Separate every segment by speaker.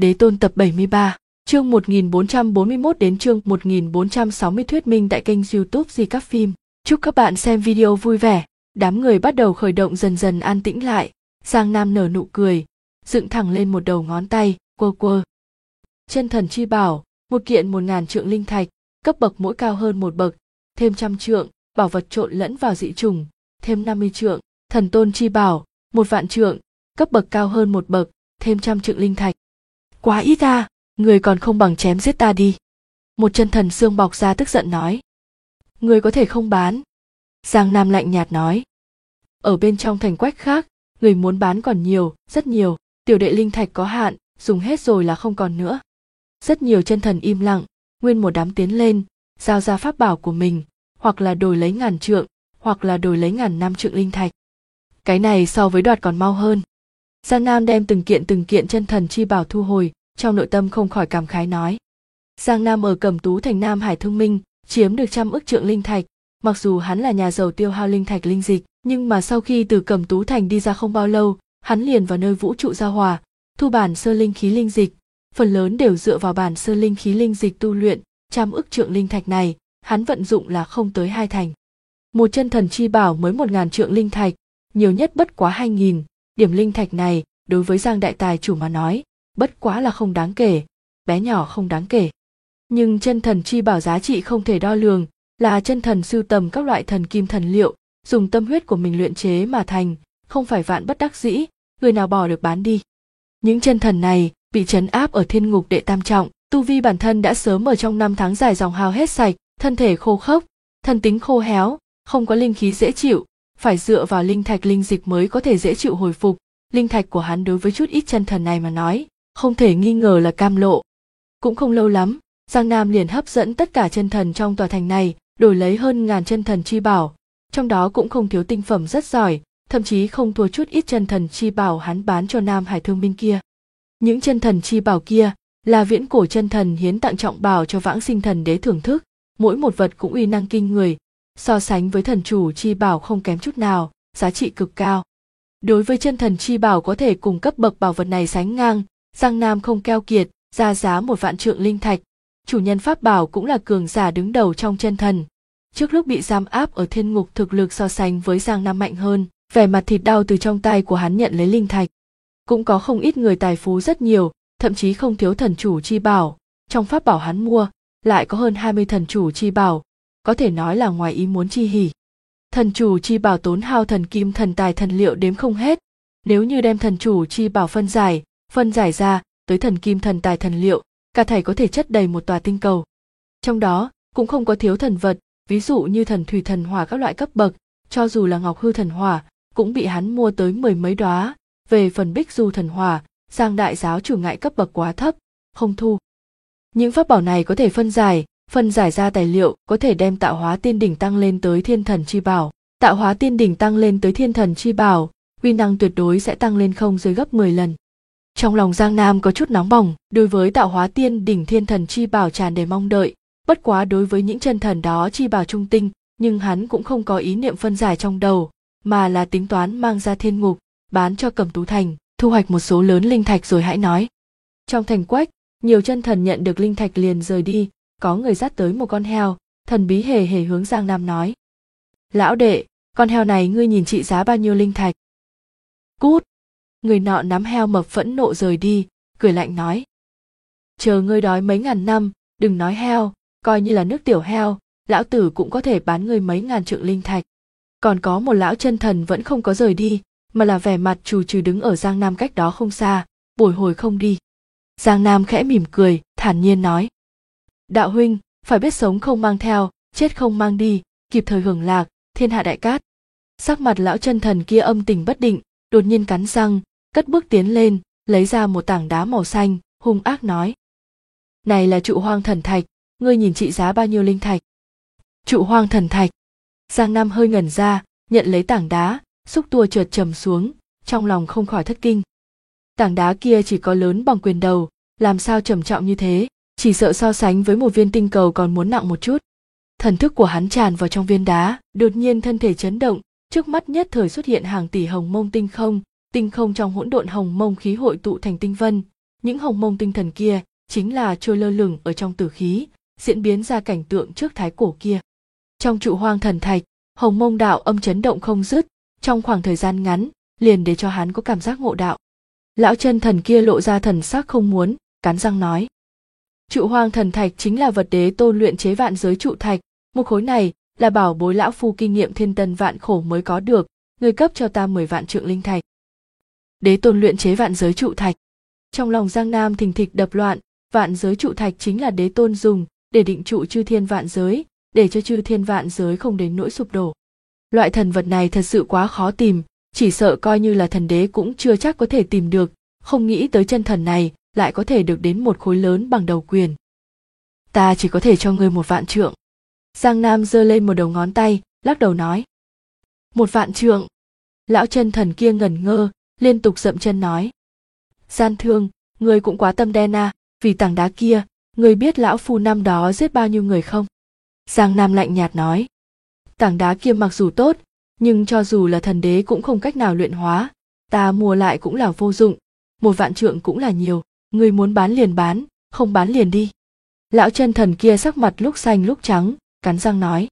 Speaker 1: Đế Tôn tập 73, chương 1441 đến chương 1460 thuyết minh tại kênh YouTube Di Các Phim. Chúc các bạn xem video vui vẻ. Đám người bắt đầu khởi động dần dần an tĩnh lại. Giang Nam nở nụ cười, dựng thẳng lên một đầu ngón tay, quơ quơ. Chân thần chi bảo, một kiện 1000 trượng linh thạch, cấp bậc mỗi cao hơn một bậc, thêm 100 trượng, bảo vật trộn lẫn vào dị trùng, thêm 50 trượng, thần tôn chi bảo, 1.000 trượng, cấp bậc cao hơn một bậc, thêm 100 trượng linh thạch. Quá ít à, người còn không bằng chém giết ta đi. Một chân thần xương bọc ra tức giận nói. Người có thể không bán. Giang Nam lạnh nhạt nói. Ở bên trong thành quách khác, người muốn bán còn nhiều, rất nhiều, tiểu đệ linh thạch có hạn, dùng hết rồi là không còn nữa. Rất nhiều chân thần im lặng, nguyên một đám tiến lên, giao ra pháp bảo của mình, hoặc là đổi lấy 1000 trượng, hoặc là đổi lấy 1005 trượng linh thạch. Cái này so với đoạt còn mau hơn. Giang Nam đem từng kiện chân thần chi bảo thu hồi, trong nội tâm không khỏi cảm khái nói. Giang Nam ở Cẩm Tú thành Nam Hải Thương Minh, chiếm được 100 ức trượng linh thạch, mặc dù hắn là nhà giàu tiêu hao linh thạch linh dịch, nhưng mà sau khi từ Cẩm Tú thành đi ra không bao lâu, hắn liền vào nơi vũ trụ giao hòa, thu bản sơ linh khí linh dịch, phần lớn đều dựa vào bản sơ linh khí linh dịch tu luyện, 100 ức trượng linh thạch này, hắn vận dụng là không tới 2 thành. Một chân thần chi bảo mới 1000 trượng linh thạch, nhiều nhất bất quá 2000, điểm linh thạch này, đối với Giang đại tài chủ mà nói, bất quá là không đáng kể, bé nhỏ không đáng kể. Nhưng chân thần chi bảo giá trị không thể đo lường, là chân thần sưu tầm các loại thần kim thần liệu, dùng tâm huyết của mình luyện chế mà thành, không phải vạn bất đắc dĩ, người nào bỏ được bán đi. Những chân thần này bị trấn áp ở thiên ngục đệ tam trọng, tu vi bản thân đã sớm ở trong 5 tháng dài dòng hao hết sạch, thân thể khô khốc, thân tính khô héo, không có linh khí dễ chịu, phải dựa vào linh thạch linh dịch mới có thể dễ chịu hồi phục. Linh thạch của hắn đối với chút ít chân thần này mà nói, không thể nghi ngờ là cam lộ. Cũng không lâu lắm, Giang Nam liền hấp dẫn tất cả chân thần trong tòa thành này, đổi lấy hơn 1000 chân thần chi bảo, trong đó cũng không thiếu tinh phẩm rất giỏi, thậm chí không thua chút ít chân thần chi bảo hắn bán cho Nam Hải Thương Minh kia. Những chân thần chi bảo kia là viễn cổ chân thần hiến tặng trọng bảo cho vãng sinh thần đế thưởng thức, mỗi một vật cũng uy năng kinh người, so sánh với thần chủ chi bảo không kém chút nào, giá trị cực cao. Đối với chân thần chi bảo có thể cùng cấp bậc bảo vật này sánh ngang, Giang Nam không keo kiệt, ra giá 1.000 trượng linh thạch. Chủ nhân pháp bảo cũng là cường giả đứng đầu trong chân thần. Trước lúc bị giam áp ở thiên ngục thực lực so sánh với Giang Nam mạnh hơn, vẻ mặt thịt đau từ trong tay của hắn nhận lấy linh thạch. Cũng có không ít người tài phú rất nhiều, thậm chí không thiếu thần chủ chi bảo, trong pháp bảo hắn mua, lại có hơn 20 thần chủ chi bảo, có thể nói là ngoài ý muốn chi hỉ. Thần chủ chi bảo tốn hao thần kim thần tài thần liệu đếm không hết, nếu như đem thần chủ chi bảo phân giải ra tới thần kim thần tài thần liệu, cả thảy có thể chất đầy một tòa tinh cầu. Trong đó cũng không có thiếu thần vật, ví dụ như thần thủy thần hỏa các loại cấp bậc, cho dù là ngọc hư thần hỏa cũng bị hắn mua tới 10 mấy đóa. Về phần bích du thần hỏa, Giang đại giáo chủ ngại cấp bậc quá thấp, không thu. Những pháp bảo này có thể phân giải ra tài liệu, có thể đem tạo hóa tiên đỉnh tăng lên tới thiên thần chi bảo. Tạo hóa tiên đỉnh tăng lên tới thiên thần chi bảo, uy năng tuyệt đối sẽ tăng lên không dưới gấp 10 lần. Trong lòng Giang Nam có chút nóng bỏng, đối với tạo hóa tiên đỉnh thiên thần chi bảo tràn đầy mong đợi, bất quá đối với những chân thần đó chi bảo trung tinh, nhưng hắn cũng không có ý niệm phân giải trong đầu, mà là tính toán mang ra thiên ngục, bán cho Cẩm Tú thành, thu hoạch một số lớn linh thạch rồi hãy nói. Trong thành quách, nhiều chân thần nhận được linh thạch liền rời đi, có người dắt tới một con heo, thần bí hề hề hướng Giang Nam nói. Lão đệ, con heo này ngươi nhìn trị giá bao nhiêu linh thạch? Cút! Người nọ nắm heo mập phẫn nộ rời đi, cười lạnh nói. Chờ ngươi đói mấy ngàn năm, đừng nói heo, coi như là nước tiểu heo, lão tử cũng có thể bán ngươi mấy ngàn trượng linh thạch. Còn có một lão chân thần vẫn không có rời đi, mà là vẻ mặt trù trừ đứng ở Giang Nam cách đó không xa, bồi hồi không đi. Giang Nam khẽ mỉm cười, thản nhiên nói. Đạo huynh, phải biết sống không mang theo, chết không mang đi, kịp thời hưởng lạc, thiên hạ đại cát. Sắc mặt lão chân thần kia âm tình bất định, đột nhiên cắn răng, cất bước tiến lên, lấy ra một tảng đá màu xanh, hung ác nói. Này là trụ hoang thần thạch, ngươi nhìn trị giá bao nhiêu linh thạch? Trụ hoang thần thạch. Giang Nam hơi ngẩn ra, nhận lấy tảng đá, xúc tua chợt trầm xuống, trong lòng không khỏi thất kinh. Tảng đá kia chỉ có lớn bằng quyền đầu, làm sao trầm trọng như thế, chỉ sợ so sánh với một viên tinh cầu còn muốn nặng một chút. Thần thức của hắn tràn vào trong viên đá, đột nhiên thân thể chấn động, trước mắt nhất thời xuất hiện hàng tỷ hồng mông tinh không trong hỗn độn hồng mông khí hội tụ thành tinh vân, Những hồng mông tinh thần kia chính là trôi lơ lửng ở trong tử khí, diễn biến ra cảnh tượng trước thái cổ kia. Trong trụ hoang thần thạch, hồng mông đạo âm chấn động không dứt, trong khoảng thời gian ngắn, liền để cho hắn có cảm giác ngộ đạo. Lão chân thần kia lộ ra thần sắc không muốn, cắn răng nói. Trụ hoang thần thạch chính là vật Đế Tôn luyện chế vạn giới trụ thạch, một khối này là bảo bối lão phu kinh nghiệm thiên tân vạn khổ mới có được, người cấp cho ta 10 vạn trượng linh thạch. Đế Tôn luyện chế vạn giới trụ thạch. Trong lòng Giang Nam thình thịch đập loạn, vạn giới trụ thạch chính là Đế Tôn dùng để định trụ chư thiên vạn giới, để cho chư thiên vạn giới không đến nỗi sụp đổ. Loại thần vật này thật sự quá khó tìm, chỉ sợ coi như là thần đế cũng chưa chắc có thể tìm được, không nghĩ tới chân thần này lại có thể được đến một khối lớn bằng đầu quyền. Ta chỉ có thể cho ngươi 1 vạn trượng. Giang Nam giơ lên một đầu ngón tay, lắc đầu nói. 1 vạn trượng. Lão chân thần kia ngẩn ngơ, liên tục dậm chân nói. Gian thương, ngươi cũng quá tâm đen à, vì tảng đá kia, ngươi biết lão phu năm đó giết bao nhiêu người không? Giang Nam lạnh nhạt nói. Tảng đá kia mặc dù tốt, nhưng cho dù là thần đế cũng không cách nào luyện hóa, ta mua lại cũng là vô dụng, 1 vạn trượng cũng là nhiều, ngươi muốn bán liền bán, không bán liền đi. Lão chân thần kia sắc mặt lúc xanh lúc trắng, cắn răng nói.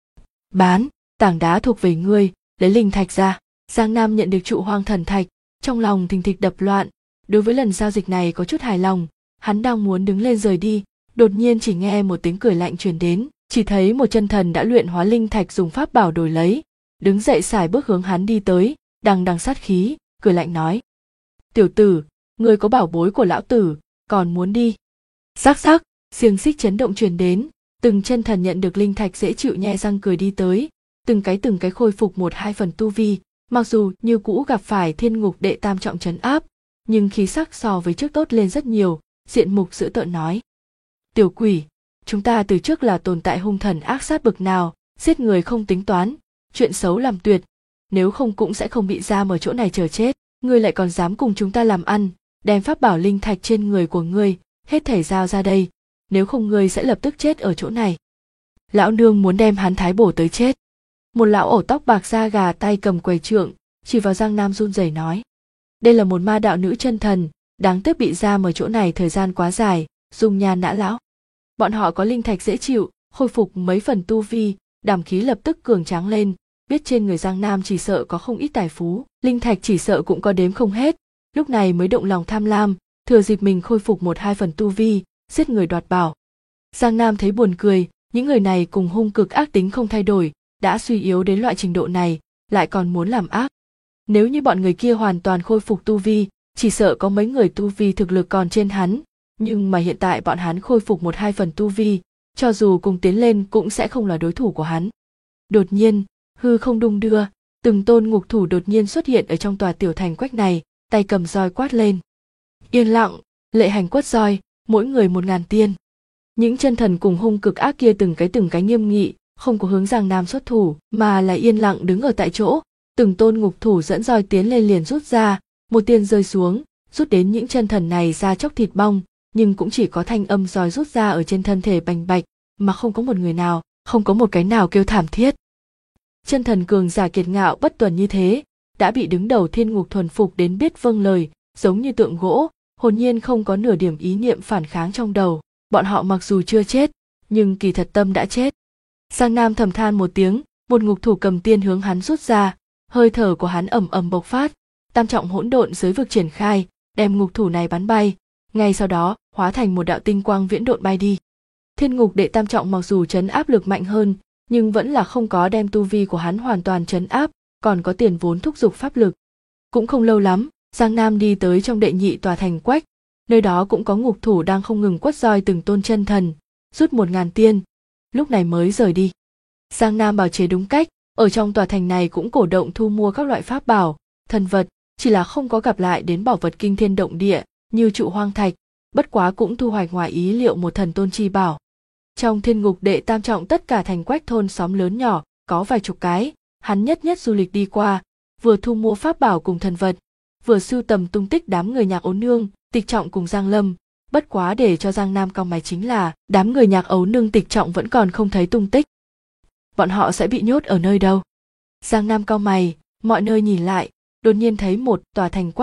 Speaker 1: Bán, tảng đá thuộc về ngươi, lấy linh thạch ra. Giang Nam nhận được trụ hoang thần thạch, trong lòng thình thịch đập loạn, đối với lần giao dịch này có chút hài lòng, hắn đang muốn đứng lên rời đi, đột nhiên chỉ nghe một tiếng cười lạnh truyền đến, chỉ thấy một chân thần đã luyện hóa linh thạch dùng pháp bảo đổi lấy, đứng dậy xài bước hướng hắn đi tới, đằng đằng sát khí, cười lạnh nói. Tiểu tử, ngươi có bảo bối của lão tử, còn muốn đi? Rắc rắc, xiềng xích chấn động truyền đến, từng chân thần nhận được linh thạch dễ chịu nhe răng cười đi tới, từng cái khôi phục 1-2 phần tu vi, mặc dù như cũ gặp phải thiên ngục đệ tam trọng trấn áp, nhưng khí sắc so với trước tốt lên rất nhiều, diện mục dữ tợn nói. Tiểu quỷ, chúng ta từ trước là tồn tại hung thần ác sát bực nào, giết người không tính toán, chuyện xấu làm tuyệt, nếu không cũng sẽ không bị giam ở chỗ này chờ chết, ngươi lại còn dám cùng chúng ta làm ăn, đem pháp bảo linh thạch trên người của ngươi, hết thảy giao ra đây, nếu không ngươi sẽ lập tức chết ở chỗ này. Lão nương muốn đem hắn thái bổ tới chết. Một lão ổ tóc bạc da gà tay cầm quầy trượng, chỉ vào Giang Nam run rẩy nói. Đây là một ma đạo nữ chân thần, đáng tiếc bị giam ở chỗ này thời gian quá dài, dung nhan nã lão. Bọn họ có linh thạch dễ chịu, khôi phục mấy phần tu vi, đảm khí lập tức cường tráng lên, biết trên người Giang Nam chỉ sợ có không ít tài phú, linh thạch chỉ sợ cũng có đếm không hết, lúc này mới động lòng tham lam, thừa dịp mình khôi phục 1-2 phần tu vi, giết người đoạt bảo. Giang Nam thấy buồn cười, những người này cùng hung cực ác tính không thay đổi, đã suy yếu đến loại trình độ này, lại còn muốn làm ác. Nếu như bọn người kia hoàn toàn khôi phục tu vi, chỉ sợ có mấy người tu vi thực lực còn trên hắn, nhưng mà hiện tại bọn hắn khôi phục 1-2 phần tu vi, cho dù cùng tiến lên cũng sẽ không là đối thủ của hắn. Đột nhiên, hư không đung đưa, từng tôn ngục thủ đột nhiên xuất hiện ở trong tòa tiểu thành quách này, tay cầm roi quát lên. Yên lặng, lệ hành quất roi, mỗi người 1000 tiên. Những chân thần cùng hung cực ác kia từng cái nghiêm nghị, không có hướng Giang Nam xuất thủ, mà là yên lặng đứng ở tại chỗ, từng tôn ngục thủ dẫn roi tiến lên liền rút ra, một tiên rơi xuống, rút đến những chân thần này ra chóc thịt bong, nhưng cũng chỉ có thanh âm roi rút ra ở trên thân thể bành bạch, mà không có một người nào, không có một cái nào kêu thảm thiết. Chân thần cường giả kiệt ngạo bất tuần như thế, đã bị đứng đầu thiên ngục thuần phục đến biết vâng lời, giống như tượng gỗ, hồn nhiên không có nửa điểm ý niệm phản kháng trong đầu. Bọn họ mặc dù chưa chết, nhưng kỳ thật tâm đã chết. Giang Nam thầm than một tiếng, một ngục thủ cầm tiên hướng hắn rút ra, hơi thở của hắn ầm ầm bộc phát, tam trọng hỗn độn giới vực triển khai, đem ngục thủ này bắn bay, ngay sau đó hóa thành một đạo tinh quang viễn độn bay đi. Thiên ngục đệ tam trọng mặc dù trấn áp lực mạnh hơn, nhưng vẫn là không có đem tu vi của hắn hoàn toàn trấn áp, còn có tiền vốn thúc giục pháp lực. Cũng không lâu lắm, Giang Nam đi tới trong đệ nhị tòa thành quách, nơi đó cũng có ngục thủ đang không ngừng quất roi từng tôn chân thần, rút 1000 tiên, lúc này mới rời đi. Giang Nam bào chế đúng cách, ở trong tòa thành này cũng cổ động thu mua các loại pháp bảo, thần vật, chỉ là không có gặp lại đến bảo vật kinh thiên động địa như trụ hoang thạch, bất quá cũng thu hoạch ngoài ý liệu một thần tôn chi bảo. Trong thiên ngục đệ tam trọng tất cả thành quách thôn xóm lớn nhỏ, có vài chục cái, hắn nhất du lịch đi qua, vừa thu mua pháp bảo cùng thần vật, vừa sưu tầm tung tích đám người Nhạc Ấu Nương, Tịch Trọng cùng Giang Lâm, bất quá để cho Giang Nam cau mày chính là đám người Nhạc Ấu Nương Tịch Trọng vẫn còn không thấy tung tích. Bọn họ sẽ bị nhốt ở nơi đâu? Giang Nam cau mày, mọi nơi nhìn lại, đột nhiên thấy một tòa thành quách,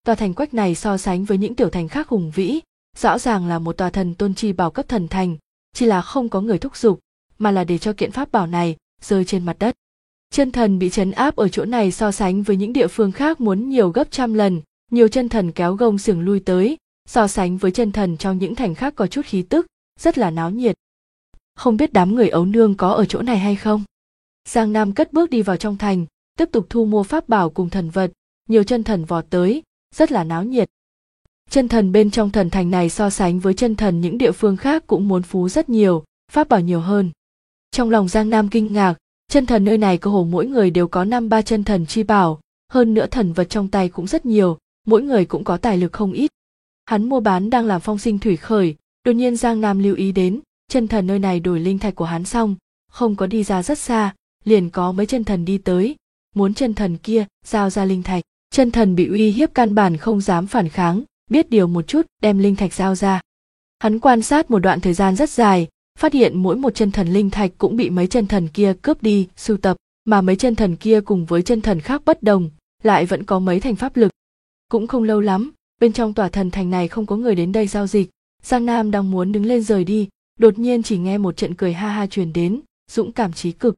Speaker 1: Tòa thành quách này so sánh với những tiểu thành khác hùng vĩ, rõ ràng là một tòa thần tôn chi bảo cấp thần thành, chỉ là không có người thúc giục, mà là để cho kiện pháp bảo này rơi trên mặt đất. Chân thần bị trấn áp ở chỗ này so sánh với những địa phương khác muốn nhiều gấp trăm lần, nhiều chân thần kéo gông xiềng lui tới, so sánh với chân thần trong những thành khác có chút khí tức, rất là náo nhiệt. Không biết đám người ấu nương có ở chỗ này hay không? Giang Nam cất bước đi vào trong thành, tiếp tục thu mua pháp bảo cùng thần vật, nhiều chân thần vọt tới, rất là náo nhiệt. Chân thần bên trong thần thành này so sánh với chân thần những địa phương khác cũng muốn phú rất nhiều, pháp bảo nhiều hơn. Trong lòng Giang Nam kinh ngạc, chân thần nơi này cơ hồ mỗi người đều có 5-3 chân thần chi bảo, hơn nữa thần vật trong tay cũng rất nhiều, mỗi người cũng có tài lực không ít. Hắn mua bán đang làm phong sinh thủy khởi, đột nhiên Giang Nam lưu ý đến, chân thần nơi này đổi linh thạch của hắn xong, không có đi ra rất xa, liền có mấy chân thần đi tới, muốn chân thần kia giao ra linh thạch. Chân thần bị uy hiếp căn bản không dám phản kháng, biết điều một chút đem linh thạch giao ra. Hắn quan sát một đoạn thời gian rất dài, phát hiện mỗi một chân thần linh thạch cũng bị mấy chân thần kia cướp đi, sưu tập, mà mấy chân thần kia cùng với chân thần khác bất đồng, lại vẫn có mấy thành pháp lực. Cũng không lâu lắm, bên trong tòa thần thành này không có người đến đây giao dịch, Giang Nam đang muốn đứng lên rời đi, đột nhiên chỉ nghe một trận cười ha ha truyền đến, dũng cảm chí cực.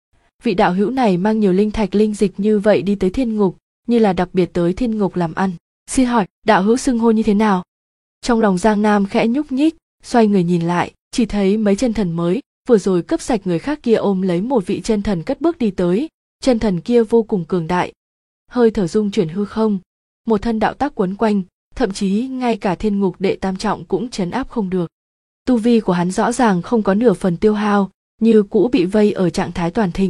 Speaker 1: Vị đạo hữu này mang nhiều linh thạch linh dịch như vậy đi tới thiên ngục, như là đặc biệt tới thiên ngục làm ăn. Xin hỏi, đạo hữu xưng hô như thế nào? Trong lòng Giang Nam khẽ nhúc nhích, xoay người nhìn lại, chỉ thấy mấy chân thần mới, vừa rồi cướp sạch người khác kia ôm lấy một vị chân thần cất bước đi tới, chân thần kia vô cùng cường đại. Hơi thở dung chuyển hư không, một thân đạo tác quấn quanh, thậm chí ngay cả thiên ngục đệ tam trọng cũng trấn áp không được. Tu vi của hắn rõ ràng không có nửa phần tiêu hao, như cũ bị vây ở trạng thái toàn thịnh.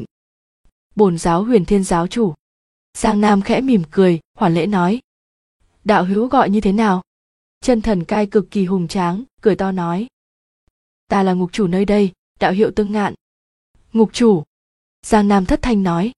Speaker 1: Bổn giáo Huyền Thiên giáo chủ. Giang Nam khẽ mỉm cười, hoàn lễ nói. Đạo hữu gọi như thế nào? Chân thần cai cực kỳ hùng tráng, cười to nói. Ta là ngục chủ nơi đây, đạo hiệu Tương Ngạn. Ngục chủ. Giang Nam thất thanh nói.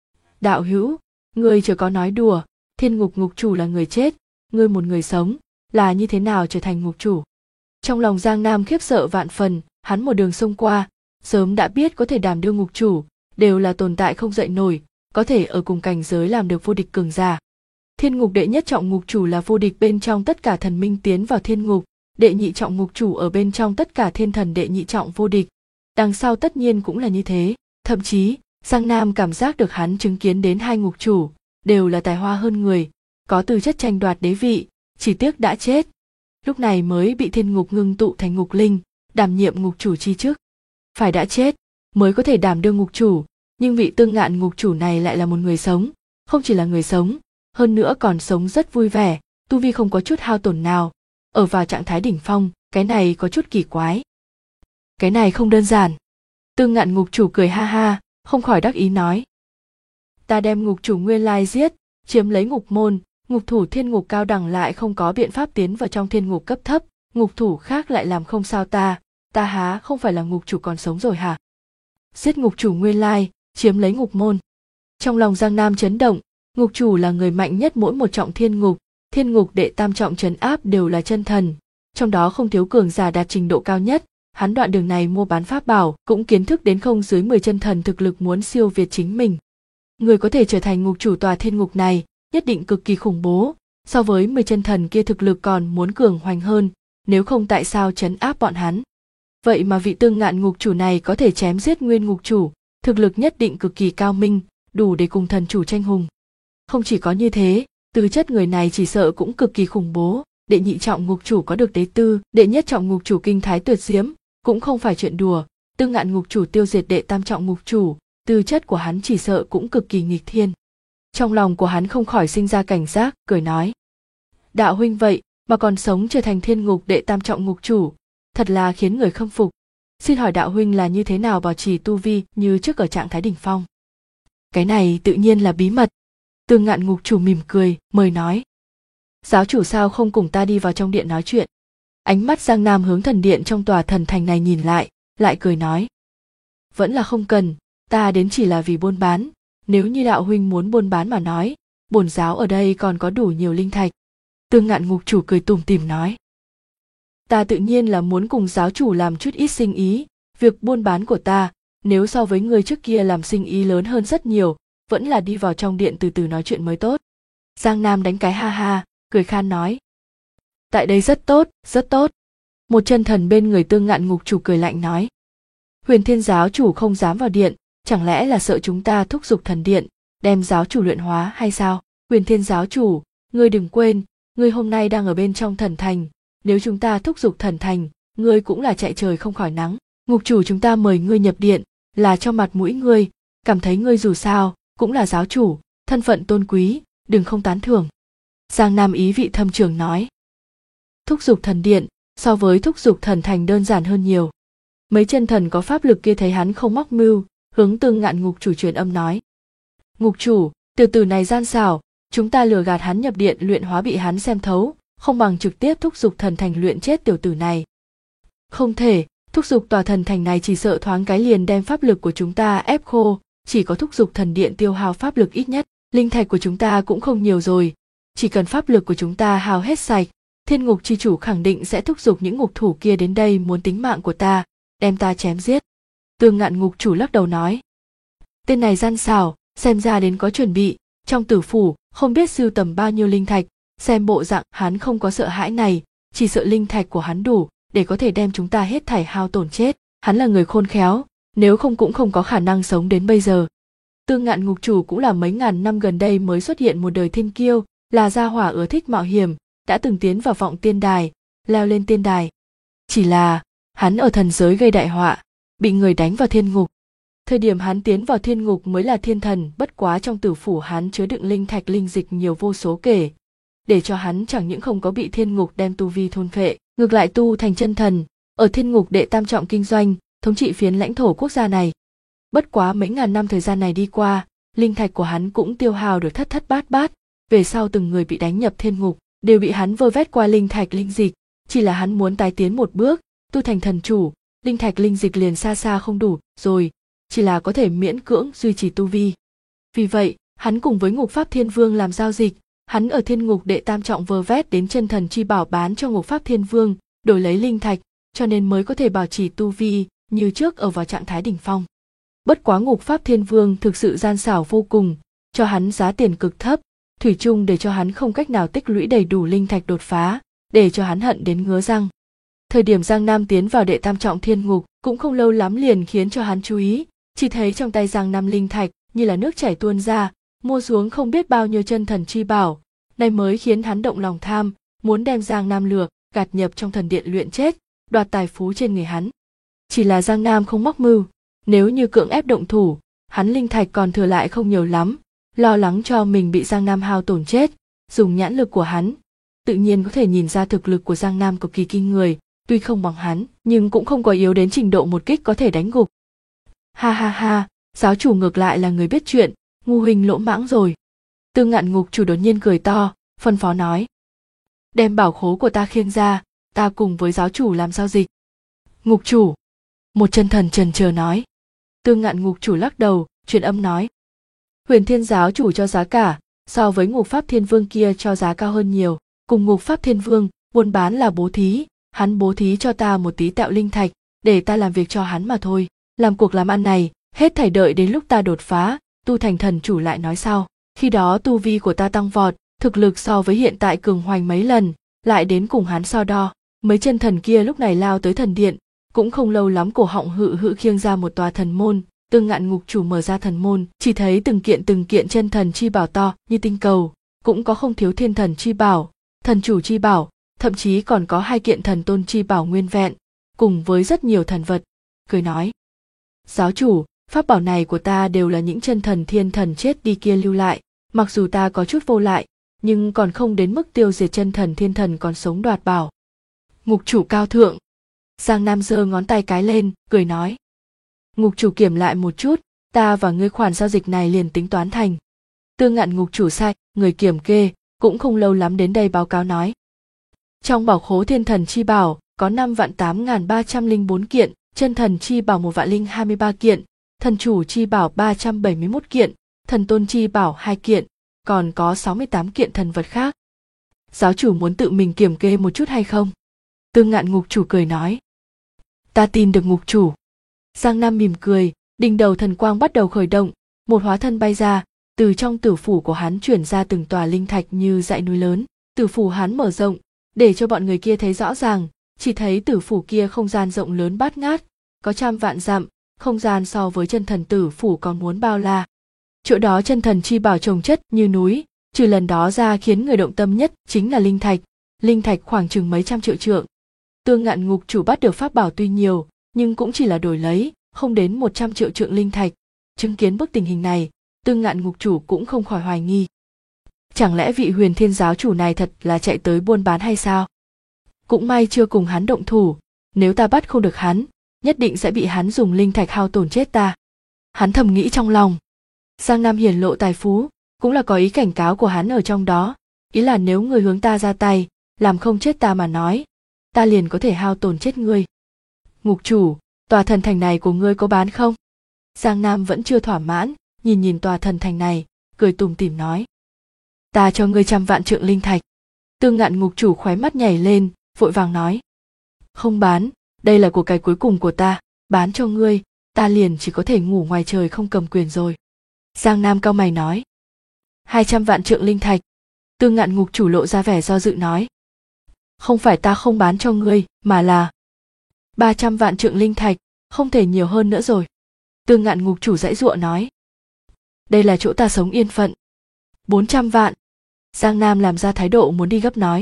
Speaker 1: Đạo hữu, ngươi chớ có nói đùa, thiên ngục ngục chủ là người chết, ngươi một người sống, là như thế nào trở thành ngục chủ? Trong lòng Giang Nam khiếp sợ vạn phần, hắn một đường xông qua, sớm đã biết có thể đảm đương ngục chủ, đều là tồn tại không dậy nổi, có thể ở cùng cảnh giới làm được vô địch cường giả. Thiên ngục đệ nhất trọng ngục chủ là vô địch bên trong tất cả thần minh tiến vào thiên ngục, đệ nhị trọng ngục chủ ở bên trong tất cả thiên thần đệ nhị trọng vô địch. Đằng sau tất nhiên cũng là như thế, thậm chí, Giang Nam cảm giác được hắn chứng kiến đến hai ngục chủ, đều là tài hoa hơn người, có tư chất tranh đoạt đế vị, chỉ tiếc đã chết. Lúc này mới bị thiên ngục ngưng tụ thành ngục linh, đảm nhiệm ngục chủ chi chức. Phải đã chết, mới có thể đảm đương ngục chủ, nhưng vị Tương Ngạn ngục chủ này lại là một người sống, không chỉ là người sống, hơn nữa còn sống rất vui vẻ, tu vi không có chút hao tổn nào, ở vào trạng thái đỉnh phong, cái này có chút kỳ quái. Cái này không đơn giản. Tương Ngạn ngục chủ cười ha ha, không khỏi đắc ý nói. Ta đem ngục chủ nguyên lai giết, chiếm lấy ngục môn, ngục thủ thiên ngục cao đẳng lại không có biện pháp tiến vào trong thiên ngục cấp thấp, ngục thủ khác lại làm không sao ta há không phải là ngục chủ còn sống rồi hả? Giết ngục chủ nguyên lai, chiếm lấy ngục môn. Trong lòng Giang Nam chấn động, ngục chủ là người mạnh nhất mỗi một trọng thiên ngục đệ tam trọng trấn áp đều là chân thần, trong đó không thiếu cường giả đạt trình độ cao nhất, hắn đoạn đường này mua bán pháp bảo cũng kiến thức đến không dưới 10 chân thần thực lực muốn siêu việt chính mình. Người có thể trở thành ngục chủ tòa thiên ngục này, nhất định cực kỳ khủng bố, so với 10 chân thần kia thực lực còn muốn cường hoành hơn, nếu không tại sao trấn áp bọn hắn. Vậy mà vị Tương Ngạn ngục chủ này có thể chém giết nguyên ngục chủ, thực lực nhất định cực kỳ cao minh, đủ để cùng thần chủ tranh hùng. Không chỉ có như thế, tư chất người này chỉ sợ cũng cực kỳ khủng bố, đệ nhị trọng ngục chủ có được đế tư, đệ nhất trọng ngục chủ kinh thái tuyệt diễm, cũng không phải chuyện đùa, Tương Ngạn ngục chủ tiêu diệt đệ tam trọng ngục chủ, tư chất của hắn chỉ sợ cũng cực kỳ nghịch thiên. Trong lòng của hắn không khỏi sinh ra cảnh giác, cười nói. Đạo huynh vậy mà còn sống trở thành thiên ngục đệ tam trọng ngục chủ, thật là khiến người khâm phục. Xin hỏi đạo huynh là như thế nào bảo trì tu vi như trước ở trạng thái đỉnh phong? Cái này tự nhiên là bí mật. Tương Ngạn ngục chủ mỉm cười, mời nói. Giáo chủ sao không cùng ta đi vào trong điện nói chuyện? Ánh mắt Giang Nam hướng thần điện trong tòa thần thành này nhìn lại cười nói. Vẫn là không cần, ta đến chỉ là vì buôn bán, nếu như đạo huynh muốn buôn bán mà nói, bổn giáo ở đây còn có đủ nhiều linh thạch. Tương Ngạn ngục chủ cười tủm tỉm nói. Ta tự nhiên là muốn cùng giáo chủ làm chút ít sinh ý, việc buôn bán của ta, nếu so với người trước kia làm sinh ý lớn hơn rất nhiều, vẫn là đi vào trong điện từ từ nói chuyện mới tốt. Giang Nam đánh cái ha ha, cười khan nói. Tại đây rất tốt, rất tốt. Một chân thần bên người Tương Ngạn Ngục chủ cười lạnh nói. Huyền Thiên giáo chủ không dám vào điện, chẳng lẽ là sợ chúng ta thúc giục thần điện, đem giáo chủ luyện hóa hay sao? Huyền Thiên giáo chủ, ngươi đừng quên, ngươi hôm nay đang ở bên trong thần thành, nếu chúng ta thúc giục thần thành, ngươi cũng là chạy trời không khỏi nắng. Ngục chủ chúng ta mời ngươi nhập điện, là cho mặt mũi ngươi, cảm thấy ngươi dù sao cũng là giáo chủ, thân phận tôn quý, đừng không tán thưởng. Giang Nam ý vị thâm trường nói. Thúc giục thần điện so với thúc giục thần thành đơn giản hơn nhiều. Mấy chân thần có pháp lực kia thấy hắn không mắc mưu, hướng Tương Ngạn Ngục chủ truyền âm nói. Ngục chủ, tiểu tử này gian xảo, chúng ta lừa gạt hắn nhập điện luyện hóa bị hắn xem thấu, không bằng trực tiếp thúc giục thần thành luyện chết tiểu tử này. Không thể, thúc giục tòa thần thành này chỉ sợ thoáng cái liền đem pháp lực của chúng ta ép khô, chỉ có thúc giục thần điện tiêu hao pháp lực ít nhất, linh thạch của chúng ta cũng không nhiều rồi, chỉ cần pháp lực của chúng ta hao hết sạch, Thiên Ngục chi chủ khẳng định sẽ thúc giục những ngục thủ kia đến đây muốn tính mạng của ta, đem ta chém giết. Tương Ngạn Ngục chủ lắc đầu nói. Tên này gian xảo, xem ra đến có chuẩn bị, trong tử phủ không biết sưu tầm bao nhiêu linh thạch, xem bộ dạng hắn không có sợ hãi này, chỉ sợ linh thạch của hắn đủ để có thể đem chúng ta hết thảy hao tổn chết. Hắn là người khôn khéo, nếu không cũng không có khả năng sống đến bây giờ. Tương Ngạn Ngục chủ cũng là mấy ngàn năm gần đây mới xuất hiện một đời thiên kiêu, là gia hỏa ưa thích mạo hiểm, đã từng tiến vào vọng tiên đài, leo lên tiên đài. Chỉ là hắn ở thần giới gây đại họa, bị người đánh vào thiên ngục. Thời điểm hắn tiến vào thiên ngục mới là thiên thần, bất quá trong tử phủ hắn chứa đựng linh thạch linh dịch nhiều vô số kể, để cho hắn chẳng những không có bị thiên ngục đem tu vi thôn phệ, ngược lại tu thành chân thần, ở thiên ngục đệ tam trọng kinh doanh, thống trị phiến lãnh thổ quốc gia này. Bất quá mấy ngàn năm thời gian này đi qua, linh thạch của hắn cũng tiêu hao được thất thất bát bát, về sau từng người bị đánh nhập thiên ngục, đều bị hắn vơ vét qua linh thạch linh dịch, chỉ là hắn muốn tái tiến một bước, tu thành thần chủ, linh thạch linh dịch liền xa xa không đủ rồi, chỉ là có thể miễn cưỡng duy trì tu vi. Vì vậy, hắn cùng với Ngục Pháp Thiên Vương làm giao dịch, hắn ở thiên ngục đệ tam trọng vơ vét đến chân thần chi bảo bán cho Ngục Pháp Thiên Vương, đổi lấy linh thạch, cho nên mới có thể bảo trì tu vi như trước ở vào trạng thái đỉnh phong. Bất quá Ngục Pháp Thiên Vương thực sự gian xảo vô cùng, cho hắn giá tiền cực thấp, thủy chung để cho hắn không cách nào tích lũy đầy đủ linh thạch đột phá, để cho hắn hận đến ngứa răng. Thời điểm Giang Nam tiến vào đệ tam trọng thiên ngục cũng không lâu lắm liền khiến cho hắn chú ý, chỉ thấy trong tay Giang Nam linh thạch như là nước chảy tuôn ra, mua xuống không biết bao nhiêu chân thần chi bảo, này mới khiến hắn động lòng tham, muốn đem Giang Nam lừa gạt nhập trong thần điện luyện chết, đoạt tài phú trên người hắn. Chỉ là Giang Nam không mắc mưu, nếu như cưỡng ép động thủ, hắn linh thạch còn thừa lại không nhiều lắm, lo lắng cho mình bị Giang Nam hao tổn chết, dùng nhãn lực của hắn, tự nhiên có thể nhìn ra thực lực của Giang Nam cực kỳ kinh người, tuy không bằng hắn, nhưng cũng không có yếu đến trình độ một kích có thể đánh gục. Ha ha ha, giáo chủ ngược lại là người biết chuyện, ngu huynh lỗ mãng rồi. Tương Ngạn Ngục chủ đột nhiên cười to, phân phó nói. Đem bảo khố của ta khiêng ra, ta cùng với giáo chủ làm giao dịch. Ngục chủ. Một chân thần chần chờ nói. Tương Ngạn Ngục chủ lắc đầu, truyền âm nói. Huyền Thiên giáo chủ cho giá cả, so với Ngục Pháp Thiên Vương kia cho giá cao hơn nhiều. Cùng Ngục Pháp Thiên Vương, buôn bán là bố thí, hắn bố thí cho ta một tí tẹo linh thạch, để ta làm việc cho hắn mà thôi. Làm cuộc làm ăn này, hết thảy đợi đến lúc ta đột phá, tu thành thần chủ lại nói sau. Khi đó tu vi của ta tăng vọt, thực lực so với hiện tại cường hoành mấy lần, lại đến cùng hắn so đo. Mấy chân thần kia lúc này lao tới thần điện, cũng không lâu lắm cổ họng hự hự khiêng ra một tòa thần môn. Tương Ngạn Ngục chủ mở ra thần môn, chỉ thấy từng kiện chân thần chi bảo to như tinh cầu, cũng có không thiếu thiên thần chi bảo, thần chủ chi bảo, thậm chí còn có 2 kiện thần tôn chi bảo nguyên vẹn, cùng với rất nhiều thần vật. Cười nói, giáo chủ, pháp bảo này của ta đều là những chân thần thiên thần chết đi kia lưu lại, mặc dù ta có chút vô lại, nhưng còn không đến mức tiêu diệt chân thần thiên thần còn sống đoạt bảo. Ngục chủ cao thượng. Giang Nam giơ ngón tay cái lên, cười nói. Ngục chủ kiểm lại một chút, ta và ngươi khoản giao dịch này liền tính toán thành. Tương Ngạn Ngục chủ sai, người kiểm kê, cũng không lâu lắm đến đây báo cáo nói. Trong bảo khố thiên thần chi bảo, có 5.8.304 kiện, chân thần chi bảo 1.023 kiện, thần chủ chi bảo 371 kiện, thần tôn chi bảo 2 kiện, còn có 68 kiện thần vật khác. Giáo chủ muốn tự mình kiểm kê một chút hay không? Tương Ngạn Ngục chủ cười nói. Ta tin được ngục chủ. Giang Nam mỉm cười, đỉnh đầu thần quang bắt đầu khởi động, một hóa thân bay ra, từ trong tử phủ của hắn chuyển ra từng tòa linh thạch như dãy núi lớn. Tử phủ hắn mở rộng, để cho bọn người kia thấy rõ ràng, chỉ thấy tử phủ kia không gian rộng lớn bát ngát, có trăm vạn dặm, không gian so với chân thần tử phủ còn muốn bao la. Chỗ đó chân thần chi bảo chồng chất như núi, trừ lần đó ra khiến người động tâm nhất chính là linh thạch khoảng chừng mấy trăm triệu trượng. Tương Ngạn ngục chủ bắt được pháp bảo tuy nhiều, nhưng cũng chỉ là đổi lấy, không đến 100 triệu trượng linh thạch. Chứng kiến bức tình hình này, Tương Ngạn ngục chủ cũng không khỏi hoài nghi. Chẳng lẽ vị Huyền Thiên giáo chủ này thật là chạy tới buôn bán hay sao? Cũng may chưa cùng hắn động thủ, nếu ta bắt không được hắn, nhất định sẽ bị hắn dùng linh thạch hao tổn chết ta. Hắn thầm nghĩ trong lòng. Giang Nam hiển lộ tài phú, cũng là có ý cảnh cáo của hắn ở trong đó, ý là nếu người hướng ta ra tay, làm không chết ta mà nói, ta liền có thể hao tổn chết ngươi. Ngục chủ, tòa thần thành này của ngươi có bán không? Giang Nam vẫn chưa thỏa mãn, nhìn tòa thần thành này, cười tủm tỉm nói. Ta cho ngươi 100 vạn trượng linh thạch. Tương Ngạn ngục chủ khóe mắt nhảy lên, vội vàng nói. Không bán, đây là của cải cuối cùng của ta, bán cho ngươi, ta liền chỉ có thể ngủ ngoài trời không cầm quyền rồi. Giang Nam cau mày nói. 200 vạn trượng linh thạch. Tương Ngạn ngục chủ lộ ra vẻ do dự nói. Không phải ta không bán cho ngươi, mà là 300 vạn trượng linh thạch, không thể nhiều hơn nữa rồi. Tương Ngạn ngục chủ giãy giụa nói. Đây là chỗ ta sống yên phận. 400 vạn. Giang Nam làm ra thái độ muốn đi gấp nói.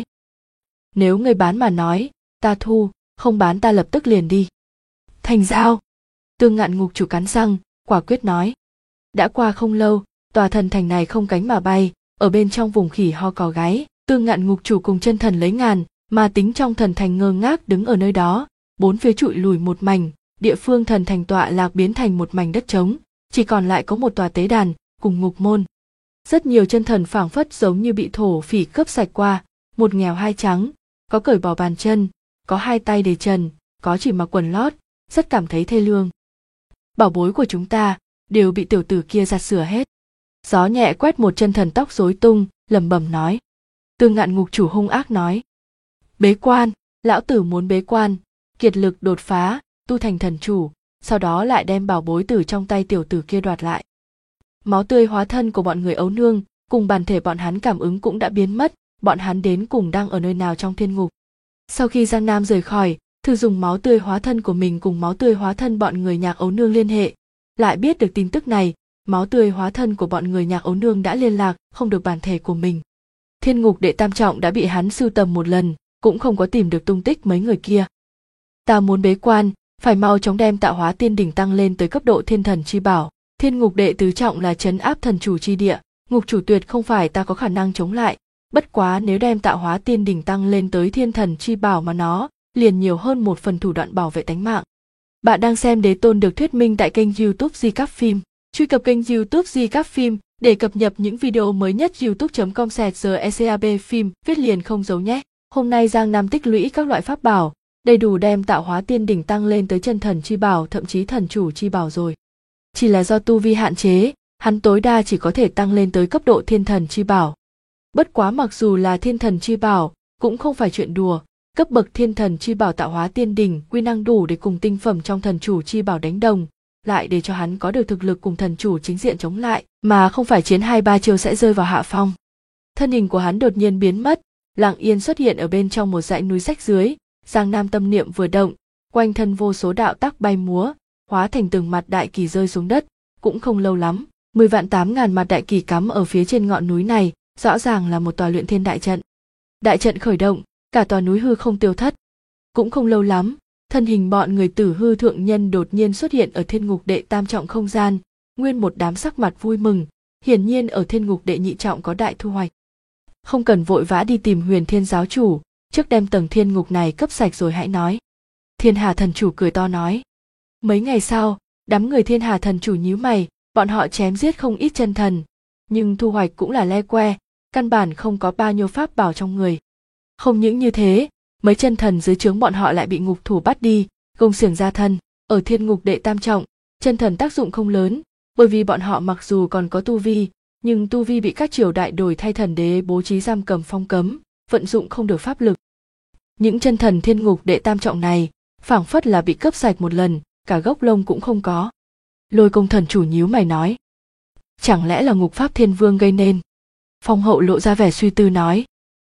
Speaker 1: Nếu ngươi bán mà nói, ta thu, không bán ta lập tức liền đi. Thành giao. Tương Ngạn ngục chủ cắn răng, quả quyết nói. Đã qua không lâu, tòa thần thành này không cánh mà bay, ở bên trong vùng khỉ ho cò gáy, Tương Ngạn ngục chủ cùng chân thần lấy ngàn, mà tính trong thần thành ngơ ngác đứng ở nơi đó, bốn phía trụi lùi một mảnh, địa phương thần thành tọa lạc biến thành một mảnh đất trống, chỉ còn lại có một tòa tế đàn cùng ngục môn. Rất nhiều chân thần phảng phất giống như bị thổ phỉ cướp sạch qua, một nghèo hai trắng, có cởi bỏ bàn chân, có hai tay để trần, có chỉ mặc quần lót, rất cảm thấy thê lương. Bảo bối của chúng ta đều bị tiểu tử kia giặt sửa hết. Gió nhẹ quét một chân thần tóc rối tung, lẩm bẩm nói. Tương Ngạn ngục chủ hung ác nói. Bế quan, lão tử muốn bế quan, kiệt lực đột phá, tu thành thần chủ, sau đó lại đem bảo bối từ trong tay tiểu tử kia đoạt lại. Máu tươi hóa thân của bọn người ấu nương, cùng bản thể bọn hắn cảm ứng cũng đã biến mất, bọn hắn đến cùng đang ở nơi nào trong thiên ngục. Sau khi Giang Nam rời khỏi, thử dùng máu tươi hóa thân của mình cùng máu tươi hóa thân bọn người Nhạc Ấu Nương liên hệ, lại biết được tin tức này, máu tươi hóa thân của bọn người Nhạc Ấu Nương đã liên lạc, không được bản thể của mình. Thiên ngục đệ tam trọng đã bị hắn sưu tầm một lần, cũng không có tìm được tung tích mấy người kia. Ta muốn bế quan, phải mau chóng đem tạo hóa tiên đỉnh tăng lên tới cấp độ thiên thần chi bảo. Thiên ngục đệ tứ trọng là trấn áp thần chủ chi địa, ngục chủ tuyệt không phải ta có khả năng chống lại, bất quá nếu đem tạo hóa tiên đỉnh tăng lên tới thiên thần chi bảo mà nó liền nhiều hơn một phần thủ đoạn bảo vệ tánh mạng. Bạn đang xem Đế Tôn được thuyết minh tại kênh YouTube Di Các Phim. Truy cập kênh YouTube Di Các Phim để cập nhật những video mới nhất. youtube.com/secab phim viết liền không giấu nhé. Hôm nay Giang Nam tích lũy các loại pháp bảo, đầy đủ đem tạo hóa tiên đỉnh tăng lên tới chân thần chi bảo, thậm chí thần chủ chi bảo rồi. Chỉ là do tu vi hạn chế, hắn tối đa chỉ có thể tăng lên tới cấp độ thiên thần chi bảo. Bất quá mặc dù là thiên thần chi bảo, cũng không phải chuyện đùa, cấp bậc thiên thần chi bảo tạo hóa tiên đỉnh quy năng đủ để cùng tinh phẩm trong thần chủ chi bảo đánh đồng, lại để cho hắn có được thực lực cùng thần chủ chính diện chống lại, mà không phải chiến 2-3 chiêu sẽ rơi vào hạ phong. Thân hình của hắn đột nhiên biến mất, lặng yên xuất hiện ở bên trong một dãy núi rách dưới. Giang Nam tâm niệm vừa động, quanh thân vô số đạo tắc bay múa, hóa thành từng mặt đại kỳ rơi xuống đất. Cũng không lâu lắm, 10.800.000 mặt đại kỳ cắm ở phía trên ngọn núi này, rõ ràng là một tòa luyện thiên đại trận. Đại trận khởi động, cả tòa núi hư không tiêu thất. Cũng không lâu lắm, thân hình bọn người Tử Hư thượng nhân đột nhiên xuất hiện ở thiên ngục đệ tam trọng không gian, nguyên một đám sắc mặt vui mừng, hiển nhiên ở thiên ngục đệ nhị trọng có đại thu hoạch. Không cần vội vã đi tìm Huyền Thiên giáo chủ, trước đem tầng thiên ngục này cấp sạch rồi hãy nói. Thiên Hà thần chủ cười to nói. Mấy ngày sau, đám người Thiên Hà thần chủ nhíu mày, bọn họ chém giết không ít chân thần, nhưng thu hoạch cũng là le que, căn bản không có bao nhiêu pháp bảo trong người. Không những như thế, mấy chân thần dưới trướng bọn họ lại bị ngục thủ bắt đi, gông xiềng ra thân. Ở thiên ngục đệ tam trọng, chân thần tác dụng không lớn, bởi vì bọn họ mặc dù còn có tu vi, nhưng tu vi bị các triều đại đổi thay thần đế bố trí giam cầm phong cấm, vận dụng không được pháp lực. Những chân thần thiên ngục đệ tam trọng này, phảng phất là bị cướp sạch một lần, cả gốc lông cũng không có. Lôi Công thần chủ nhíu mày nói. Chẳng lẽ là ngục pháp thiên vương gây nên? Phong Hậu lộ ra vẻ suy tư nói.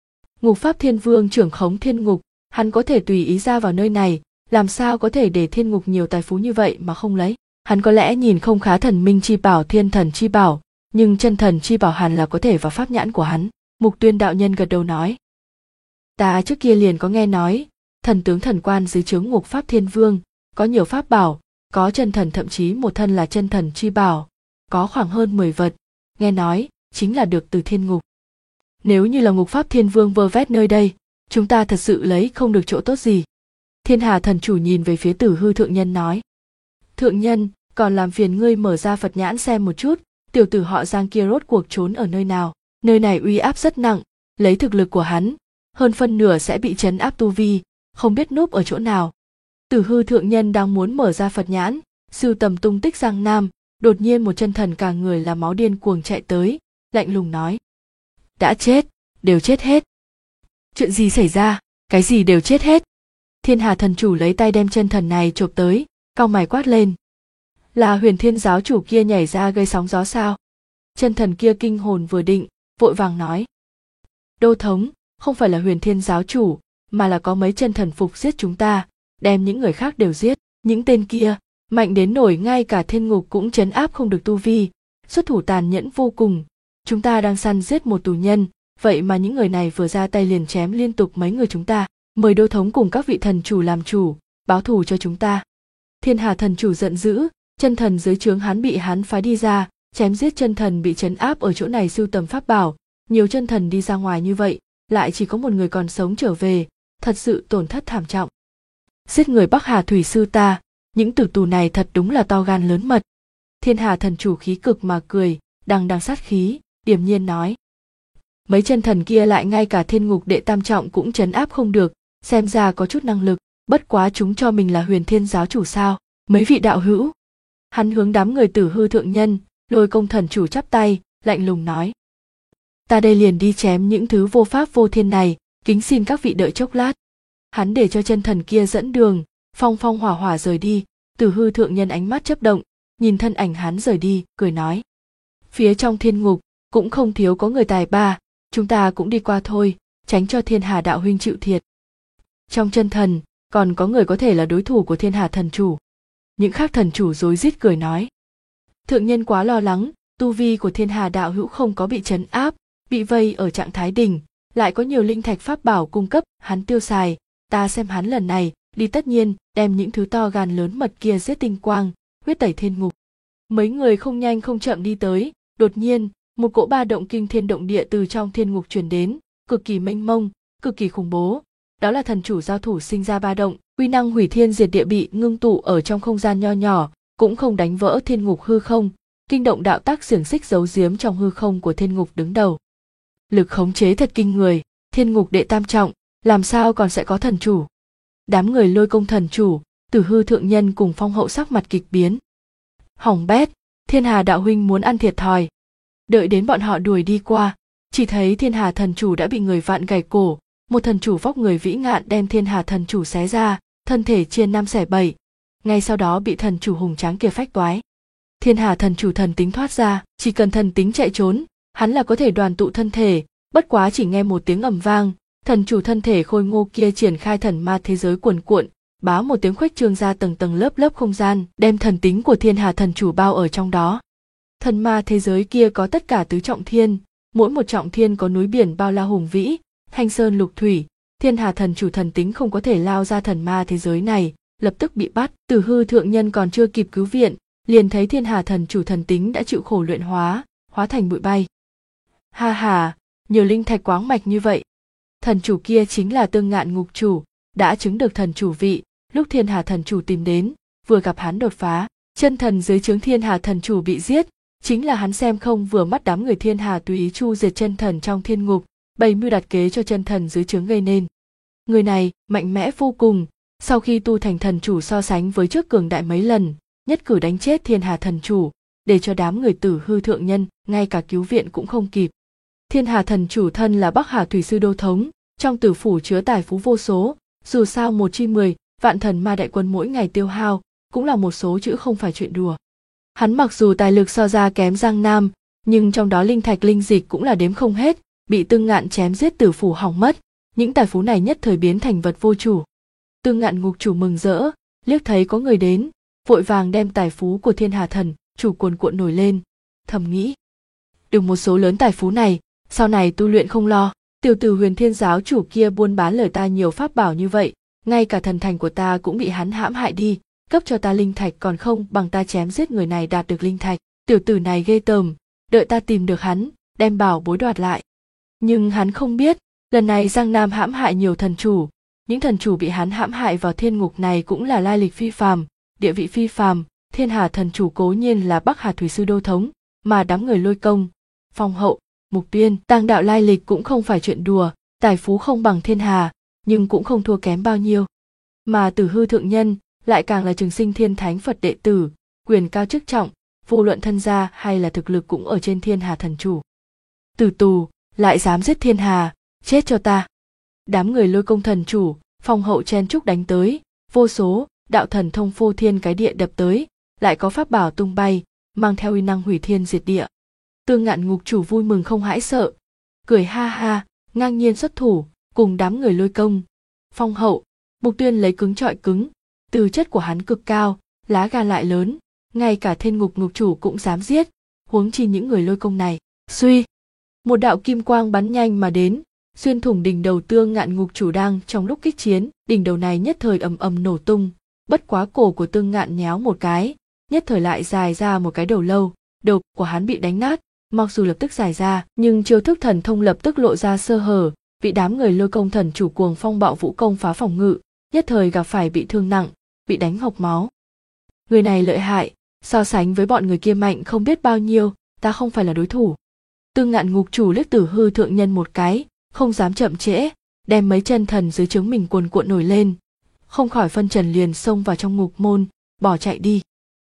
Speaker 1: Ngục Pháp Thiên Vương trưởng khống thiên ngục, hắn có thể tùy ý ra vào nơi này, làm sao có thể để thiên ngục nhiều tài phú như vậy mà không lấy. Hắn có lẽ nhìn không khá thần minh chi bảo thiên thần chi bảo, nhưng chân thần chi bảo hẳn là có thể vào pháp nhãn của hắn. Mục Tuyên đạo nhân gật đầu nói. Ta trước kia liền có nghe nói, thần tướng thần quan dưới trướng Ngục Pháp Thiên Vương, có nhiều pháp bảo, có chân thần thậm chí một thân là chân thần chi bảo, có khoảng hơn 10 vật, nghe nói, chính là được từ thiên ngục. Nếu như là Ngục Pháp Thiên Vương vơ vét nơi đây, chúng ta thật sự lấy không được chỗ tốt gì. Thiên Hà thần chủ nhìn về phía Tử Hư thượng nhân nói. Thượng nhân, còn làm phiền ngươi mở ra Phật nhãn xem một chút, tiểu tử họ Giang kia rốt cuộc trốn ở nơi nào. Nơi này uy áp rất nặng, lấy thực lực của hắn, hơn phân nửa sẽ bị trấn áp tu vi, không biết núp ở chỗ nào. Tử Hư thượng nhân đang muốn mở ra Phật nhãn, sưu tầm tung tích Giang Nam, đột nhiên một chân thần cả người là máu điên cuồng chạy tới, lạnh lùng nói. Đã chết, đều chết hết. Chuyện gì xảy ra, cái gì đều chết hết. Thiên Hà thần chủ lấy tay đem chân thần này chộp tới, cau mày quát lên. Là Huyền Thiên giáo chủ kia nhảy ra gây sóng gió sao? Chân thần kia kinh hồn vừa định, vội vàng nói. Đô thống, không phải là Huyền Thiên giáo chủ, mà là có mấy chân thần phục giết chúng ta, đem những người khác đều giết. Những tên kia, mạnh đến nổi ngay cả thiên ngục cũng trấn áp không được tu vi, xuất thủ tàn nhẫn vô cùng. Chúng ta đang săn giết một tù nhân, vậy mà những người này vừa ra tay liền chém liên tục mấy người chúng ta. Mời đô thống cùng các vị thần chủ làm chủ, báo thù cho chúng ta. Thiên Hà thần chủ giận dữ, chân thần dưới trướng hắn bị hắn phái đi ra, chém giết chân thần bị trấn áp ở chỗ này sưu tầm pháp bảo, nhiều chân thần đi ra ngoài như vậy, lại chỉ có một người còn sống trở về, thật sự tổn thất thảm trọng. Giết người Bắc Hà thủy sư ta, những tử tù này thật đúng là to gan lớn mật. Thiên Hà thần chủ khí cực mà cười, đằng sát khí, điềm nhiên nói. Mấy chân thần kia lại ngay cả thiên ngục đệ tam trọng cũng trấn áp không được, xem ra có chút năng lực, bất quá chúng cho mình là Huyền Thiên giáo chủ sao? Mấy vị đạo hữu. Hắn hướng đám người Tử Hư thượng nhân, Lôi Công thần chủ chắp tay, lạnh lùng nói. Ta đây liền đi chém những thứ vô pháp vô thiên này, kính xin các vị đợi chốc lát. Hắn để cho chân thần kia dẫn đường, phong phong hỏa hỏa rời đi. Tử Hư thượng nhân ánh mắt chớp động, nhìn thân ảnh hắn rời đi, cười nói. Phía trong thiên ngục, cũng không thiếu có người tài ba, chúng ta cũng đi qua thôi, tránh cho Thiên Hà đạo huynh chịu thiệt. Trong chân thần, còn có người có thể là đối thủ của Thiên Hà thần chủ. Những khác thần chủ rối rít cười nói. Thượng nhân quá lo lắng, tu vi của Thiên Hà đạo hữu không có bị trấn áp, bị vây ở trạng thái đỉnh, lại có nhiều linh thạch pháp bảo cung cấp, hắn tiêu xài, ta xem hắn lần này, đi tất nhiên, đem những thứ to gan lớn mật kia giết tinh quang, huyết tẩy thiên ngục. Mấy người không nhanh không chậm đi tới, đột nhiên, một cỗ ba động kinh thiên động địa từ trong thiên ngục truyền đến, cực kỳ mênh mông, cực kỳ khủng bố. Đó là thần chủ giao thủ sinh ra ba động, uy năng hủy thiên diệt địa bị ngưng tụ ở trong không gian nho nhỏ, cũng không đánh vỡ thiên ngục hư không, kinh động đạo tác xiềng xích giấu giếm trong hư không của thiên ngục đứng đầu. Lực khống chế thật kinh người, thiên ngục đệ tam trọng, làm sao còn sẽ có thần chủ? Đám người Lôi Công thần chủ, Tử Hư thượng nhân cùng Phong hậu sắc mặt kịch biến. Hỏng bét, Thiên Hà đạo huynh muốn ăn thiệt thòi. Đợi đến bọn họ đuổi đi qua, chỉ thấy Thiên Hà thần chủ đã bị người vạn gãy cổ, một thần chủ vóc người vĩ ngạn đem Thiên Hà thần chủ xé ra, thân thể chia năm xẻ bảy, ngay sau đó bị thần chủ hùng tráng kia phách toái. Thiên Hà thần chủ thần tính thoát ra, chỉ cần thần tính chạy trốn, hắn là có thể đoàn tụ thân thể, bất quá chỉ nghe một tiếng ầm vang, thần chủ thân thể khôi ngô kia triển khai thần ma thế giới cuồn cuộn, bá một tiếng khuếch trương ra tầng tầng lớp lớp không gian, đem thần tính của Thiên Hà thần chủ bao ở trong đó. Thần ma thế giới kia có tất cả tứ trọng thiên, mỗi một trọng thiên có núi biển bao la hùng vĩ, thanh sơn lục thủy. Thiên Hà thần chủ thần tính không có thể lao ra thần ma thế giới này, lập tức bị bắt. Tử Hư thượng nhân còn chưa kịp cứu viện, liền thấy Thiên Hà thần chủ thần tính đã chịu khổ luyện hóa, hóa thành bụi bay. Ha ha, nhiều linh thạch quáng mạch như vậy. Thần chủ kia chính là Tương Ngạn ngục chủ, đã chứng được thần chủ vị. Lúc Thiên Hà thần chủ tìm đến, vừa gặp hắn đột phá, chân thần dưới trướng Thiên Hà thần chủ bị giết, chính là hắn xem không vừa mắt đám người Thiên Hà tùy ý chu diệt chân thần trong thiên ngục, bày mưu đặt kế cho chân thần dưới trướng gây nên. Người này mạnh mẽ vô cùng, sau khi tu thành thần chủ so sánh với trước cường đại mấy lần, nhất cử đánh chết Thiên Hà thần chủ, để cho đám người Tử Hư thượng nhân ngay cả cứu viện cũng không kịp. Thiên Hà thần chủ thân là Bắc Hà thủy sư đô thống, trong tử phủ chứa tài phú vô số, dù sao 1/10 vạn thần ma đại quân mỗi ngày tiêu hao, cũng là một số chữ không phải chuyện đùa. Hắn mặc dù tài lực so ra kém Giang Nam, nhưng trong đó linh thạch linh dịch cũng là đếm không hết, bị Tương Ngạn chém giết tử phủ hỏng mất, những tài phú này nhất thời biến thành vật vô chủ. Tương Ngạn ngục chủ mừng rỡ, liếc thấy có người đến, vội vàng đem tài phú của Thiên Hà Thần chủ cuồn cuộn nổi lên, thầm nghĩ: được một số lớn tài phú này, sau này tu luyện không lo. Tiểu tử Huyền Thiên giáo chủ kia buôn bán lời ta nhiều pháp bảo như vậy, ngay cả thần thành của ta cũng bị hắn hãm hại đi, cấp cho ta linh thạch còn không bằng ta chém giết người này đạt được linh thạch. Tiểu tử này ghê tởm, đợi ta tìm được hắn, đem bảo bối đoạt lại. Nhưng hắn không biết, lần này Giang Nam hãm hại nhiều thần chủ, những thần chủ bị hắn hãm hại vào thiên ngục này cũng là lai lịch phi phàm, địa vị phi phàm. Thiên Hà thần chủ cố nhiên là Bắc Hà thủy sư đô thống, mà đám người Lôi Công, Phong Hậu, Mục Tuyên, Tàng đạo lai lịch cũng không phải chuyện đùa, tài phú không bằng Thiên Hà, nhưng cũng không thua kém bao nhiêu. Mà Tử Hư thượng nhân lại càng là Trường Sinh Thiên Thánh Phật đệ tử, quyền cao chức trọng, vô luận thân gia hay là thực lực cũng ở trên Thiên Hà thần chủ. Tử tù, lại dám giết Thiên Hà, chết cho ta. Đám người Lôi Công thần chủ, Phong Hậu chen chúc đánh tới, vô số đạo thần thông phô thiên cái địa đập tới, lại có pháp bảo tung bay, mang theo uy năng hủy thiên diệt địa. Tương Ngạn ngục chủ vui mừng không hãi sợ, cười ha ha, ngang nhiên xuất thủ, cùng đám người Lôi Công, Phong Hậu, Mục Tuyên lấy cứng trọi cứng. Tư chất của hắn cực cao, lá gan lại lớn, ngay cả Thiên ngục ngục chủ cũng dám giết, huống chi những người Lôi Công này. Suy, một đạo kim quang bắn nhanh mà đến, xuyên thủng đỉnh đầu Tương Ngạn ngục chủ đang trong lúc kích chiến, đỉnh đầu này nhất thời ầm ầm nổ tung, bất quá cổ của Tương Ngạn nhéo một cái, nhất thời lại dài ra một cái đầu lâu, đầu của hắn bị đánh nát, mặc dù lập tức dài ra, nhưng chiêu thức thần thông lập tức lộ ra sơ hở, bị đám người Lôi Công thần chủ cuồng phong bạo vũ công phá phòng ngự, nhất thời gặp phải bị thương nặng, bị đánh hộc máu. Người này lợi hại, so sánh với bọn người kia mạnh không biết bao nhiêu, ta không phải là đối thủ. Tương Ngạn ngục chủ liếc Tử Hư thượng nhân một cái, không dám chậm trễ, đem mấy chân thần dưới trướng mình cuồn cuộn nổi lên, không khỏi phân trần liền xông vào trong ngục môn, bỏ chạy đi.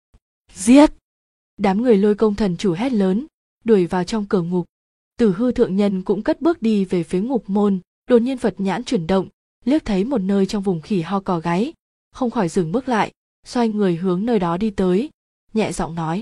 Speaker 1: Giết! Đám người Lôi Công thần chủ hét lớn, đuổi vào trong cửa ngục. Tử Hư thượng nhân cũng cất bước đi về phía ngục môn, đột nhiên Phật nhãn chuyển động, liếc thấy một nơi trong vùng khỉ ho cò gáy, không khỏi dừng bước lại, xoay người hướng nơi đó đi tới, nhẹ giọng nói: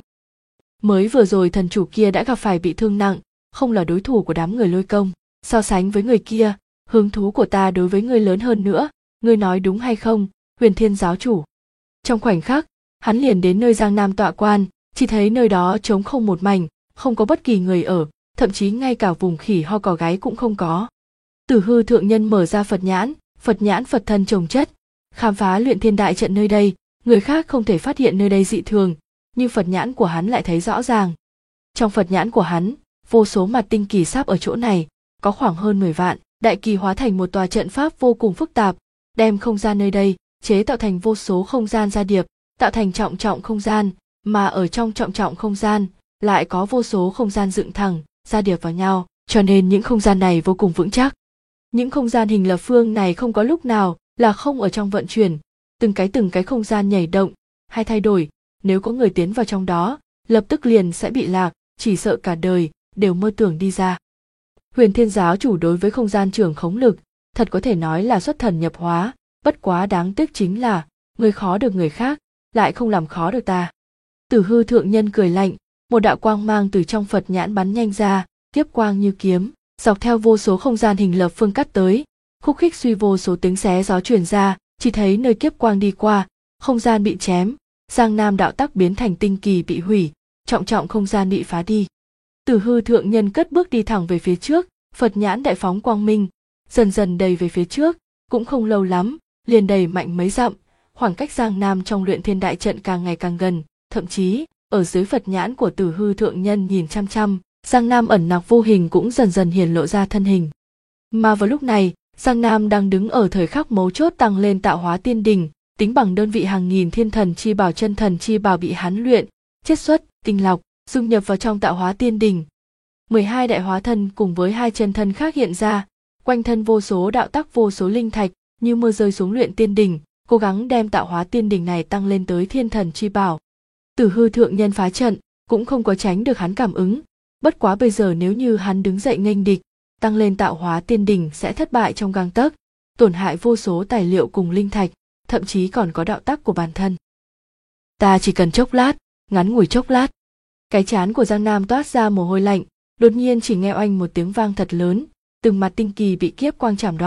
Speaker 1: mới vừa rồi thần chủ kia đã gặp phải bị thương nặng, không là đối thủ của đám người Lôi Công. So sánh với người kia, hứng thú của ta đối với ngươi lớn hơn nữa, ngươi nói đúng hay không, Huyền Thiên giáo chủ? Trong khoảnh khắc, hắn liền đến nơi Giang Nam tọa quan, chỉ thấy nơi đó trống không một mảnh, không có bất kỳ người ở, thậm chí ngay cả vùng khỉ ho cò gáy cũng không có. Tử Hư thượng nhân mở ra Phật nhãn Phật thân chồng chất, khám phá luyện thiên đại trận nơi đây, người khác không thể phát hiện nơi đây dị thường, nhưng Phật nhãn của hắn lại thấy rõ ràng. Trong Phật nhãn của hắn, vô số mặt tinh kỳ sáp ở chỗ này, có khoảng hơn 10 vạn, đại kỳ hóa thành một tòa trận pháp vô cùng phức tạp, đem không gian nơi đây chế tạo thành vô số không gian gia điệp, tạo thành trọng trọng không gian, mà ở trong trọng trọng không gian lại có vô số không gian dựng thẳng, gia điệp vào nhau, cho nên những không gian này vô cùng vững chắc. Những không gian hình lập phương này không có lúc nào là không ở trong vận chuyển, từng cái không gian nhảy động hay thay đổi, nếu có người tiến vào trong đó, lập tức liền sẽ bị lạc, chỉ sợ cả đời đều mơ tưởng đi ra. Huyền Thiên giáo chủ đối với không gian trưởng khống lực, thật có thể nói là xuất thần nhập hóa, bất quá đáng tiếc chính là, người khó được người khác, lại không làm khó được ta. Tử Hư thượng nhân cười lạnh, một đạo quang mang từ trong Phật nhãn bắn nhanh ra, tiếp quang như kiếm, dọc theo vô số không gian hình lập phương cắt tới, khúc khích suy vô số tiếng xé gió truyền ra, chỉ thấy nơi kiếp quang đi qua, không gian bị chém, Giang Nam đạo tắc biến thành tinh kỳ bị hủy, trọng trọng không gian bị phá đi. Tử Hư thượng nhân cất bước đi thẳng về phía trước, Phật nhãn đại phóng quang minh, dần dần đầy về phía trước, cũng không lâu lắm, liền đầy mạnh mấy dặm, khoảng cách Giang Nam trong luyện thiên đại trận càng ngày càng gần, thậm chí ở dưới Phật nhãn của Tử Hư thượng nhân nhìn chăm chăm, Giang Nam ẩn nặc vô hình cũng dần dần hiển lộ ra thân hình. Mà vào lúc này, Giang Nam đang đứng ở thời khắc mấu chốt tăng lên tạo hóa tiên đỉnh, tính bằng đơn vị hàng nghìn thiên thần chi bảo chân thần chi bảo bị hắn luyện, chiết xuất, tinh lọc, dung nhập vào trong tạo hóa tiên đỉnh. 12 đại hóa thân cùng với 2 chân thân khác hiện ra, quanh thân vô số đạo tắc vô số linh thạch như mưa rơi xuống luyện tiên đỉnh, cố gắng đem tạo hóa tiên đỉnh này tăng lên tới thiên thần chi bảo. Tử Hư thượng nhân phá trận, cũng không có tránh được hắn cảm ứng, bất quá bây giờ nếu như hắn đứng dậy nghênh địch, tăng lên tạo hóa tiên đỉnh sẽ thất bại trong gang tấc, tổn hại vô số tài liệu cùng linh thạch, thậm chí còn có đạo tắc của bản thân. Ta chỉ cần chốc lát, ngắn ngủi chốc lát. Cái trán của Giang Nam toát ra mồ hôi lạnh, đột nhiên chỉ nghe oanh một tiếng vang thật lớn, từng mặt tinh kỳ bị kiếp quang chảm đoạn,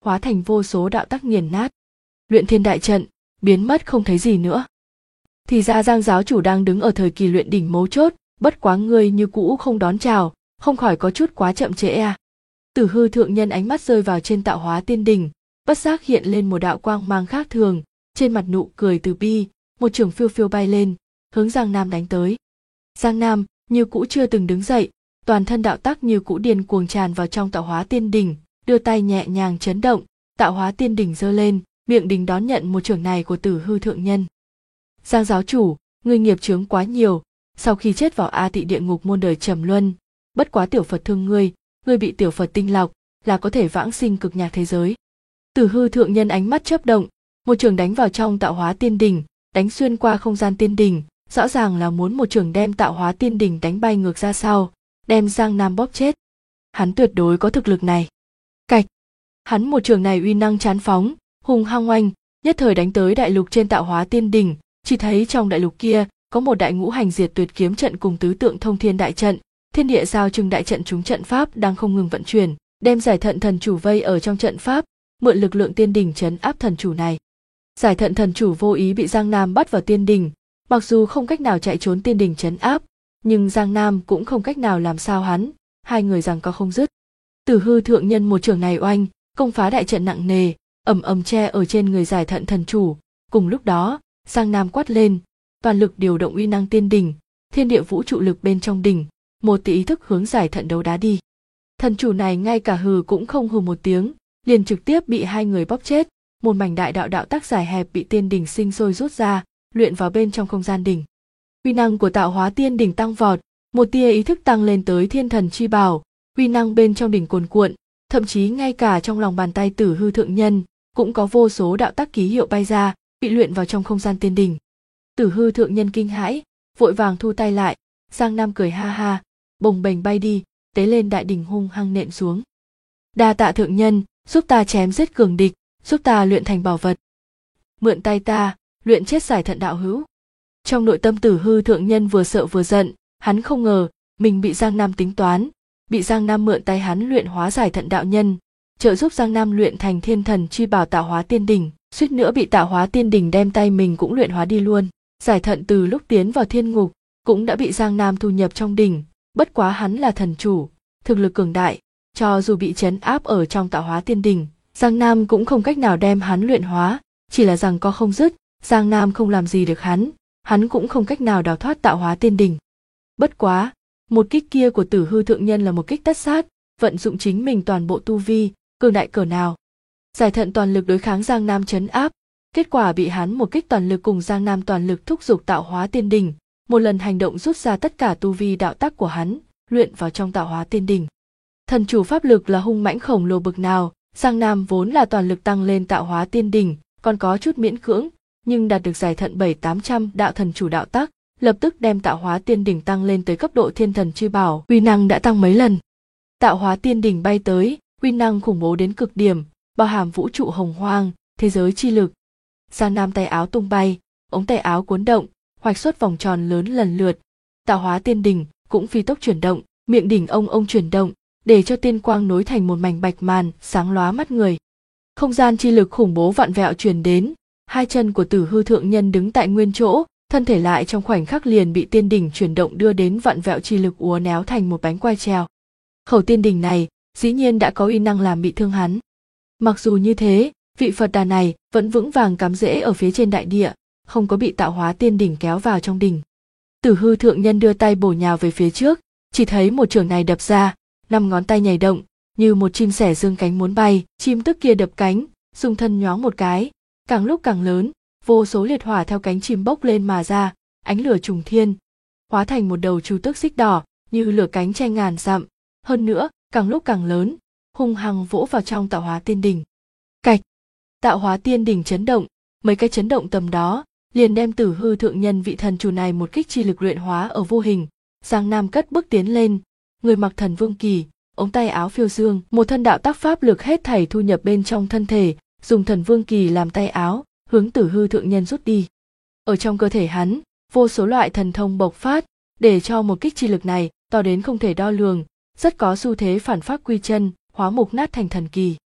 Speaker 1: hóa thành vô số đạo tắc nghiền nát. Luyện thiên đại trận, biến mất không thấy gì nữa. Thì ra Giang giáo chủ đang đứng ở thời kỳ luyện đỉnh mấu chốt, bất quá ngươi như cũ không đón chào, không khỏi có chút quá chậm trễ à. Tử Hư thượng nhân ánh mắt rơi vào trên tạo hóa tiên đỉnh, bất giác hiện lên một đạo quang mang khác thường, trên mặt nụ cười từ bi, một trường phiêu phiêu bay lên, hướng Giang Nam đánh tới. Giang Nam như cũ chưa từng đứng dậy, toàn thân đạo tắc như cũ điên cuồng tràn vào trong tạo hóa tiên đỉnh, đưa tay nhẹ nhàng chấn động, tạo hóa tiên đỉnh giơ lên, miệng đình đón nhận một trường này của Tử Hư thượng nhân. Giang giáo chủ, ngươi nghiệp chướng quá nhiều, sau khi chết vào A Tị địa ngục muôn đời trầm luân, bất quá tiểu Phật thương ngươi bị tiểu Phật tinh lọc, là có thể vãng sinh cực nhạc thế giới. Tử Hư thượng nhân ánh mắt chớp động, một trường đánh vào trong tạo hóa tiên đỉnh, đánh xuyên qua không gian tiên đỉnh, rõ ràng là muốn một trường đem tạo hóa tiên đỉnh đánh bay ngược ra sau, đem Giang Nam bóp chết. Hắn tuyệt đối có thực lực này. Cạch, hắn một trường này uy năng chán phóng, hùng hăng oanh, nhất thời đánh tới đại lục trên tạo hóa tiên đỉnh, chỉ thấy trong đại lục kia có một đại ngũ hành diệt tuyệt kiếm trận cùng tứ tượng thông thiên đại trận, thiên địa giao trừng đại trận chúng trận pháp đang không ngừng vận chuyển, đem Giải Thận thần chủ vây ở trong trận pháp, mượn lực lượng tiên đỉnh trấn áp thần chủ này. Giải Thận thần chủ vô ý bị Giang Nam bắt vào tiên đỉnh, mặc dù không cách nào chạy trốn tiên đỉnh trấn áp, nhưng Giang Nam cũng không cách nào làm sao hắn, hai người giằng co không dứt. Tử Hư thượng nhân một trường này oanh, công phá đại trận nặng nề, ầm ầm che ở trên người Giải Thận thần chủ. Cùng lúc đó, Giang Nam quát lên, toàn lực điều động uy năng tiên đỉnh, thiên địa vũ trụ lực bên trong đỉnh, một tỷ ý thức hướng Giải Thận đấu đá đi. Thần chủ này ngay cả hừ cũng không hừ một tiếng, liền trực tiếp bị hai người bóp chết, một mảnh đại đạo đạo tác dài hẹp bị tiên đỉnh sinh sôi rút ra, luyện vào bên trong không gian đỉnh. Uy năng của tạo hóa tiên đỉnh tăng vọt, một tia ý thức tăng lên tới thiên thần chi bảo, uy năng bên trong đỉnh cuồn cuộn, thậm chí ngay cả trong lòng bàn tay Tử Hư thượng nhân cũng có vô số đạo tác ký hiệu bay ra, bị luyện vào trong không gian tiên đỉnh. Tử Hư thượng nhân kinh hãi, vội vàng thu tay lại. Giang Nam cười ha ha, bồng bềnh bay đi, tế lên đại đỉnh hung hăng nện xuống. Đa tạ thượng nhân, giúp ta chém giết cường địch, giúp ta luyện thành bảo vật. Mượn tay ta, luyện chết Giải Thận đạo hữu. Trong nội tâm Tử Hư thượng nhân vừa sợ vừa giận, hắn không ngờ mình bị Giang Nam tính toán, bị Giang Nam mượn tay hắn luyện hóa Giải Thận đạo nhân, trợ giúp Giang Nam luyện thành thiên thần chi bảo tạo hóa tiên đỉnh, suýt nữa bị tạo hóa tiên đỉnh đem tay mình cũng luyện hóa đi luôn. Giải Thận từ lúc tiến vào thiên ngục cũng đã bị Giang Nam thu nhập trong đỉnh, bất quá hắn là thần chủ, thực lực cường đại, cho dù bị trấn áp ở trong tạo hóa tiên đỉnh, Giang Nam cũng không cách nào đem hắn luyện hóa, chỉ là giằng co không dứt, Giang Nam không làm gì được hắn cũng không cách nào đào thoát tạo hóa tiên đỉnh. Bất quá, một kích kia của Tử Hư thượng nhân là một kích tất sát, vận dụng chính mình toàn bộ tu vi, cường đại cỡ nào. Giải Thận toàn lực đối kháng Giang Nam trấn áp, kết quả bị hắn một kích toàn lực cùng Giang Nam toàn lực thúc giục tạo hóa tiên đỉnh, một lần hành động rút ra tất cả tu vi đạo tắc của hắn, luyện vào trong tạo hóa tiên đỉnh. Thần chủ pháp lực là hung mãnh khổng lồ bực nào, Giang Nam vốn là toàn lực tăng lên tạo hóa tiên đỉnh, còn có chút miễn cưỡng, nhưng đạt được Giải Thận 700-800 đạo thần chủ đạo tắc, lập tức đem tạo hóa tiên đỉnh tăng lên tới cấp độ thiên thần chi bảo, uy năng đã tăng mấy lần. Tạo hóa tiên đỉnh bay tới, uy năng khủng bố đến cực điểm, bao hàm vũ trụ hồng hoang, thế giới chi lực. Giang Nam tay áo tung bay, ống tay áo cuốn động, hoạch xuất vòng tròn lớn lần lượt. Tạo hóa tiên đỉnh cũng phi tốc chuyển động, miệng đỉnh ông chuyển động, để cho tiên quang nối thành một mảnh bạch màn sáng lóa mắt người. Không gian chi lực khủng bố vặn vẹo truyền đến, hai chân của Tử Hư thượng nhân đứng tại nguyên chỗ, thân thể lại trong khoảnh khắc liền bị tiên đỉnh chuyển động đưa đến vặn vẹo chi lực uốn éo thành một bánh quai treo. Khẩu tiên đỉnh này dĩ nhiên đã có uy năng làm bị thương hắn. Mặc dù như thế, vị Phật đà này vẫn vững vàng cắm rễ ở phía trên đại địa, không có bị tạo hóa tiên đỉnh kéo vào trong đỉnh. Tử Hư thượng nhân đưa tay bổ nhào về phía trước, chỉ thấy một chưởng này đập ra, 5 ngón tay nhảy động, như một chim sẻ dương cánh muốn bay, chim tức kia đập cánh, dùng thân nhoáng một cái, càng lúc càng lớn, vô số liệt hỏa theo cánh chim bốc lên mà ra, ánh lửa trùng thiên, hóa thành một đầu chu tước xích đỏ, như lửa cánh che ngàn dặm, hơn nữa, càng lúc càng lớn, hung hăng vỗ vào trong tạo hóa tiên đỉnh. Cạch, tạo hóa tiên đỉnh chấn động, mấy cái chấn động tầm đó, liền đem Tử Hư thượng nhân vị thần chủ này một kích chi lực luyện hóa ở vô hình. Giang Nam cất bước tiến lên, người mặc thần vương kỳ, ống tay áo phiêu dương, một thân đạo tác pháp lực hết thảy thu nhập bên trong thân thể, dùng thần vương kỳ làm tay áo, hướng Tử Hư thượng nhân rút đi. Ở trong cơ thể hắn, vô số loại thần thông bộc phát, để cho một kích chi lực này to đến không thể đo lường, rất có xu thế phản pháp quy chân, hóa mục nát thành thần kỳ.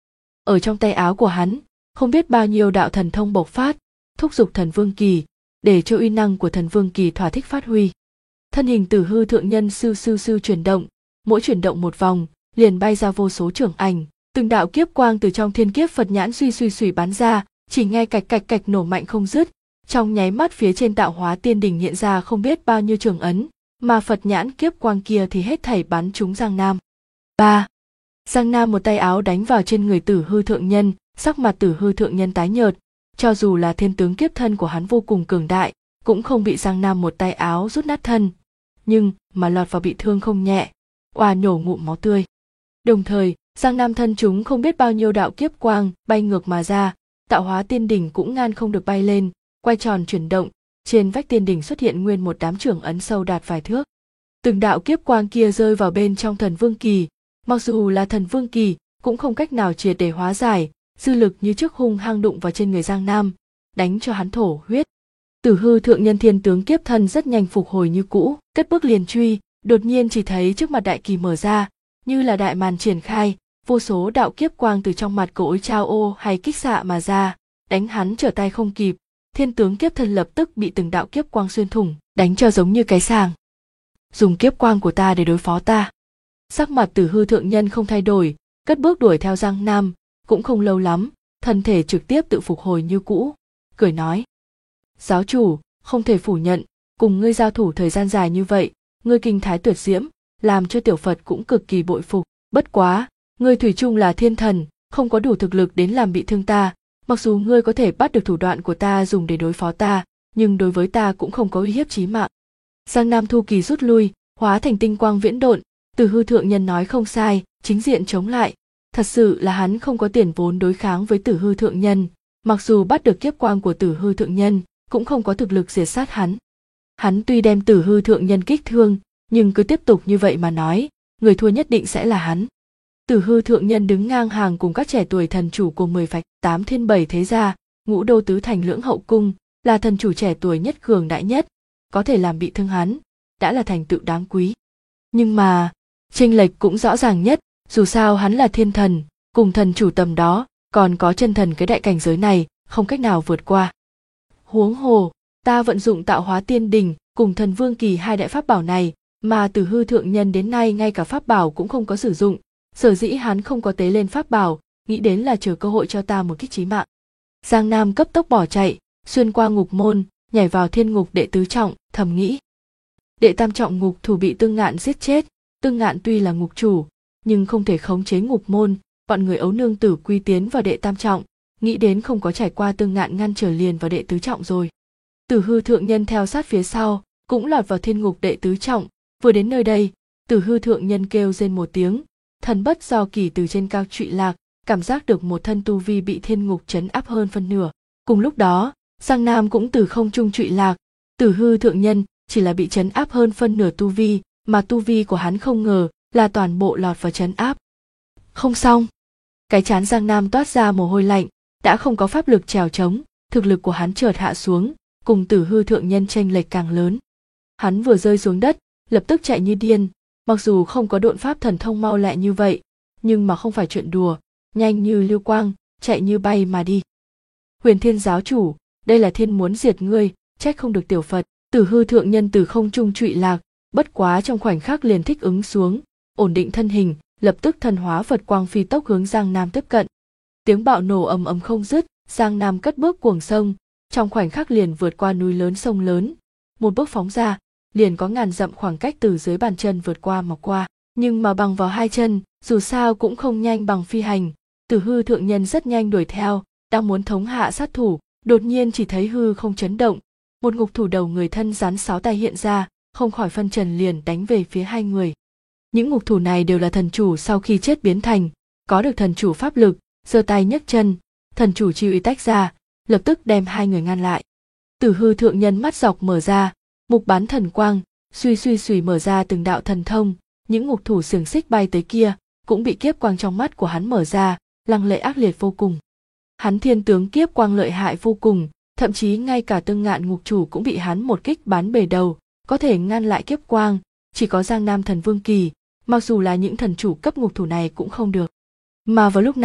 Speaker 1: ở trong tay áo của hắn, không biết bao nhiêu đạo thần thông bộc phát, thúc giục thần vương kỳ, để cho uy năng của thần vương kỳ thỏa thích phát huy. Thân hình Tử Hư thượng nhân sư sư sư chuyển động, mỗi chuyển động một vòng, liền bay ra vô số trưởng ảnh, từng đạo kiếp quang từ trong thiên kiếp Phật nhãn suy suy suy bắn ra, chỉ nghe cạch cạch cạch nổ mạnh không dứt. Trong nháy mắt phía trên Tạo Hóa Tiên Đỉnh hiện ra không biết bao nhiêu trường ấn, mà Phật nhãn kiếp quang kia thì hết thảy bắn trúng Giang Nam. 3. Giang Nam một tay áo đánh vào trên người Tử Hư thượng nhân, sắc mặt Tử Hư thượng nhân tái nhợt, cho dù là thiên tướng kiếp thân của hắn vô cùng cường đại, cũng không bị Giang Nam một tay áo rút nát thân, nhưng mà lọt vào bị thương không nhẹ, oà nhổ ngụm máu tươi. Đồng thời, Giang Nam thân chúng không biết bao nhiêu đạo kiếp quang bay ngược mà ra, Tạo Hóa Tiên Đỉnh cũng ngăn không được bay lên, quay tròn chuyển động, trên vách tiên đỉnh xuất hiện nguyên một đám trưởng ấn sâu đạt vài thước. Từng đạo kiếp quang kia rơi vào bên trong thần vương kỳ, mặc dù là thần vương kỳ cũng không cách nào triệt để hóa giải, dư lực như trước hung hăng đụng vào trên người Giang Nam, đánh cho hắn thổ huyết. Tử Hư thượng nhân thiên tướng kiếp thân rất nhanh phục hồi như cũ, cất bước liền truy, đột nhiên chỉ thấy trước mặt đại kỳ mở ra, như là đại màn triển khai, vô số đạo kiếp quang từ trong mặt cậu ấy trao ô hay kích xạ mà ra, đánh hắn trở tay không kịp. Thiên tướng kiếp thân lập tức bị từng đạo kiếp quang xuyên thủng, đánh cho giống như cái sàng. Dùng kiếp quang của ta để đối phó ta. Sắc mặt Tử Hư thượng nhân không thay đổi, cất bước đuổi theo Giang Nam, cũng không lâu lắm, thân thể trực tiếp tự phục hồi như cũ, cười nói: Giáo chủ, không thể phủ nhận, cùng ngươi giao thủ thời gian dài như vậy, ngươi kinh thái tuyệt diễm, làm cho tiểu Phật cũng cực kỳ bội phục. Bất quá, ngươi thủy chung là thiên thần, không có đủ thực lực đến làm bị thương ta. Mặc dù ngươi có thể bắt được thủ đoạn của ta dùng để đối phó ta, nhưng đối với ta cũng không có uy hiếp chí mạng. Giang Nam thu kỳ rút lui, hóa thành tinh quang viễn độn. Tử Hư thượng nhân nói không sai, chính diện chống lại. Thật sự là hắn không có tiền vốn đối kháng với Tử Hư thượng nhân, mặc dù bắt được kiếp quang của Tử Hư thượng nhân, cũng không có thực lực diệt sát hắn. Hắn tuy đem Tử Hư thượng nhân kích thương, nhưng cứ tiếp tục như vậy mà nói, người thua nhất định sẽ là hắn. Tử Hư thượng nhân đứng ngang hàng cùng các trẻ tuổi thần chủ của 10 phạch 8 thiên 7 thế gia, Ngũ Đô tứ thành lưỡng hậu cung, là thần chủ trẻ tuổi nhất cường đại nhất, có thể làm bị thương hắn, đã là thành tựu đáng quý. Nhưng mà, chênh lệch cũng rõ ràng nhất, dù sao hắn là thiên thần, cùng thần chủ tầm đó, còn có chân thần cái đại cảnh giới này, không cách nào vượt qua. Huống hồ, ta vận dụng Tạo Hóa Tiên Đỉnh cùng Thần Vương Kỳ hai đại pháp bảo này, mà Tử Hư thượng nhân đến nay ngay cả pháp bảo cũng không có sử dụng, sở dĩ hắn không có tế lên pháp bảo, nghĩ đến là chờ cơ hội cho ta một kích chí mạng. Giang Nam cấp tốc bỏ chạy, xuyên qua ngục môn, nhảy vào thiên ngục đệ tứ trọng, thầm nghĩ. Đệ tam trọng ngục thủ bị Tương Ngạn giết chết, Tương Ngạn tuy là ngục chủ, nhưng không thể khống chế ngục môn, bọn người ấu nương tử quy tiến vào đệ tam trọng, nghĩ đến không có trải qua Tương Ngạn ngăn trở liền vào đệ tứ trọng rồi. Tử Hư thượng nhân theo sát phía sau, cũng lọt vào thiên ngục đệ tứ trọng, vừa đến nơi đây, Tử Hư thượng nhân kêu rên một tiếng, thần bất do kỳ từ trên cao trụy lạc, cảm giác được một thân tu vi bị thiên ngục trấn áp hơn phân nửa. Cùng lúc đó, Giang Nam cũng từ không trung trụy lạc, Tử Hư thượng nhân chỉ là bị trấn áp hơn phân nửa tu vi, mà tu vi của hắn không ngờ là toàn bộ lọt vào trấn áp. Không xong. Cái trán Giang Nam toát ra mồ hôi lạnh, đã không có pháp lực trèo trống, thực lực của hắn chợt hạ xuống, cùng Tử Hư thượng nhân chênh lệch càng lớn. Hắn vừa rơi xuống đất, lập tức chạy như điên, mặc dù không có độn pháp thần thông mau lẹ như vậy, nhưng mà không phải chuyện đùa, nhanh như lưu quang, chạy như bay mà đi. Huyền Thiên giáo chủ, đây là thiên muốn diệt ngươi, trách không được tiểu Phật. Tử Hư thượng nhân từ không trung trụy lạc, bất quá trong khoảnh khắc liền thích ứng xuống, ổn định thân hình, lập tức thần hóa Phật quang phi tốc hướng Giang Nam tiếp cận. Tiếng bạo nổ ầm ầm không dứt, Giang Nam cất bước cuồng sông, trong khoảnh khắc liền vượt qua núi lớn sông lớn, một bước phóng ra, liền có ngàn dặm khoảng cách từ dưới bàn chân vượt qua mà qua, nhưng mà bằng vào hai chân, dù sao cũng không nhanh bằng phi hành. Tử Hư thượng nhân rất nhanh đuổi theo, đang muốn thống hạ sát thủ, đột nhiên chỉ thấy hư không chấn động, một ngục thủ đầu người thân rắn 6 tay hiện ra, không khỏi phân trần liền đánh về phía hai người. Những ngục thủ này đều là thần chủ sau khi chết biến thành, có được thần chủ pháp lực, giơ tay nhấc chân, thần chủ chi uy tách ra, lập tức đem hai người ngăn lại. Tử Hư thượng nhân mắt dọc mở ra, mục bán thần quang, suy suy suy mở ra từng đạo thần thông, những ngục thủ xiềng xích bay tới kia, cũng bị kiếp quang trong mắt của hắn mở ra, lăng lệ ác liệt vô cùng. Hắn thiên tướng kiếp quang lợi hại vô cùng, thậm chí ngay cả Tương Ngạn ngục chủ cũng bị hắn một kích bắn bể đầu, có thể ngăn lại kiếp quang, chỉ có Giang Nam thần vương kỳ, mặc dù là những thần chủ cấp ngục thủ này cũng không được. Mà vào lúc này,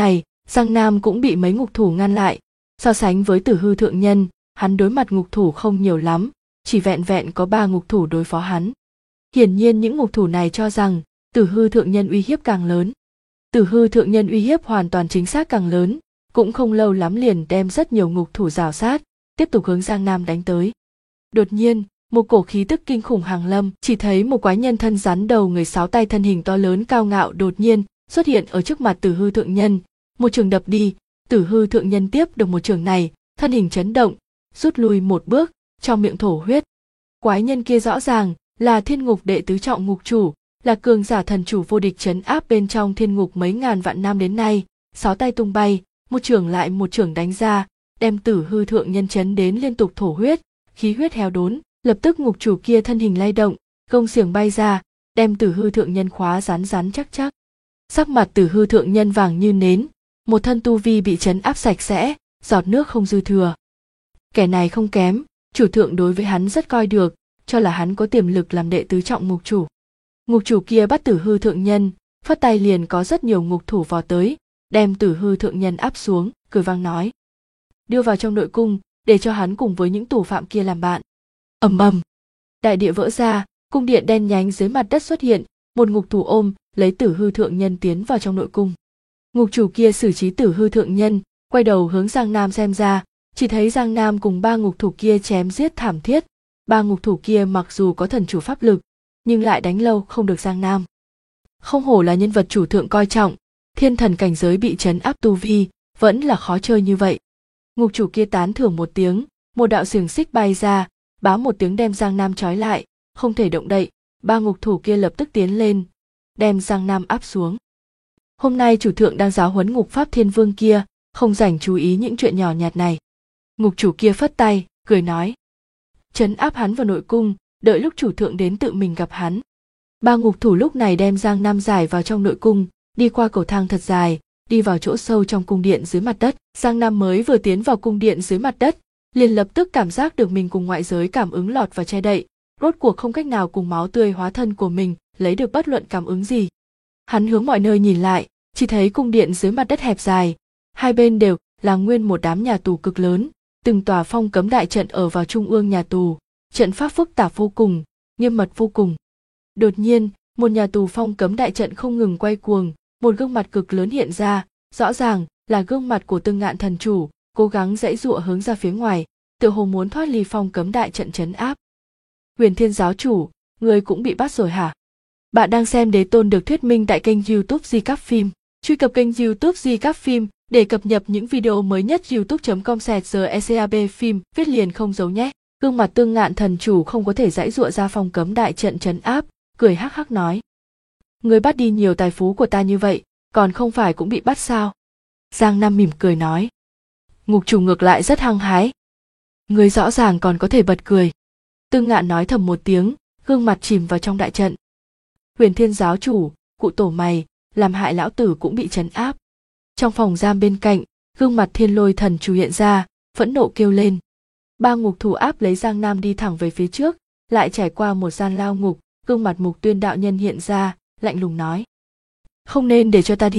Speaker 1: Giang Nam cũng bị mấy ngục thủ ngăn lại. So sánh với Tử Hư thượng nhân, hắn đối mặt ngục thủ không nhiều lắm, chỉ vẹn vẹn có 3 ngục thủ đối phó hắn. Hiển nhiên những ngục thủ này cho rằng Tử Hư thượng nhân uy hiếp càng lớn. Tử Hư thượng nhân uy hiếp hoàn toàn chính xác càng lớn, cũng không lâu lắm liền đem rất nhiều ngục thủ rào sát, tiếp tục hướng Giang Nam đánh tới. Đột nhiên, một cổ khí tức kinh khủng hàng lâm, chỉ thấy một quái nhân thân rắn đầu người 6 tay, thân hình to lớn cao ngạo đột nhiên xuất hiện ở trước mặt Tử Hư thượng nhân, một trường đập đi. Tử Hư thượng nhân tiếp được một trường này, thân hình chấn động, rút lui một bước, trong miệng thổ huyết. Quái nhân kia rõ ràng là Thiên Ngục đệ tứ trọng ngục chủ, là cường giả thần chủ vô địch trấn áp bên trong thiên ngục mấy ngàn vạn năm đến nay. 6 tay tung bay, một trường lại một trường đánh ra, đem Tử Hư thượng nhân chấn đến liên tục thổ huyết, khí huyết heo đốn. Lập tức ngục chủ kia thân hình lay động, gông xiềng bay ra, đem Tử Hư thượng nhân khóa rắn rắn chắc chắc. Sắc mặt Tử Hư thượng nhân vàng như nến, một thân tu vi bị trấn áp sạch sẽ, giọt nước không dư thừa. Kẻ này không kém, chủ thượng đối với hắn rất coi được, cho là hắn có tiềm lực làm đệ tứ trọng ngục chủ. Ngục chủ kia bắt Tử Hư thượng nhân, phất tay liền có rất nhiều ngục thủ vò tới, đem Tử Hư thượng nhân áp xuống, cười vang nói: đưa vào trong nội cung, để cho hắn cùng với những tù phạm kia làm bạn. Ầm ầm, đại địa vỡ ra, cung điện đen nhánh dưới mặt đất xuất hiện, một ngục thủ ôm lấy Tử Hư thượng nhân tiến vào trong nội cung. Ngục chủ kia xử trí Tử Hư thượng nhân, quay đầu hướng Giang Nam xem ra, chỉ thấy Giang Nam cùng 3 ngục thủ kia chém giết thảm thiết. 3 ngục thủ kia mặc dù có thần chủ pháp lực, nhưng lại đánh lâu không được Giang Nam. Không hổ là nhân vật chủ thượng coi trọng, thiên thần cảnh giới bị trấn áp tu vi, vẫn là khó chơi như vậy. Ngục chủ kia tán thưởng một tiếng, một đạo xiềng xích bay ra, bá một tiếng đem Giang Nam trói lại, không thể động đậy. 3 ngục thủ kia lập tức tiến lên, đem Giang Nam áp xuống. Hôm nay chủ thượng đang giáo huấn ngục pháp thiên vương kia, không rảnh chú ý những chuyện nhỏ nhặt này. Ngục chủ kia phất tay, cười nói: trấn áp hắn vào nội cung, đợi lúc chủ thượng đến tự mình gặp hắn. 3 ngục thủ lúc này đem Giang Nam giải vào trong nội cung, đi qua cầu thang thật dài, đi vào chỗ sâu trong cung điện dưới mặt đất. Giang Nam mới vừa tiến vào cung điện dưới mặt đất, liền lập tức cảm giác được mình cùng ngoại giới cảm ứng lọt và che đậy, rốt cuộc không cách nào cùng máu tươi hóa thân của mình lấy được bất luận cảm ứng gì. Hắn hướng mọi nơi nhìn lại, chỉ thấy cung điện dưới mặt đất hẹp dài, hai bên đều là nguyên một đám nhà tù cực lớn, từng tòa phong cấm đại trận ở vào trung ương nhà tù, trận pháp phức tạp vô cùng, nghiêm mật vô cùng. Đột nhiên, một nhà tù phong cấm đại trận không ngừng quay cuồng, một gương mặt cực lớn hiện ra, rõ ràng là gương mặt của Tương Ngạn thần chủ, cố gắng giãy giụa hướng ra phía ngoài, tựa hồ muốn thoát ly phong cấm đại trận trấn áp. Huyền Thiên giáo chủ, người cũng bị bắt rồi hả? Bạn đang xem Đế Tôn được thuyết minh tại kênh YouTube Recap Phim. Truy cập kênh YouTube Recap Phim để cập nhật những video mới nhất. youtube.com/recap phim viết liền không giấu nhé. Gương mặt Tương Ngạn thần chủ không có thể giãy giụa ra phong cấm đại trận trấn áp, cười hắc hắc nói: người bắt đi nhiều tài phú của ta như vậy, còn không phải cũng bị bắt sao? Giang Nam mỉm cười nói: ngục chủ ngược lại rất hăng hái. Người rõ ràng còn có thể bật cười. Tương Ngạn nói thầm một tiếng, gương mặt chìm vào trong đại trận. Huyền Thiên giáo chủ, cụ tổ mày, làm hại lão tử cũng bị trấn áp. Trong phòng giam bên cạnh, gương mặt Thiên Lôi thần chủ hiện ra, phẫn nộ kêu lên. 3 ngục thủ áp lấy Giang Nam đi thẳng về phía trước, lại trải qua một gian lao ngục, gương mặt Mục Tuyên đạo nhân hiện ra, lạnh lùng nói: không nên để cho ta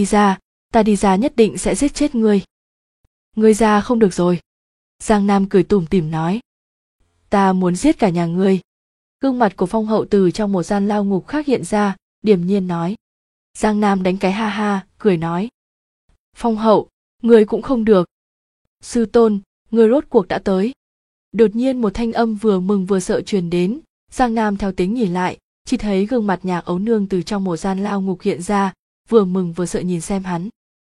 Speaker 1: đi ra nhất định sẽ giết chết ngươi. Ngươi ra không được rồi. Giang Nam cười tủm tỉm nói: ta muốn giết cả nhà ngươi. Gương mặt của Phong Hậu từ trong một gian lao ngục khác hiện ra, điềm nhiên nói. Giang Nam đánh cái ha ha, cười nói: Phong Hậu, ngươi cũng không được. Sư tôn, ngươi rốt cuộc đã tới. Đột nhiên một thanh âm vừa mừng vừa sợ truyền đến. Giang Nam theo tiếng nhìn lại, chỉ thấy gương mặt Nhạc Ấu Nương từ trong một gian lao ngục hiện ra, vừa mừng vừa sợ nhìn xem hắn.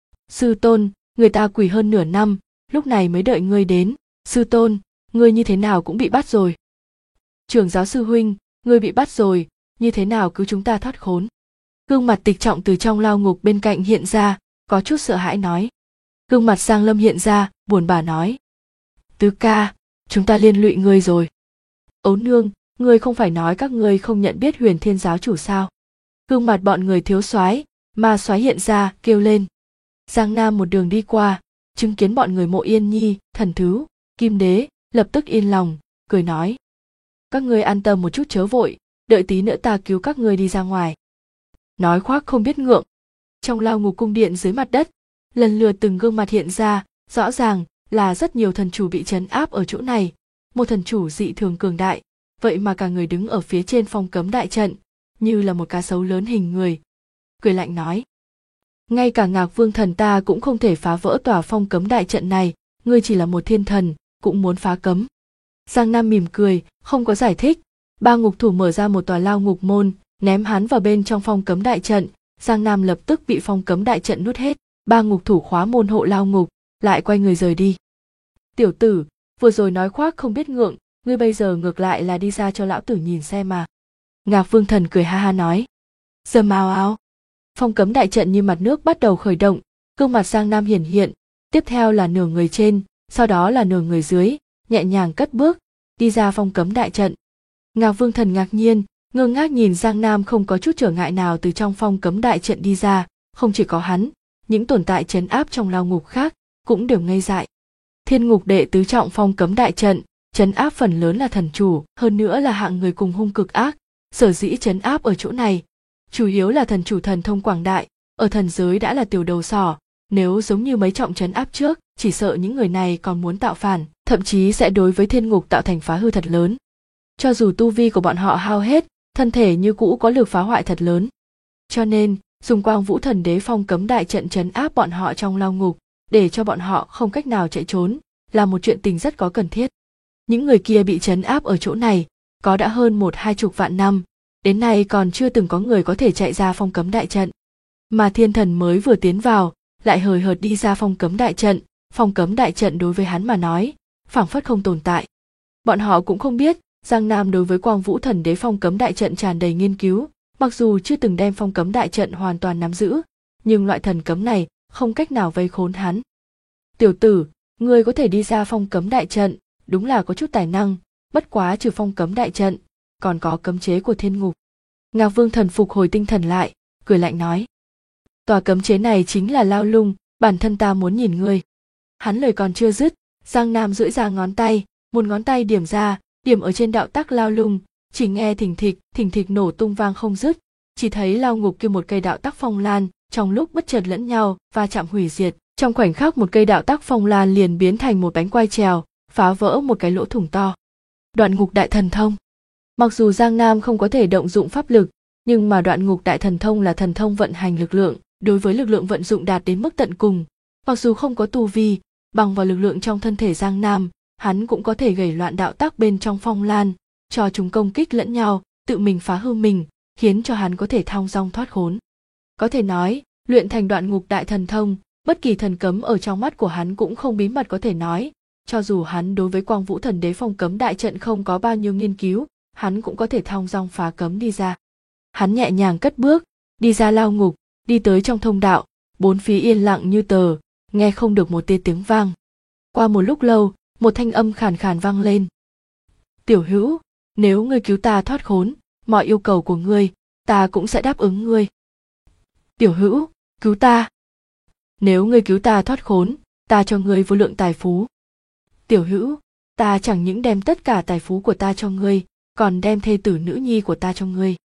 Speaker 1: Sư tôn, người ta quỳ hơn nửa năm, lúc này mới đợi ngươi đến. Sư tôn, ngươi như thế nào cũng bị bắt rồi. Trưởng giáo sư huynh, ngươi bị bắt rồi, như thế nào cứu chúng ta thoát khốn. Gương mặt Tịch Trọng từ trong lao ngục bên cạnh hiện ra, có chút sợ hãi nói. Gương mặt Giang Lâm hiện ra, buồn bã nói. Tứ ca, chúng ta liên lụy ngươi rồi. Ấu Nương, ngươi không phải nói các ngươi không nhận biết Huyền Thiên giáo chủ sao? Gương mặt bọn người thiếu soái, ma soái hiện ra, kêu lên. Giang Nam một đường đi qua, chứng kiến bọn người Mộ Yên Nhi, Thần Thứ, Kim Đế, lập tức yên lòng, cười nói. Các ngươi an tâm một chút chớ vội, đợi tí nữa ta cứu các ngươi đi ra ngoài. Nói khoác không biết ngượng. Trong lao ngục cung điện dưới mặt đất, Lần lượt từng gương mặt hiện ra, rõ ràng là rất nhiều thần chủ bị trấn áp ở chỗ này. Một thần chủ dị thường cường đại, vậy mà cả người đứng ở phía trên phong cấm đại trận, như là một cá sấu lớn hình người. Cười lạnh nói: ngay cả Ngạc Vương thần ta cũng không thể phá vỡ tòa phong cấm đại trận này, ngươi chỉ là một thiên thần, cũng muốn phá cấm. Giang Nam mỉm cười, không có giải thích. Ba ngục thủ mở ra một tòa lao ngục môn, ném hắn vào bên trong phong cấm đại trận. Giang Nam lập tức bị phong cấm đại trận nuốt hết. Ba ngục thủ khóa môn hộ lao ngục, lại quay người rời đi. Tiểu tử, vừa rồi nói khoác không biết ngượng, ngươi bây giờ ngược lại là đi ra cho lão tử nhìn xem mà. Ngạc Vương thần cười ha ha nói. Rầm ào ào. Phong cấm đại trận như mặt nước bắt đầu khởi động, gương mặt Giang Nam hiển hiện, tiếp theo là nửa người trên, sau đó là nửa người dưới, nhẹ nhàng cất bước, đi ra phong cấm đại trận. Ngạc Vương thần ngạc nhiên, ngơ ngác nhìn Giang Nam không có chút trở ngại nào từ trong phong cấm đại trận đi ra, không chỉ có hắn, những tồn tại trấn áp trong lao ngục khác cũng đều ngây dại. Thiên ngục đệ tứ trọng phong cấm đại trận, trấn áp phần lớn là thần chủ, hơn nữa là hạng người cùng hung cực ác, sở dĩ trấn áp ở chỗ này, chủ yếu là thần chủ thần thông quảng đại, ở thần giới đã là tiểu đầu sỏ, nếu giống như mấy trọng trấn áp trước, chỉ sợ những người này còn muốn tạo phản, thậm chí sẽ đối với thiên ngục tạo thành phá hư thật lớn. Cho dù tu vi của bọn họ hao hết, thân thể như cũ có lực phá hoại thật lớn. Cho nên, dùng Quang Vũ Thần Đế phong cấm đại trận trấn áp bọn họ trong lao ngục, để cho bọn họ không cách nào chạy trốn, là một chuyện tình rất có cần thiết. Những người kia bị trấn áp ở chỗ này, có đã hơn 1-20 vạn năm, đến nay còn chưa từng có người có thể chạy ra phong cấm đại trận. Mà thiên thần mới vừa tiến vào, lại hời hợt đi ra phong cấm đại trận đối với hắn mà nói, phảng phất không tồn tại. Bọn họ cũng không biết, Giang Nam đối với Quang Vũ Thần Đế phong cấm đại trận tràn đầy nghiên cứu, mặc dù chưa từng đem phong cấm đại trận hoàn toàn nắm giữ, nhưng loại thần cấm này không cách nào vây khốn hắn. Tiểu tử, ngươi có thể đi ra phong cấm đại trận, đúng là có chút tài năng, bất quá trừ phong cấm đại trận, còn có cấm chế của thiên ngục. Ngạc Vương thần phục hồi tinh thần lại, cười lạnh nói. Tòa cấm chế này chính là lao lung, bản thân ta muốn nhìn ngươi. Hắn lời còn chưa dứt, Giang Nam duỗi ra ngón tay, một ngón tay điểm ra, điểm ở trên đạo tắc lao lung, chỉ nghe thình thịch nổ tung vang không dứt, chỉ thấy lao ngục kia một cây đạo tắc phong lan, trong lúc bất chợt lẫn nhau va chạm hủy diệt, trong khoảnh khắc một cây đạo tắc phong lan liền biến thành một bánh quai trèo, phá vỡ một cái lỗ thủng to. Đoạn ngục đại thần thông. Mặc dù Giang Nam không có thể động dụng pháp lực, nhưng mà đoạn ngục đại thần thông là thần thông vận hành lực lượng, đối với lực lượng vận dụng đạt đến mức tận cùng, mặc dù không có tu vi, bằng vào lực lượng trong thân thể Giang Nam, hắn cũng có thể gẩy loạn đạo tắc bên trong phong lan, cho chúng công kích lẫn nhau, tự mình phá hư mình, khiến cho hắn có thể thong dong thoát khốn. Có thể nói, luyện thành đoạn ngục đại thần thông, bất kỳ thần cấm ở trong mắt của hắn cũng không bí mật có thể nói, cho dù hắn đối với Quang Vũ Thần Đế phong cấm đại trận không có bao nhiêu nghiên cứu, hắn cũng có thể thong dong phá cấm đi ra. Hắn nhẹ nhàng cất bước, đi ra lao ngục, đi tới trong thông đạo, bốn phía yên lặng như tờ, nghe không được một tia tiếng vang. Qua một lúc lâu, một thanh âm khàn khàn vang lên. Tiểu hữu, nếu ngươi cứu ta thoát khốn, mọi yêu cầu của ngươi, ta cũng sẽ đáp ứng ngươi. Tiểu hữu, cứu ta. Nếu ngươi cứu ta thoát khốn, ta cho ngươi vô lượng tài phú. Tiểu hữu, ta chẳng những đem tất cả tài phú của ta cho ngươi, còn đem thê tử nữ nhi của ta cho ngươi.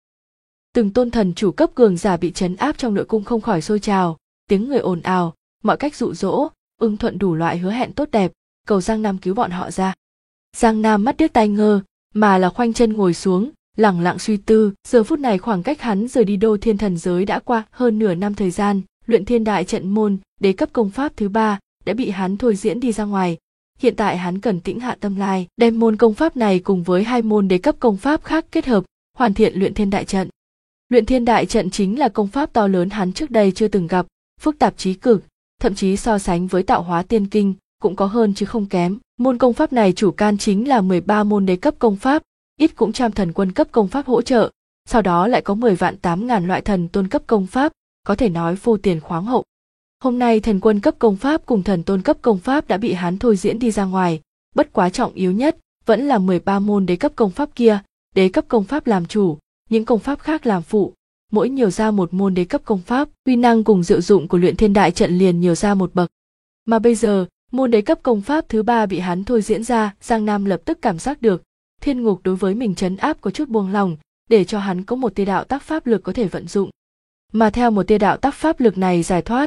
Speaker 1: Từng tôn thần chủ cấp cường giả bị trấn áp trong nội cung không khỏi sôi trào, tiếng người ồn ào, mọi cách dụ dỗ, ưng thuận đủ loại hứa hẹn tốt đẹp, cầu Giang Nam cứu bọn họ ra. Giang Nam mắt điếc tai ngơ, mà là khoanh chân ngồi xuống, lẳng lặng suy tư. Giờ phút này khoảng cách hắn rời đi Đô Thiên thần giới đã qua hơn nửa năm thời gian, luyện thiên đại trận môn đế cấp công pháp thứ 3 đã bị hắn thôi diễn đi ra ngoài. Hiện tại hắn cần tĩnh hạ tâm lai, đem môn công pháp này cùng với 2 môn đế cấp công pháp khác kết hợp, hoàn thiện luyện thiên đại trận. Luyện thiên đại trận chính là công pháp to lớn hắn trước đây chưa từng gặp, phức tạp chí cực, thậm chí so sánh với tạo hóa tiên kinh cũng có hơn chứ không kém. Môn công pháp này chủ can chính là 13 môn đế cấp công pháp, ít cũng trăm thần quân cấp công pháp hỗ trợ, sau đó lại có 10 vạn 8 ngàn loại thần tôn cấp công pháp, có thể nói vô tiền khoáng hậu. Hôm nay thần quân cấp công pháp cùng thần tôn cấp công pháp đã bị hắn thôi diễn đi ra ngoài, bất quá trọng yếu nhất vẫn là 13 môn đế cấp công pháp kia, đế cấp công pháp làm chủ, những công pháp khác làm phụ, mỗi nhiều ra một môn đế cấp công pháp, uy năng cùng diệu dụng của luyện thiên đại trận liền nhiều ra một bậc. Mà bây giờ, môn đế cấp công pháp thứ 3 bị hắn thôi diễn ra, Giang Nam lập tức cảm giác được, thiên ngục đối với mình trấn áp có chút buông lòng, để cho hắn có một tia đạo tác pháp lực có thể vận dụng. Mà theo một tia đạo tác pháp lực này giải thoát,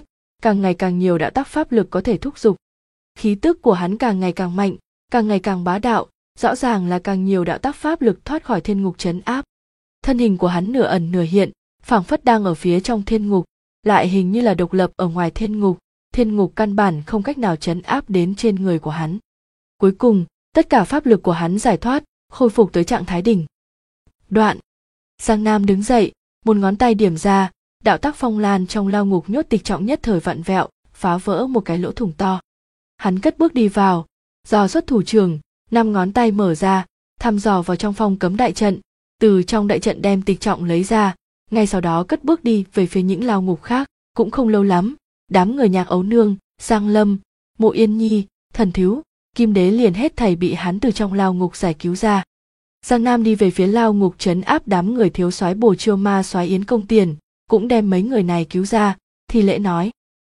Speaker 1: càng ngày càng nhiều đạo tác pháp lực có thể thúc giục. Khí tức của hắn càng ngày càng mạnh, càng ngày càng bá đạo, rõ ràng là càng nhiều đạo tác pháp lực thoát khỏi thiên ngục trấn áp. Thân hình của hắn nửa ẩn nửa hiện, phảng phất đang ở phía trong thiên ngục, lại hình như là độc lập ở ngoài thiên ngục căn bản không cách nào trấn áp đến trên người của hắn. Cuối cùng, tất cả pháp lực của hắn giải thoát, khôi phục tới trạng thái đỉnh. Đoạn. Giang Nam đứng dậy, một ngón tay điểm ra, đạo tác phong lan trong lao ngục nhốt Tịch Trọng nhất thời vặn vẹo, phá vỡ một cái lỗ thủng to. Hắn cất bước đi vào, dò xuất thủ trường, 5 ngón tay mở ra, thăm dò vào trong phong cấm đại trận, từ trong đại trận đem Tịch Trọng lấy ra, ngay sau đó cất bước đi về phía những lao ngục khác. Cũng không lâu lắm, đám người Nhạc Ấu Nương, Giang Lâm, Mộ Yên Nhi, Thần Thiếu, Kim Đế liền hết thảy bị hắn từ trong lao ngục giải cứu ra. Giang Nam đi về phía lao ngục trấn áp đám người thiếu soái Bồ Chiêu Ma soái Yến Công Tiền, cũng đem mấy người này cứu ra, thì lễ nói: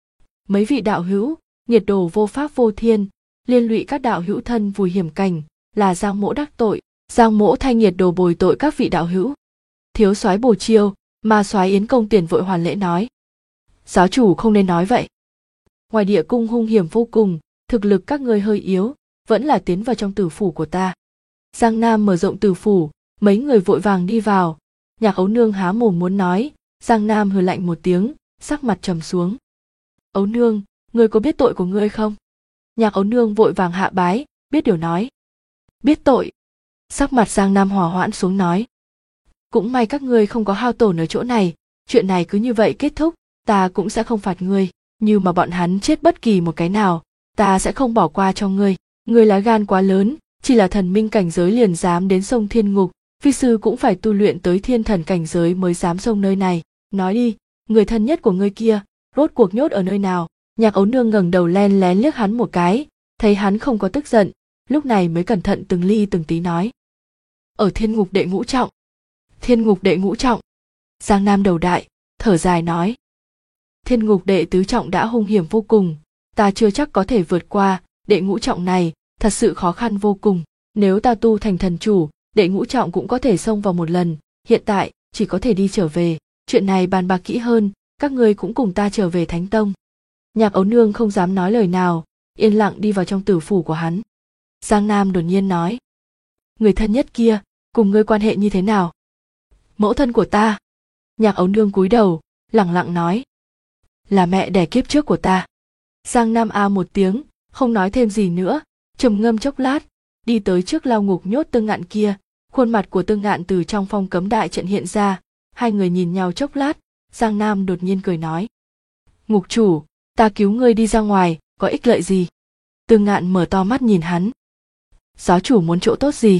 Speaker 1: mấy vị đạo hữu, nghiệt đồ vô pháp vô thiên, liên lụy các đạo hữu thân vùi hiểm cảnh, là Giang mỗ đắc tội, Giang mỗ thay nghiệt đồ bồi tội các vị đạo hữu. Thiếu soái Bồ Chiêu Ma soái Yến Công Tiền vội hoàn lễ nói: giáo chủ không nên nói vậy. Ngoài địa cung hung hiểm vô cùng, thực lực các ngươi hơi yếu, vẫn là tiến vào trong tử phủ của ta. Giang Nam mở rộng tử phủ, mấy người vội vàng đi vào. Nhạc Ấu Nương há mồm muốn nói, Giang Nam hừ lạnh một tiếng, sắc mặt trầm xuống. Ấu Nương, ngươi có biết tội của ngươi không? Nhạc Ấu Nương vội vàng hạ bái, biết điều nói: biết tội. Sắc mặt Giang Nam hòa hoãn xuống nói: cũng may các ngươi không có hao tổn ở chỗ này, chuyện này cứ như vậy kết thúc, ta cũng sẽ không phạt ngươi, như mà bọn hắn chết bất kỳ một cái nào, ta sẽ không bỏ qua cho ngươi. Ngươi lá gan quá lớn, chỉ là thần minh cảnh giới liền dám đến sông thiên ngục, phi sư cũng phải tu luyện tới thiên thần cảnh giới mới dám sông nơi này. Nói đi, người thân nhất của ngươi kia, rốt cuộc nhốt ở nơi nào? Nhạc Ấu Nương ngẩng đầu len lén liếc hắn một cái, thấy hắn không có tức giận, lúc này mới cẩn thận từng ly từng tí nói: ở thiên ngục đệ ngũ trọng. Thiên ngục đệ ngũ trọng. Giang Nam đầu đại, thở dài nói: thiên ngục đệ tứ trọng đã hung hiểm vô cùng, ta chưa chắc có thể vượt qua, đệ ngũ trọng này thật sự khó khăn vô cùng. Nếu ta tu thành thần chủ, đệ ngũ trọng cũng có thể xông vào một lần, hiện tại chỉ có thể đi trở về, chuyện này bàn bạc kỹ hơn, các ngươi cũng cùng ta trở về Thánh Tông. Nhạc Ấu Nương không dám nói lời nào, yên lặng đi vào trong tử phủ của hắn. Giang Nam đột nhiên nói: người thân nhất kia, cùng ngươi quan hệ như thế nào? Mẫu thân của ta. Nhạc Ấu Nương cúi đầu, lẳng lặng nói: là mẹ đẻ kiếp trước của ta. Giang Nam a một tiếng, không nói thêm gì nữa, trầm ngâm chốc lát, đi tới trước lao ngục nhốt Tương Ngạn kia. Khuôn mặt của Tương Ngạn từ trong phong cấm đại trận hiện ra, hai người nhìn nhau chốc lát, Giang Nam đột nhiên cười nói: ngục chủ, ta cứu ngươi đi ra ngoài, có ích lợi gì? Tương Ngạn mở to mắt nhìn hắn: giáo chủ muốn chỗ tốt gì?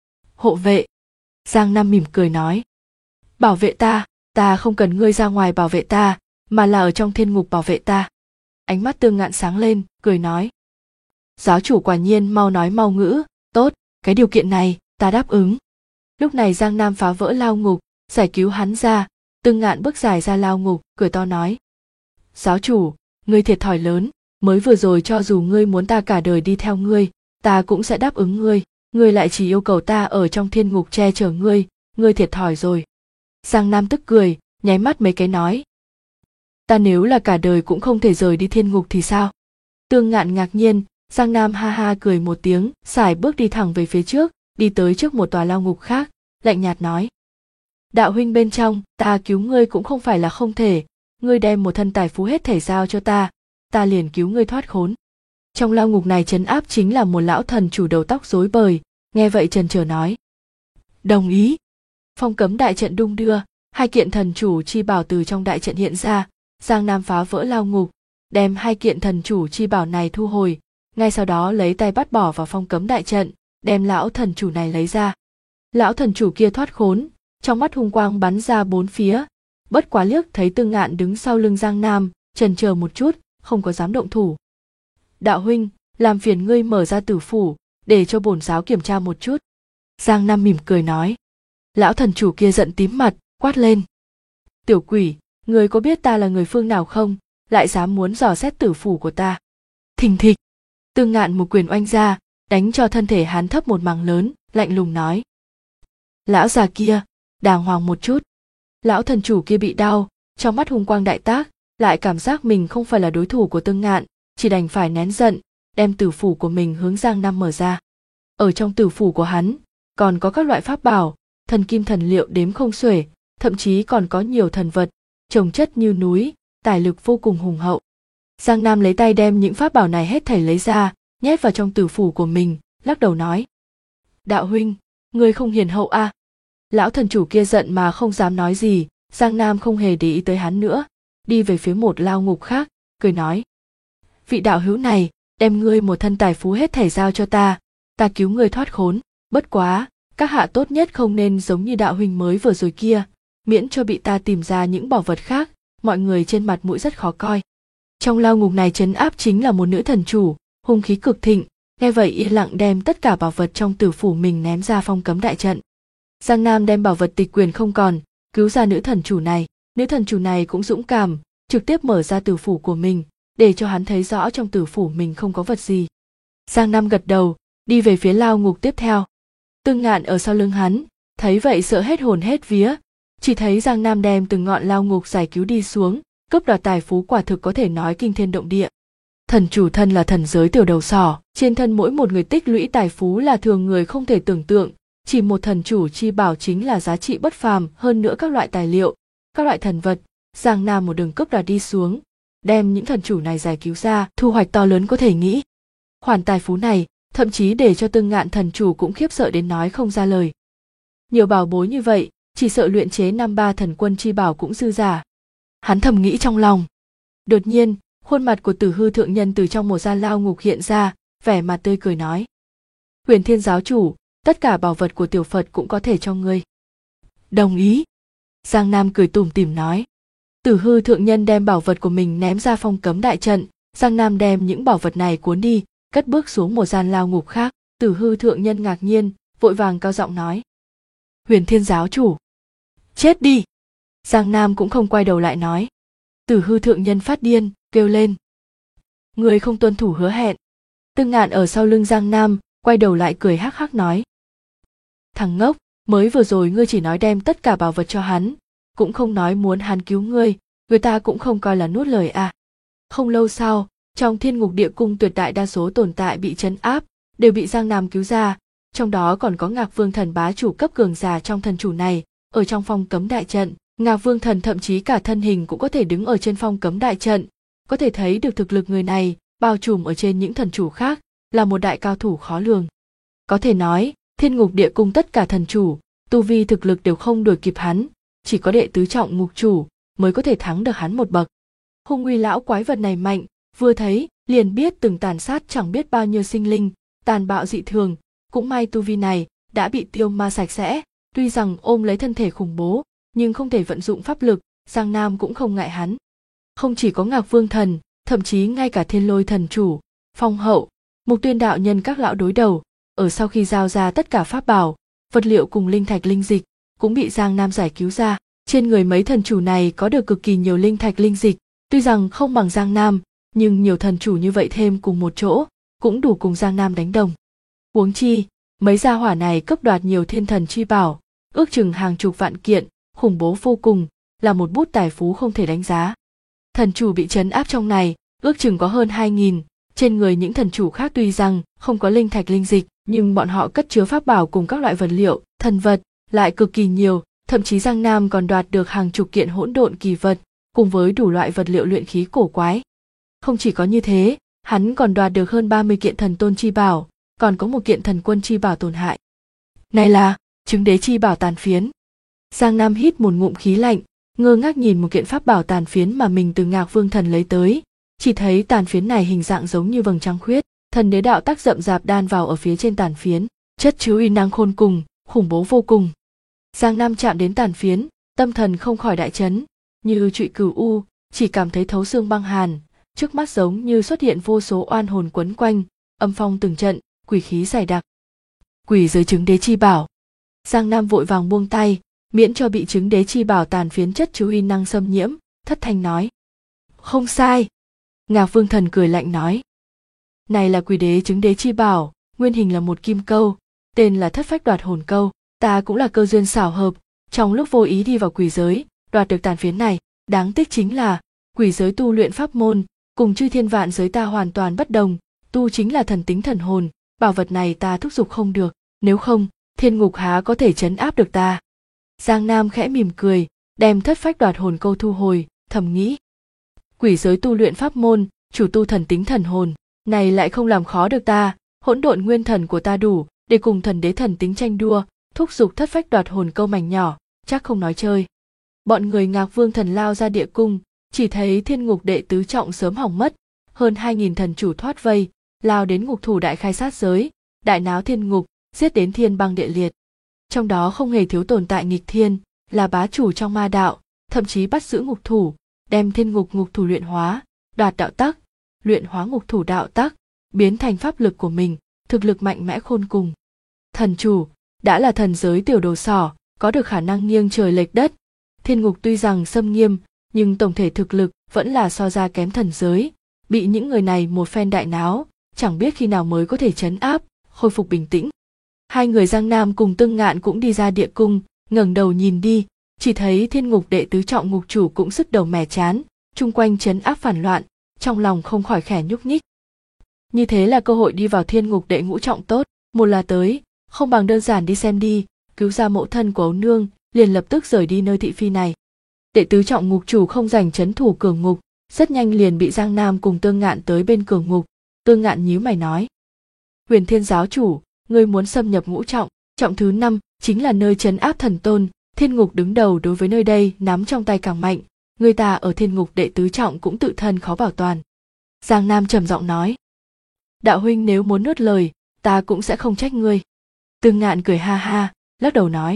Speaker 1: Hộ vệ. Giang Nam mỉm cười nói: bảo vệ ta, ta không cần ngươi ra ngoài bảo vệ ta, mà là ở trong thiên ngục bảo vệ ta. Ánh mắt Tương Ngạn sáng lên, cười nói: giáo chủ quả nhiên mau nói mau ngữ, tốt, cái điều kiện này, ta đáp ứng. Lúc này Giang Nam phá vỡ lao ngục, giải cứu hắn ra, Tương Ngạn bước dài ra lao ngục, cười to nói: giáo chủ, ngươi thiệt thòi lớn, mới vừa rồi cho dù ngươi muốn ta cả đời đi theo ngươi, ta cũng sẽ đáp ứng ngươi lại chỉ yêu cầu ta ở trong thiên ngục che chở ngươi thiệt thòi rồi. Giang Nam tức cười, nháy mắt mấy cái nói: ta nếu là cả đời cũng không thể rời đi thiên ngục thì sao? Tương Ngạn ngạc nhiên, Giang Nam ha ha cười một tiếng, sải bước đi thẳng về phía trước, đi tới trước một tòa lao ngục khác, lạnh nhạt nói: đạo huynh bên trong, ta cứu ngươi cũng không phải là không thể, ngươi đem một thân tài phú hết thảy giao cho ta liền cứu ngươi thoát khốn. Trong lao ngục này trấn áp chính là một lão thần chủ đầu tóc rối bời, nghe vậy trần trờ nói: đồng ý. Phong cấm đại trận đung đưa, hai kiện thần chủ chi bảo từ trong đại trận hiện ra, Giang Nam phá vỡ lao ngục, đem hai kiện thần chủ chi bảo này thu hồi, ngay sau đó lấy tay bắt bỏ vào phong cấm đại trận, đem lão thần chủ này lấy ra. Lão thần chủ kia thoát khốn, trong mắt hung quang bắn ra bốn phía, bất quá liếc thấy Tương Ngạn đứng sau lưng Giang Nam, chần chờ một chút, không có dám động thủ. Đạo huynh, làm phiền ngươi mở ra tử phủ, để cho bổn giáo kiểm tra một chút. Giang Nam mỉm cười nói. Lão thần chủ kia giận tím mặt, quát lên: tiểu quỷ, ngươi có biết ta là người phương nào không, lại dám muốn dò xét tử phủ của ta? Thình thịch, Tương Ngạn một quyền oanh ra, đánh cho thân thể hắn thấp một mảng lớn, lạnh lùng nói: lão già kia, đàng hoàng một chút. Lão thần chủ kia bị đau, trong mắt hung quang đại tác, lại cảm giác mình không phải là đối thủ của Tương Ngạn, chỉ đành phải nén giận, đem tử phủ của mình hướng Giang Nam mở ra. Ở trong tử phủ của hắn còn có các loại pháp bảo, thần kim thần liệu đếm không xuể, thậm chí còn có nhiều thần vật chồng chất như núi, tài lực vô cùng hùng hậu. Giang Nam lấy tay đem những pháp bảo này hết thảy lấy ra, nhét vào trong tử phủ của mình, lắc đầu nói: Đạo huynh, ngươi không hiền hậu à? Lão thần chủ kia giận mà không dám nói gì. Giang Nam không hề để ý tới hắn nữa, đi về phía một lao ngục khác, cười nói: Vị đạo hữu này, đem ngươi một thân tài phú hết thảy giao cho ta cứu ngươi thoát khốn. Bất quá, các hạ tốt nhất không nên giống như đạo huynh mới vừa rồi kia, miễn cho bị ta tìm ra những bảo vật khác, mọi người trên mặt mũi rất khó coi. Trong lao ngục này trấn áp chính là một nữ thần chủ, hung khí cực thịnh, nghe vậy yên lặng đem tất cả bảo vật trong tử phủ mình ném ra phong cấm đại trận. Giang Nam đem bảo vật tịch quyền không còn, cứu ra nữ thần chủ này. Nữ thần chủ này cũng dũng cảm, trực tiếp mở ra tử phủ của mình, để cho hắn thấy rõ trong tử phủ mình không có vật gì. Giang Nam gật đầu, đi về phía lao ngục tiếp theo. Tương Ngạn ở sau lưng hắn, thấy vậy sợ hết hồn hết vía, chỉ thấy Giang Nam đem từng ngọn lao ngục giải cứu đi xuống, cướp đoạt tài phú quả thực có thể nói kinh thiên động địa. Thần chủ thân là thần giới tiểu đầu sỏ, trên thân mỗi một người tích lũy tài phú là thường người không thể tưởng tượng, chỉ một thần chủ chi bảo chính là giá trị bất phàm, hơn nữa các loại tài liệu, các loại thần vật, Giang Nam một đường cướp đoạt đi xuống, đem những thần chủ này giải cứu ra, thu hoạch to lớn có thể nghĩ. Khoản tài phú này thậm chí để cho Tương Ngạn thần chủ cũng khiếp sợ đến nói không ra lời. Nhiều bảo bối như vậy, chỉ sợ luyện chế 5-3 thần quân chi bảo cũng dư giả. Hắn thầm nghĩ trong lòng. Đột nhiên, khuôn mặt của Tử Hư thượng nhân từ trong một gian lao ngục hiện ra, vẻ mặt tươi cười nói: Huyền Thiên giáo chủ, tất cả bảo vật của tiểu Phật cũng có thể cho ngươi. Đồng ý. Giang Nam cười tủm tỉm nói. Tử Hư thượng nhân đem bảo vật của mình ném ra phong cấm đại trận, Giang Nam đem những bảo vật này cuốn đi, cất bước xuống một gian lao ngục khác. Tử Hư thượng nhân ngạc nhiên, vội vàng cao giọng nói: Huyền Thiên giáo chủ, chết đi. Giang Nam cũng không quay đầu lại nói. Tử Hư thượng nhân phát điên, kêu lên: Người không tuân thủ hứa hẹn. Tương Ngạn ở sau lưng Giang Nam, quay đầu lại cười hắc hắc nói: Thằng ngốc, mới vừa rồi ngươi chỉ nói đem tất cả bảo vật cho hắn, cũng không nói muốn hắn cứu ngươi, người ta cũng không coi là nuốt lời à. Không lâu sau, trong Thiên Ngục Địa Cung tuyệt đại đa số tồn tại bị trấn áp, đều bị Giang Nam cứu ra, trong đó còn có Ngạc Vương Thần bá chủ cấp cường giả trong thần chủ này, ở trong phong cấm đại trận, Ngạc Vương Thần thậm chí cả thân hình cũng có thể đứng ở trên phong cấm đại trận, có thể thấy được thực lực người này bao trùm ở trên những thần chủ khác, là một đại cao thủ khó lường. Có thể nói, Thiên Ngục Địa Cung tất cả thần chủ, tu vi thực lực đều không đuổi kịp hắn, chỉ có đệ tứ trọng ngục chủ mới có thể thắng được hắn một bậc. Hung uy lão quái vật này mạnh, vừa thấy liền biết từng tàn sát chẳng biết bao nhiêu sinh linh, tàn bạo dị thường, cũng may tu vi này đã bị tiêu ma sạch sẽ, tuy rằng ôm lấy thân thể khủng bố, nhưng không thể vận dụng pháp lực, Giang Nam cũng không ngại hắn. Không chỉ có Ngạc Vương Thần, thậm chí ngay cả Thiên Lôi thần chủ, Phong Hậu, Mục Tuyên đạo nhân các lão đối đầu, ở sau khi giao ra tất cả pháp bảo, vật liệu cùng linh thạch linh dịch, cũng bị Giang Nam giải cứu ra. Trên người mấy thần chủ này có được cực kỳ nhiều linh thạch linh dịch, tuy rằng không bằng Giang Nam, nhưng nhiều thần chủ như vậy thêm cùng một chỗ, cũng đủ cùng Giang Nam đánh đồng. Huống chi, mấy gia hỏa này cướp đoạt nhiều thiên thần chi bảo, ước chừng hàng chục vạn kiện, khủng bố vô cùng, là một bút tài phú không thể đánh giá. Thần chủ bị trấn áp trong này, ước chừng có hơn 2.000, trên người những thần chủ khác tuy rằng không có linh thạch linh dịch, nhưng bọn họ cất chứa pháp bảo cùng các loại vật liệu, thần vật, lại cực kỳ nhiều, thậm chí Giang Nam còn đoạt được hàng chục kiện hỗn độn kỳ vật, cùng với đủ loại vật liệu luyện khí cổ quái. Không chỉ có như thế, hắn còn đoạt được hơn 30 kiện thần tôn chi bảo, còn có một kiện thần quân chi bảo tổn hại. Này là chứng đế chi bảo tàn phiến. Giang Nam hít một ngụm khí lạnh, ngơ ngác nhìn một kiện pháp bảo tàn phiến mà mình từ Ngạc Vương Thần lấy tới, chỉ thấy tàn phiến này hình dạng giống như vầng trăng khuyết, thần đế đạo tác rậm rạp đan vào ở phía trên tàn phiến, chất chứa uy năng khôn cùng, khủng bố vô cùng. Giang Nam chạm đến tàn phiến, tâm thần không khỏi đại chấn, như trụy cửu u, chỉ cảm thấy thấu xương băng hàn, trước mắt giống như xuất hiện vô số oan hồn quấn quanh, âm phong từng trận, quỷ khí dày đặc. Quỷ giới chứng đế chi bảo. Giang Nam vội vàng buông tay, miễn cho bị chứng đế chi bảo tàn phiến chất chứa uy năng xâm nhiễm, thất thanh nói: Không sai. Ngạc Vương Thần cười lạnh nói: Này là quỷ đế chứng đế chi bảo, nguyên hình là một kim câu, tên là Thất Phách Đoạt Hồn Câu, ta cũng là cơ duyên xảo hợp, trong lúc vô ý đi vào quỷ giới, đoạt được tàn phiến này, đáng tiếc chính là Quỷ giới tu luyện pháp môn, cùng chư thiên vạn giới ta hoàn toàn bất đồng, tu chính là thần tính thần hồn, bảo vật này ta thúc giục không được, nếu không, thiên ngục há có thể trấn áp được ta. Giang Nam khẽ mỉm cười, đem thất phách đoạt hồn câu thu hồi, thầm nghĩ. Quỷ giới tu luyện pháp môn, chủ tu thần tính thần hồn, này lại không làm khó được ta, hỗn độn nguyên thần của ta đủ để cùng thần đế thần tính tranh đua, thúc giục thất phách đoạt hồn câu mảnh nhỏ, chắc không nói chơi. Bọn người Ngạc Vương thần lao ra địa cung, chỉ thấy thiên ngục đệ tứ trọng sớm hỏng mất, hơn 2000 thần chủ thoát vây, lao đến ngục thủ đại khai sát giới, đại náo thiên ngục, giết đến thiên băng địa liệt. Trong đó không hề thiếu tồn tại nghịch thiên, là bá chủ trong ma đạo, thậm chí bắt giữ ngục thủ, đem thiên ngục ngục thủ luyện hóa, đoạt đạo tắc, luyện hóa ngục thủ đạo tắc, biến thành pháp lực của mình, thực lực mạnh mẽ khôn cùng. Thần chủ, đã là thần giới tiểu đồ sỏ, có được khả năng nghiêng trời lệch đất. Thiên ngục tuy rằng xâm nghiêm, nhưng tổng thể thực lực vẫn là so ra kém thần giới, bị những người này một phen đại náo, chẳng biết khi nào mới có thể trấn áp, khôi phục bình tĩnh. Hai người Giang Nam cùng Tương Ngạn cũng đi ra địa cung, ngẩng đầu nhìn đi, chỉ thấy thiên ngục đệ tứ trọng ngục chủ cũng sức đầu mẻ chán, chung quanh trấn áp phản loạn, trong lòng không khỏi khẽ nhúc nhích. Như thế là cơ hội đi vào thiên ngục đệ ngũ trọng tốt, một là tới, không bằng đơn giản đi xem đi, cứu ra mẫu thân của ấu nương, liền lập tức rời đi nơi thị phi này. Đệ tứ trọng ngục chủ không giành trấn thủ cửa ngục, rất nhanh liền bị Giang Nam cùng Tương Ngạn tới bên cửa ngục. Tương Ngạn nhíu mày nói: Huyền Thiên giáo chủ, ngươi muốn xâm nhập ngũ trọng, trọng thứ 5 chính là nơi trấn áp thần tôn, thiên ngục đứng đầu đối với nơi đây nắm trong tay càng mạnh, người ta ở thiên ngục đệ tứ trọng cũng tự thân khó bảo toàn. Giang Nam trầm giọng nói: Đạo huynh nếu muốn nuốt lời, ta cũng sẽ không trách ngươi. Tương Ngạn cười ha ha, lắc đầu nói: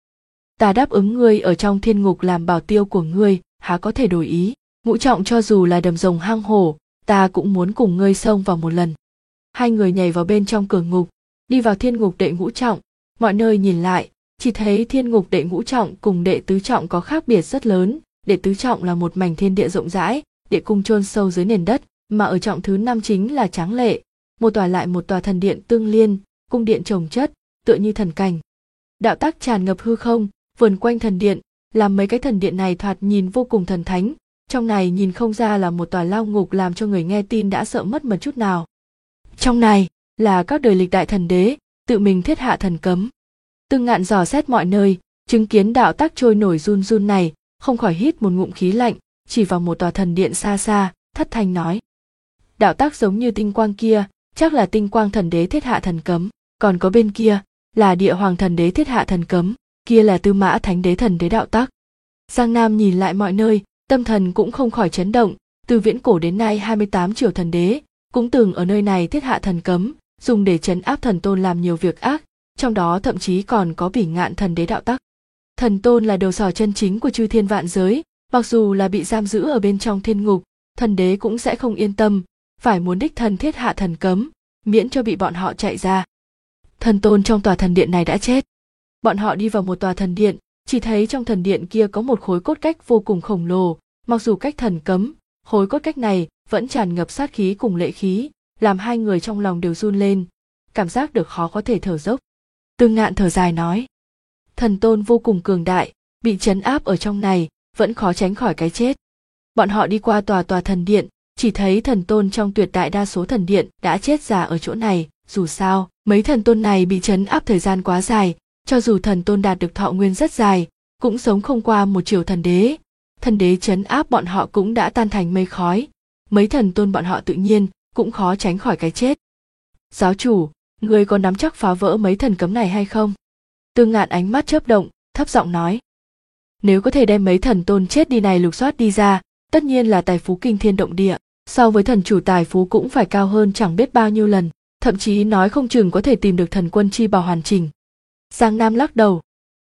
Speaker 1: Ta đáp ứng ngươi ở trong thiên ngục làm bảo tiêu của ngươi, há có thể đổi ý, ngũ trọng cho dù là đầm rồng hang hổ, ta cũng muốn cùng ngươi xông vào một lần. Hai người nhảy vào bên trong cửa ngục, đi vào thiên ngục đệ ngũ trọng, mọi nơi nhìn lại, chỉ thấy thiên ngục đệ ngũ trọng cùng đệ tứ trọng có khác biệt rất lớn, đệ tứ trọng là một mảnh thiên địa rộng rãi, địa cung chôn sâu dưới nền đất, mà ở trọng thứ 5 chính là tráng lệ, một tòa lại một tòa thần điện tương liên, cung điện chồng chất, tựa như thần cảnh. Đạo tắc tràn ngập hư không, vườn quanh thần điện, làm mấy cái thần điện này thoạt nhìn vô cùng thần thánh, trong này nhìn không ra là một tòa lao ngục làm cho người nghe tin đã sợ mất mật chút nào. Trong này là các đời lịch đại thần đế, tự mình thiết hạ thần cấm. Tương Ngạn dò xét mọi nơi, chứng kiến đạo tắc trôi nổi run run này, không khỏi hít một ngụm khí lạnh, chỉ vào một tòa thần điện xa xa, thất thanh nói: Đạo tắc giống như tinh quang kia, chắc là tinh quang thần đế thiết hạ thần cấm, còn có bên kia là địa hoàng thần đế thiết hạ thần cấm, kia là Tư Mã thánh đế thần đế đạo tắc. Giang Nam nhìn lại mọi nơi, tâm thần cũng không khỏi chấn động, từ viễn cổ đến nay 28 triều thần đế cũng từng ở nơi này thiết hạ thần cấm, dùng để trấn áp thần tôn làm nhiều việc ác, trong đó thậm chí còn có Bỉ Ngạn thần đế đạo tắc. Thần tôn là đầu sỏ chân chính của chư thiên vạn giới, mặc dù là bị giam giữ ở bên trong thiên ngục, thần đế cũng sẽ không yên tâm, phải muốn đích thân thiết hạ thần cấm, miễn cho bị bọn họ chạy ra. Thần tôn trong tòa thần điện này đã chết. Bọn họ đi vào một tòa thần điện, chỉ thấy trong thần điện kia có một khối cốt cách vô cùng khổng lồ, mặc dù cách thần cấm, khối cốt cách này vẫn tràn ngập sát khí cùng lệ khí, làm hai người trong lòng đều run lên, cảm giác được khó có thể thở dốc. Tương Ngạn thở dài nói: Thần tôn vô cùng cường đại, bị trấn áp ở trong này, vẫn khó tránh khỏi cái chết. Bọn họ đi qua tòa thần điện, chỉ thấy thần tôn trong tuyệt đại đa số thần điện đã chết già ở chỗ này, dù sao, mấy thần tôn này bị trấn áp thời gian quá dài, cho dù thần tôn đạt được thọ nguyên rất dài, cũng sống không qua một triều thần đế. Thần đế trấn áp bọn họ cũng đã tan thành mây khói, mấy thần tôn bọn họ tự nhiên cũng khó tránh khỏi cái chết. Giáo chủ, người có nắm chắc phá vỡ mấy thần cấm này hay không? Tương Ngạn ánh mắt chớp động, thấp giọng nói: Nếu có thể đem mấy thần tôn chết đi này lục soát đi ra, tất nhiên là tài phú kinh thiên động địa, so với thần chủ tài phú cũng phải cao hơn chẳng biết bao nhiêu lần, thậm chí nói không chừng có thể tìm được thần quân chi bảo hoàn chỉnh. Giang Nam lắc đầu: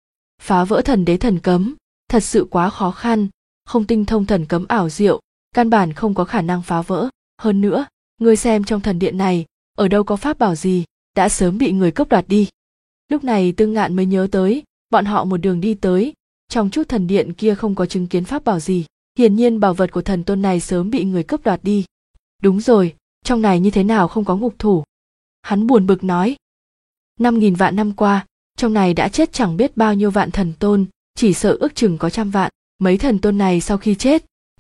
Speaker 1: Phá vỡ thần đế thần cấm, thật sự quá khó khăn, không tinh thông thần cấm ảo diệu, căn bản không có khả năng phá vỡ. Hơn nữa, ngươi xem trong thần điện này, ở đâu có pháp bảo gì, đã sớm bị người cướp đoạt đi. Lúc này Tương Ngạn mới nhớ tới, bọn họ một đường đi tới, trong chút thần điện kia không có chứng kiến pháp bảo gì, hiển nhiên bảo vật của thần tôn này sớm bị người cướp đoạt đi. Đúng rồi, trong này như thế nào không có ngục thủ? Hắn buồn bực nói: 5.000 vạn năm qua, trong này đã chết chẳng biết bao nhiêu vạn thần tôn, chỉ sợ ước chừng có trăm vạn. Mấy thần tôn này sau khi chết,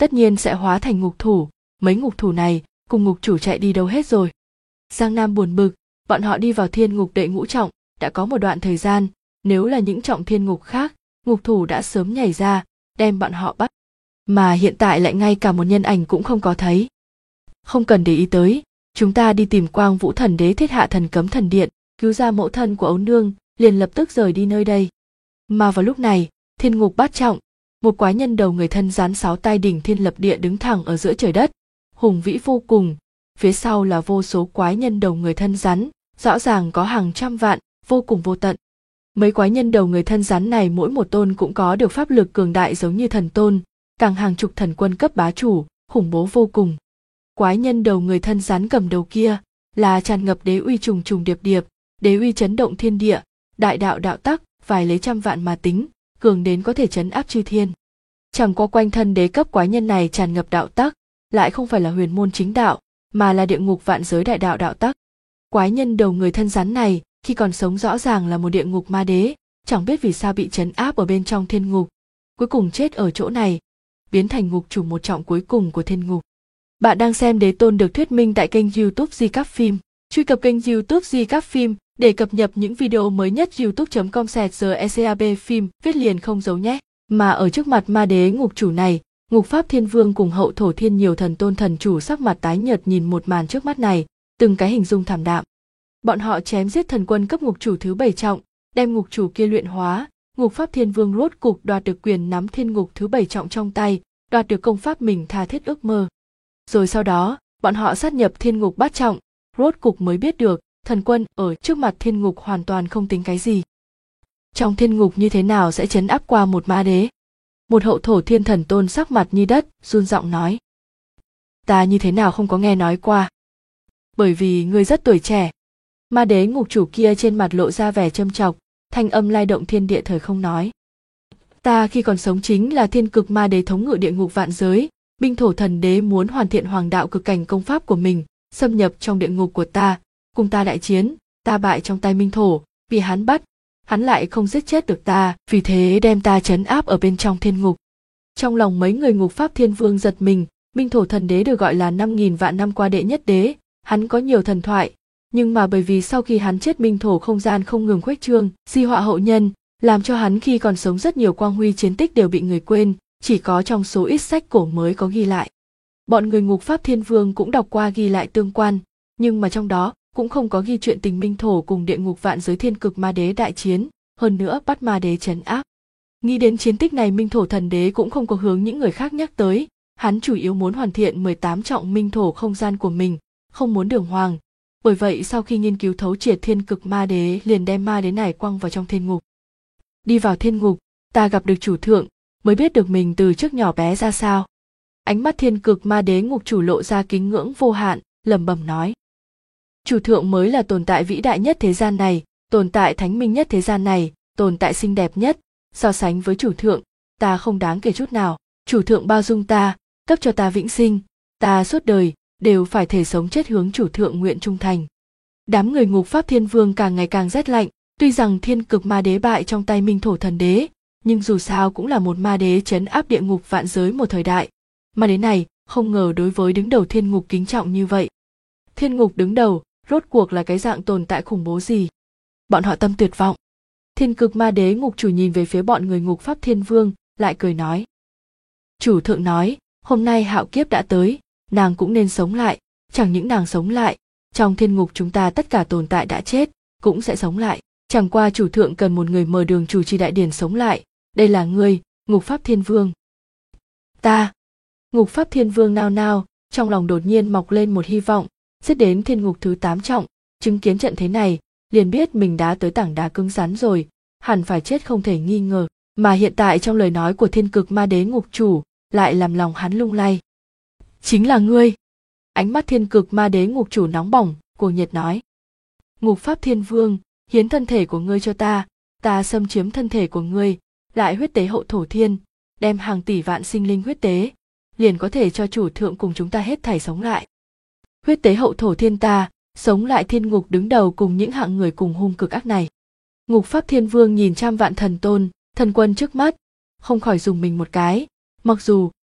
Speaker 1: tất nhiên sẽ hóa thành ngục thủ. Mấy ngục thủ này cùng ngục chủ chạy đi đâu hết rồi? Giang Nam buồn bực, bọn họ đi vào thiên ngục đệ ngũ trọng đã có một đoạn thời gian, nếu là những trọng thiên ngục khác, ngục thủ đã sớm nhảy ra đem bọn họ bắt, mà hiện tại lại ngay cả một nhân ảnh cũng không có thấy. Không cần để ý tới, chúng ta đi tìm Quang Vũ Thần Đế thiết hạ thần cấm thần điện, cứu ra mẫu thân của ấu nương, liền lập tức rời đi nơi đây. Mà vào lúc này, thiên ngục bát trọng, một quái nhân đầu người thân rắn 6 tay đỉnh thiên lập địa đứng thẳng ở giữa trời đất, hùng vĩ vô cùng. Phía sau là vô số quái nhân đầu người thân rắn, rõ ràng có hàng trăm vạn, vô cùng vô tận. Mấy quái nhân đầu người thân rắn này mỗi một tôn cũng có được pháp lực cường đại giống như thần tôn, càng hàng chục thần quân cấp bá chủ, khủng bố vô cùng. Quái nhân đầu người thân rắn cầm đầu kia là tràn ngập đế uy trùng trùng điệp điệp, đế uy chấn động thiên địa, đại đạo đạo tắc, vài lấy trăm vạn mà tính, cường đến có thể chấn áp chư thiên. Chẳng qua quanh thân đế cấp quái nhân này tràn ngập đạo tắc, lại không phải là huyền môn chính đạo, mà là địa ngục vạn giới đại đạo đạo tắc. Quái nhân đầu người thân rắn này, khi còn sống rõ ràng là một địa ngục ma đế, chẳng biết vì sao bị trấn áp ở bên trong thiên ngục, cuối cùng chết ở chỗ này, biến thành ngục chủ một trọng cuối cùng của thiên ngục. Bạn đang xem Đế Tôn được thuyết minh tại kênh YouTube Di Các Phim. Truy cập kênh YouTube Di Các Phim để cập nhật những video mới nhất. youtube.com/GECAB phim viết liền không giấu nhé. Mà ở trước mặt ma đế ngục chủ này, Ngục Pháp Thiên Vương cùng Hậu Thổ Thiên nhiều thần tôn thần chủ sắc mặt tái nhợt nhìn một màn trước mắt này, từng cái hình dung thảm đạm. Bọn họ chém giết thần quân cấp ngục chủ thứ 7 trọng, đem ngục chủ kia luyện hóa, Ngục Pháp Thiên Vương rốt cục đoạt được quyền nắm thiên ngục thứ 7 trọng trong tay, đoạt được công pháp mình tha thiết ước mơ. Rồi sau đó, bọn họ sát nhập thiên ngục bát trọng, rốt cục mới biết được, thần quân ở trước mặt thiên ngục hoàn toàn không tính cái gì. Trong thiên ngục như thế nào sẽ trấn áp qua một ma đế? Một Hậu Thổ Thiên thần tôn sắc mặt như đất, run giọng nói. Ta như thế nào không có nghe nói qua? Bởi vì ngươi rất tuổi trẻ. Ma đế ngục chủ kia trên mặt lộ ra vẻ châm chọc, thanh âm lai động thiên địa thời không nói. Ta khi còn sống chính là thiên cực ma đế thống ngự địa ngục vạn giới, Binh Thổ thần đế muốn hoàn thiện hoàng đạo cực cảnh công pháp của mình, xâm nhập trong địa ngục của ta, cùng ta đại chiến, ta bại trong tay Minh Thổ, bị hắn bắt, hắn lại không giết chết được ta, vì thế đem ta trấn áp ở bên trong thiên ngục. Trong lòng mấy người Ngục Pháp Thiên Vương giật mình, Minh Thổ thần đế được gọi là 5.000 vạn năm qua đệ nhất đế, hắn có nhiều thần thoại, nhưng mà bởi vì sau khi hắn chết Minh Thổ không gian không ngừng khuếch trương, di họa hậu nhân, làm cho hắn khi còn sống rất nhiều quang huy chiến tích đều bị người quên, chỉ có trong số ít sách cổ mới có ghi lại. Bọn người Ngục Pháp Thiên Vương cũng đọc qua ghi lại tương quan, nhưng mà trong đó cũng không có ghi chuyện tình Minh Thổ cùng địa ngục vạn giới thiên cực ma đế đại chiến, hơn nữa bắt ma đế trấn áp. Nghĩ đến chiến tích này Minh Thổ thần đế cũng không có hướng những người khác nhắc tới, hắn chủ yếu muốn hoàn thiện 18 trọng Minh Thổ không gian của mình, không muốn đường hoàng. Bởi vậy sau khi nghiên cứu thấu triệt thiên cực ma đế liền đem ma đế này quăng vào trong thiên ngục. Đi vào thiên ngục, ta gặp được chủ thượng, mới biết được mình từ trước nhỏ bé ra sao. Ánh mắt thiên cực ma đế ngục chủ lộ ra kính ngưỡng vô hạn, lẩm bẩm nói. Chủ thượng mới là tồn tại vĩ đại nhất thế gian này, tồn tại thánh minh nhất thế gian này, tồn tại xinh đẹp nhất. So sánh với chủ thượng, ta không đáng kể chút nào. Chủ thượng bao dung ta, cấp cho ta vĩnh sinh, ta suốt đời đều phải thể sống chết hướng chủ thượng nguyện trung thành. Đám người Ngục Pháp Thiên Vương càng ngày càng rét lạnh, tuy rằng thiên cực ma đế bại trong tay Minh Thổ thần đế, nhưng dù sao cũng là một ma đế trấn áp địa ngục vạn giới một thời đại. Ma đế này không ngờ đối với đứng đầu thiên ngục kính trọng như vậy. Thiên ngục đứng đầu, rốt cuộc là cái dạng tồn tại khủng bố gì? Bọn họ tâm tuyệt vọng. Thiên cực ma đế ngục chủ nhìn về phía bọn người Ngục Pháp Thiên Vương, lại cười nói. Chủ thượng nói, hôm nay hạo kiếp đã tới, nàng cũng nên sống lại, chẳng những nàng sống lại, trong thiên ngục chúng ta tất cả tồn tại đã chết, cũng sẽ sống lại. Chẳng qua chủ thượng cần một người mở đường chủ trì đại điển sống lại, đây là ngươi, Ngục Pháp Thiên Vương. Ta. Ngục Pháp Thiên Vương nao nao, trong lòng đột nhiên mọc lên một hy vọng, giết đến thiên ngục thứ 8 trọng, chứng kiến trận thế này, liền biết mình đã tới tảng đá cứng rắn rồi, hẳn phải chết không thể nghi ngờ, mà hiện tại trong lời nói của thiên cực ma đế ngục chủ, lại làm lòng hắn lung lay. Chính là ngươi. Ánh mắt thiên cực ma đế ngục chủ nóng bỏng, cuồng nhiệt nói. Ngục Pháp Thiên Vương, hiến thân thể của ngươi cho ta, ta xâm chiếm thân thể của ngươi, lại huyết tế Hậu Thổ Thiên, đem hàng tỷ vạn sinh linh huyết tế, liền có thể cho chủ thượng cùng chúng ta hết thảy sống lại. Huyết tế Hậu Thổ Thiên ta, sống lại thiên ngục đứng đầu cùng những hạng người cùng hung cực ác này. Ngục Pháp Thiên Vương nhìn trăm vạn thần tôn, thần quân trước mắt, không khỏi dùng mình một cái, mặc dù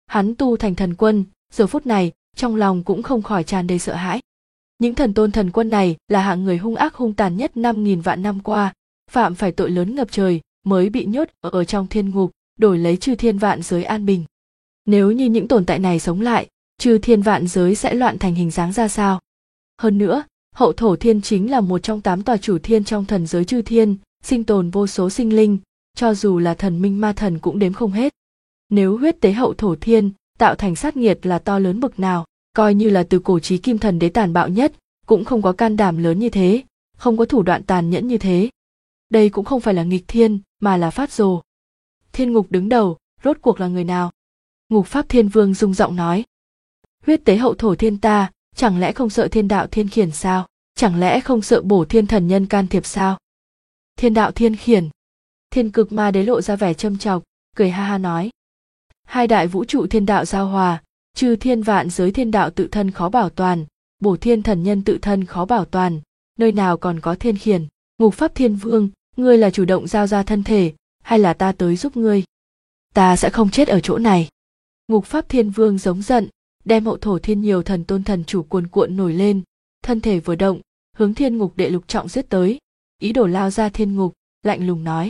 Speaker 1: Hắn tu thành thần quân, giờ phút này trong lòng cũng không khỏi tràn đầy sợ hãi. Những thần tôn thần quân này là hạng người hung ác hung tàn nhất 5.000 vạn năm qua, phạm phải tội lớn ngập trời mới bị nhốt ở trong thiên ngục, đổi lấy chư thiên vạn giới an bình. Nếu như những tồn tại này sống lại, chư thiên vạn giới sẽ loạn thành hình dáng ra sao? Hơn nữa, Hậu Thổ Thiên chính là một trong 8 tòa chủ thiên trong thần giới chư thiên, sinh tồn vô số sinh linh, cho dù là thần minh ma thần cũng đếm không hết. Nếu huyết tế Hậu Thổ Thiên tạo thành sát nghiệt là to lớn bực nào, coi như là từ cổ chí kim thần đế tàn bạo nhất, cũng không có can đảm lớn như thế, không có thủ đoạn tàn nhẫn như thế. Đây cũng không phải là nghịch thiên, mà là phát rồ. Thiên ngục đứng đầu, rốt cuộc là người nào? Ngục Pháp Thiên Vương rung giọng nói. Huyết tế Hậu Thổ Thiên ta, chẳng lẽ không sợ thiên đạo thiên khiển sao? Chẳng lẽ không sợ bổ thiên thần nhân can thiệp sao? Thiên đạo thiên khiển. Thiên Cực Ma Đế lộ ra vẻ châm chọc, cười ha ha nói. Hai đại vũ trụ thiên đạo giao hòa, chư thiên vạn giới thiên đạo tự thân khó bảo toàn, bổ thiên thần nhân tự thân khó bảo toàn, nơi nào còn có thiên khiển? Ngục Pháp Thiên Vương, ngươi là chủ động giao ra thân thể, hay là ta tới giúp ngươi? Ta sẽ không chết ở chỗ này. Ngục Pháp Thiên Vương giống giận, đem Hậu Thổ Thiên nhiều thần tôn thần chủ cuồn cuộn nổi lên, thân thể vừa động, hướng thiên ngục đệ lục trọng giết tới, ý đồ lao ra thiên ngục, lạnh lùng nói.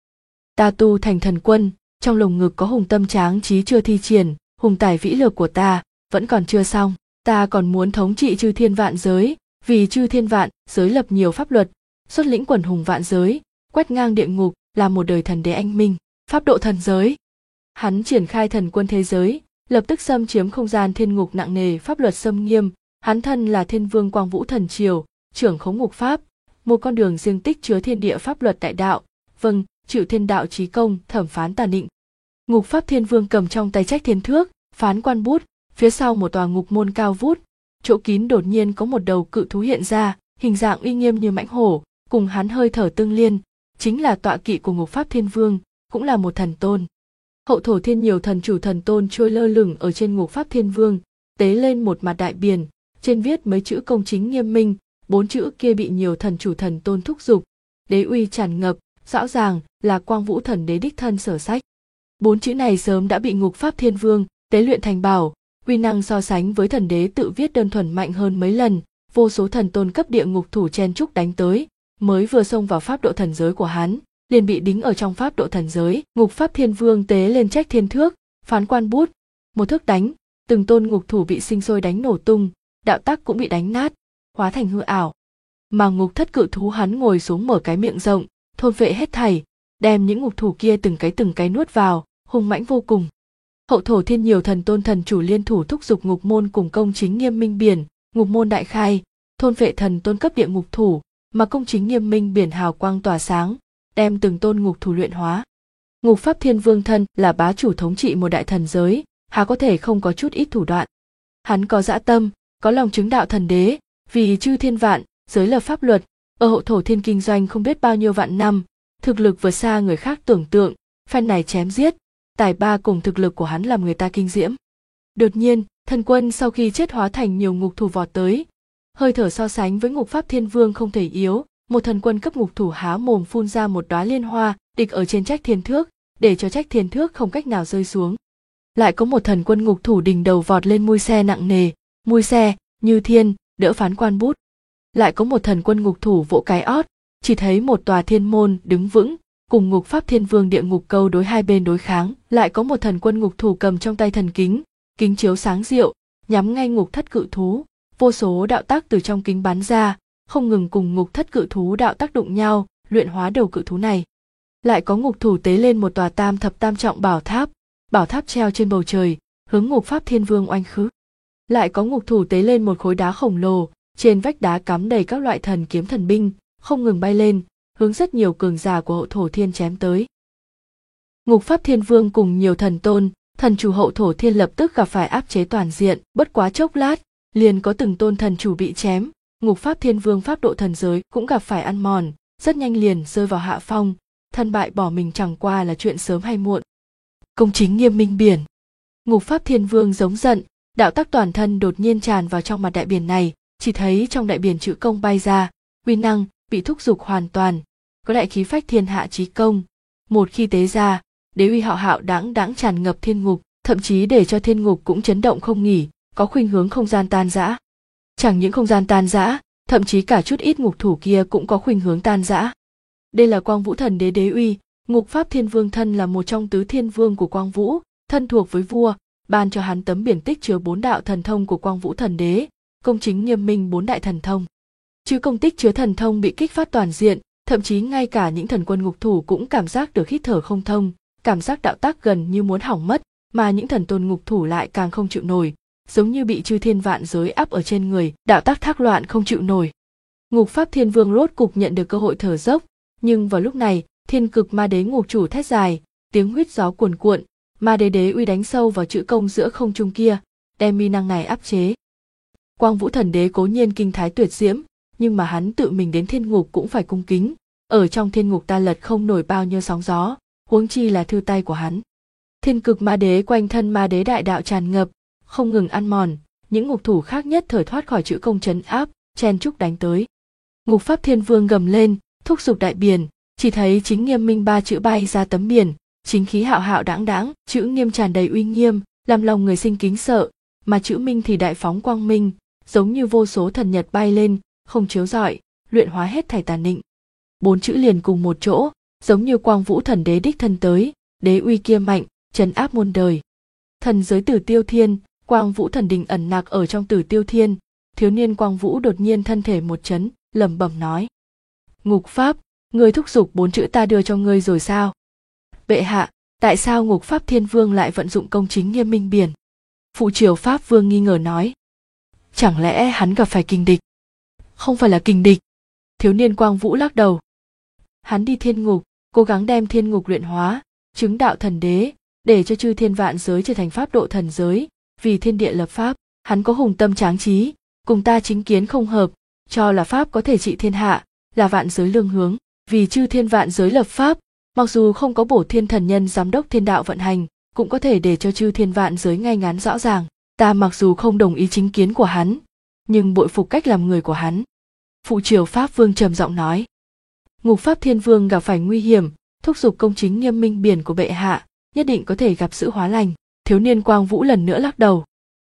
Speaker 1: Ta tu thành thần quân, trong lồng ngực có hùng tâm tráng trí chưa thi triển, hùng tài vĩ lược của ta vẫn còn chưa xong, ta còn muốn thống trị chư thiên vạn giới, vì chư thiên vạn giới lập nhiều pháp luật, xuất lĩnh quần hùng vạn giới, quét ngang địa ngục, là một đời thần đế anh minh, pháp độ thần giới. Hắn triển khai thần quân thế giới, lập tức xâm chiếm không gian thiên ngục nặng nề, pháp luật xâm nghiêm, hắn thân là Thiên Vương Quang Vũ Thần Triều, trưởng khống ngục pháp, một con đường riêng tích chứa thiên địa pháp luật đại đạo, vâng, chịu thiên đạo chí công, thẩm phán tàn định. Ngục Pháp Thiên Vương cầm trong tay trách thiên thước, phán quan bút, phía sau một tòa ngục môn cao vút, chỗ kín đột nhiên có một đầu cự thú hiện ra, hình dạng uy nghiêm như mãnh hổ, cùng hắn hơi thở tương liên, chính là tọa kỵ của Ngục Pháp Thiên Vương, cũng là một thần tôn. Hậu Thổ Thiên nhiều thần chủ thần tôn trôi lơ lửng ở trên Ngục Pháp Thiên Vương, tế lên một mặt đại biển, trên viết mấy chữ công chính nghiêm minh, 4 chữ kia bị nhiều thần chủ thần tôn thúc giục, đế uy tràn ngập, rõ ràng là Quang Vũ Thần Đế đích thân sở sách. 4 chữ này sớm đã bị Ngục Pháp Thiên Vương tế luyện thành bảo, uy năng so sánh với thần đế tự viết đơn thuần mạnh hơn mấy lần, vô số thần tôn cấp địa ngục thủ chen chúc đánh tới, mới vừa xông vào pháp độ thần giới của hắn, liền bị đính ở trong pháp độ thần giới. Ngục Pháp Thiên Vương tế lên trách thiên thước, phán quan bút, một thước đánh, từng tôn ngục thủ bị sinh sôi đánh nổ tung, đạo tắc cũng bị đánh nát, hóa thành hư ảo. Mà ngục thất cự thú hắn ngồi xuống mở cái miệng rộng, thôn vệ hết thảy, đem những ngục thủ kia từng cái nuốt vào, hung mãnh vô cùng. Hậu Thổ Thiên nhiều thần tôn thần chủ liên thủ thúc giục ngục môn cùng công chính nghiêm minh biển, ngục môn đại khai, thôn vệ thần tôn cấp địa ngục thủ, mà công chính nghiêm minh biển hào quang tỏa sáng, đem từng tôn ngục thủ luyện hóa. Ngục Pháp Thiên Vương thân là bá chủ thống trị một đại thần giới, há có thể không có chút ít thủ đoạn. Hắn có dã tâm, có lòng chứng đạo thần đế, vì chư thiên vạn giới lập pháp luật, ở Hậu Thổ Thiên kinh doanh không biết bao nhiêu vạn năm, thực lực vượt xa người khác tưởng tượng, phen này chém giết, tài ba cùng thực lực của hắn làm người ta kinh diễm. Đột nhiên, thần quân sau khi chết hóa thành nhiều ngục thủ vọt tới, hơi thở so sánh với Ngục Pháp Thiên Vương không thể yếu, một thần quân cấp ngục thủ há mồm phun ra một đóa liên hoa, địch ở trên trách thiên thước, để cho trách thiên thước không cách nào rơi xuống. Lại có một thần quân ngục thủ đỉnh đầu vọt lên mui xe nặng nề, mui xe như thiên, đỡ phán quan bút. Lại có một thần quân ngục thủ vỗ cái ót, chỉ thấy một tòa thiên môn đứng vững, cùng Ngục Pháp Thiên Vương địa ngục câu đối hai bên đối kháng. Lại có một thần quân ngục thủ cầm trong tay thần kính, kính chiếu sáng diệu, nhắm ngay ngục thất cự thú, vô số đạo tác từ trong kính bắn ra, không ngừng cùng ngục thất cự thú đạo tác đụng nhau, luyện hóa đầu cự thú này. Lại có ngục thủ tế lên một tòa tam thập tam trọng bảo tháp treo trên bầu trời, hướng Ngục Pháp Thiên Vương oanh khứ. Lại có ngục thủ tế lên một khối đá khổng lồ, trên vách đá cắm đầy các loại thần kiếm thần binh, không ngừng bay lên, hướng rất nhiều cường giả của Hậu Thổ Thiên chém tới. Ngục Pháp Thiên Vương cùng nhiều thần tôn, thần chủ Hậu Thổ Thiên lập tức gặp phải áp chế toàn diện, bất quá chốc lát, liền có từng tôn thần chủ bị chém, Ngục Pháp Thiên Vương pháp độ thần giới cũng gặp phải ăn mòn, rất nhanh liền rơi vào hạ phong, thân bại bỏ mình chẳng qua là chuyện sớm hay muộn. Công chính nghiêm minh biển. Ngục Pháp Thiên Vương giống giận, đạo tắc toàn thân đột nhiên tràn vào trong mặt đại biển này, chỉ thấy trong đại biển chữ công bay ra, uy năng bị thúc giục hoàn toàn, có đại khí phách thiên hạ chí công, một khi tế ra, đế uy hạo hạo đãng đãng tràn ngập thiên ngục, thậm chí để cho thiên ngục cũng chấn động không nghỉ, có khuynh hướng không gian tan rã. Chẳng những không gian tan rã, thậm chí cả chút ít ngục thủ kia cũng có khuynh hướng tan rã. Đây là Quang Vũ Thần Đế đế uy, Ngục Pháp Thiên Vương thân là một trong tứ thiên vương của Quang Vũ, thân thuộc với vua, ban cho hắn tấm biển tích chứa 4 đạo thần thông của Quang Vũ Thần Đế, công chính nghiêm minh 4 đại thần thông. Chứ công tích chứa thần thông bị kích phát toàn diện, thậm chí ngay cả những thần quân ngục thủ cũng cảm giác được hít thở không thông, cảm giác đạo tác gần như muốn hỏng mất, mà những thần tôn ngục thủ lại càng không chịu nổi, giống như bị chư thiên vạn giới áp ở trên người, đạo tác thác loạn không chịu nổi. Ngục Pháp Thiên Vương rốt cục nhận được cơ hội thở dốc, nhưng vào lúc này, Thiên Cực Ma Đế ngục chủ thét dài, tiếng huýt gió cuồn cuộn, Ma Đế đế uy đánh sâu vào chữ công giữa không trung kia, đem uy năng này áp chế. Quang Vũ Thần Đế cố nhiên kinh thái tuyệt diễm, nhưng mà hắn tự mình đến thiên ngục cũng phải cung kính, ở trong thiên ngục ta lật không nổi bao nhiêu sóng gió, huống chi là thư tay của hắn. Thiên Cực Ma Đế quanh thân Ma Đế đại đạo tràn ngập, không ngừng ăn mòn, những ngục thủ khác nhất thời thoát khỏi chữ công trấn áp, chen chúc đánh tới. Ngục Pháp Thiên Vương gầm lên, thúc giục đại biển, chỉ thấy chính nghiêm minh 3 chữ bay ra tấm biển, chính khí hạo hạo đãng đãng, chữ nghiêm tràn đầy uy nghiêm, làm lòng người sinh kính sợ, mà chữ minh thì đại phóng quang minh, giống như vô số thần nhật bay lên, không chiếu rọi, luyện hóa hết thảy tà nịnh. 4 chữ liền cùng một chỗ, giống như Quang Vũ Thần Đế đích thân tới, đế uy kia mạnh, trấn áp muôn đời. Thần giới Tử Tiêu Thiên, Quang Vũ Thần Đình ẩn nặc ở trong Tử Tiêu Thiên, thiếu niên Quang Vũ đột nhiên thân thể một chấn, lẩm bẩm nói: Ngục Pháp, ngươi thúc giục 4 chữ ta đưa cho ngươi rồi sao? Bệ hạ, tại sao Ngục Pháp Thiên Vương lại vận dụng công chính nghiêm minh biển? Phụ Triều Pháp Vương nghi ngờ nói. Chẳng lẽ hắn gặp phải kình địch? Không phải là kình địch. Thiếu niên Quang Vũ lắc đầu. Hắn đi thiên ngục, cố gắng đem thiên ngục luyện hóa, chứng đạo thần đế, để cho chư thiên vạn giới trở thành pháp độ thần giới, vì thiên địa lập pháp, hắn có hùng tâm tráng trí, cùng ta chính kiến không hợp, cho là pháp có thể trị thiên hạ, là vạn giới lương hướng, vì chư thiên vạn giới lập pháp, mặc dù không có bổ thiên thần nhân giám đốc thiên đạo vận hành, cũng có thể để cho chư thiên vạn giới ngay ngắn rõ ràng. Ta mặc dù không đồng ý chính kiến của hắn, nhưng bội phục cách làm người của hắn. Phụ Triều Pháp Vương trầm giọng nói. Ngục Pháp Thiên Vương gặp phải nguy hiểm, thúc giục công chính nghiêm minh biển của bệ hạ, nhất định có thể gặp sự hóa lành. Thiếu niên Quang Vũ lần nữa lắc đầu.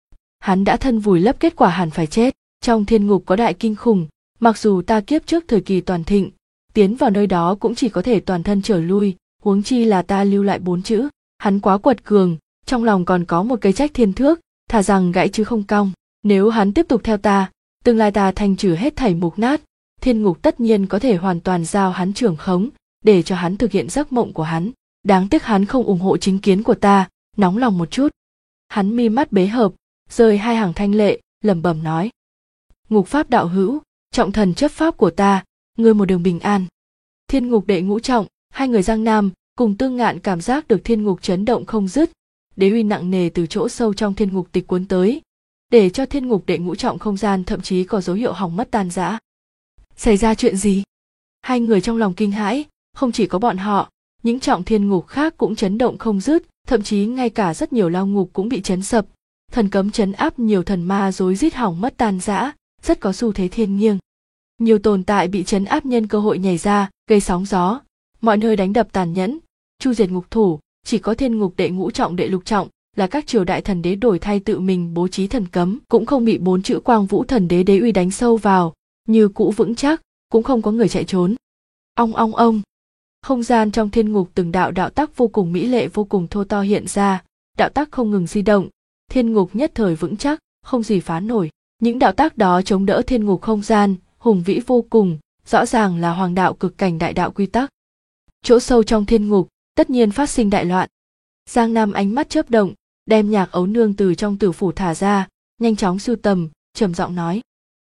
Speaker 1: Hắn đã thân vùi lấp, kết quả hẳn phải chết. Trong thiên ngục có đại kinh khủng, mặc dù ta kiếp trước thời kỳ toàn thịnh, tiến vào nơi đó cũng chỉ có thể toàn thân trở lui, huống chi là ta lưu lại 4 chữ. Hắn quá quật cường, trong lòng còn có một cây trách thiên thước, thà rằng gãy chứ không cong. Nếu hắn tiếp tục theo ta, tương lai ta thanh trừ hết thảy mục nát, thiên ngục tất nhiên có thể hoàn toàn giao hắn trưởng khống, để cho hắn thực hiện giấc mộng của hắn. Đáng tiếc hắn không ủng hộ chính kiến của ta, nóng lòng một chút. Hắn mi mắt bế hợp, rơi 2 hàng thanh lệ, lẩm bẩm nói. Ngục Pháp đạo hữu, trọng thần chấp pháp của ta, ngươi một đường bình an. Thiên ngục đệ ngũ trọng, 2 người Giang Nam, cùng Tương Ngạn cảm giác được thiên ngục chấn động không dứt, đế uy nặng nề từ chỗ sâu trong thiên ngục tịch cuốn tới, để cho thiên ngục đệ ngũ trọng không gian thậm chí có dấu hiệu hỏng mất tan rã. Xảy ra chuyện gì? 2 người trong lòng kinh hãi, không chỉ có bọn họ, những trọng thiên ngục khác cũng chấn động không dứt, thậm chí ngay cả rất nhiều lao ngục cũng bị chấn sập. Thần cấm chấn áp nhiều thần ma rối rít hỏng mất tan rã, rất có xu thế thiên nghiêng. Nhiều tồn tại bị chấn áp nhân cơ hội nhảy ra, gây sóng gió, mọi nơi đánh đập tàn nhẫn, chu diệt ngục thủ. Chỉ có thiên ngục đệ ngũ trọng đệ lục trọng là các triều đại thần đế đổi thay tự mình bố trí thần cấm, cũng không bị 4 chữ Quang Vũ Thần Đế đế uy đánh sâu vào, như cũ vững chắc, cũng không có người chạy trốn. Ong ong ong. Không gian trong thiên ngục từng đạo đạo tắc vô cùng mỹ lệ vô cùng thô to hiện ra, đạo tắc không ngừng di động, thiên ngục nhất thời vững chắc, không gì phá nổi. Những đạo tắc đó chống đỡ thiên ngục không gian, hùng vĩ vô cùng, rõ ràng là hoàng đạo cực cảnh đại đạo quy tắc. Chỗ sâu trong thiên ngục tất nhiên phát sinh đại loạn. Giang Nam ánh mắt chớp động, đem Nhạc Ấu Nương từ trong tử phủ thả ra, nhanh chóng sưu tầm, trầm giọng nói: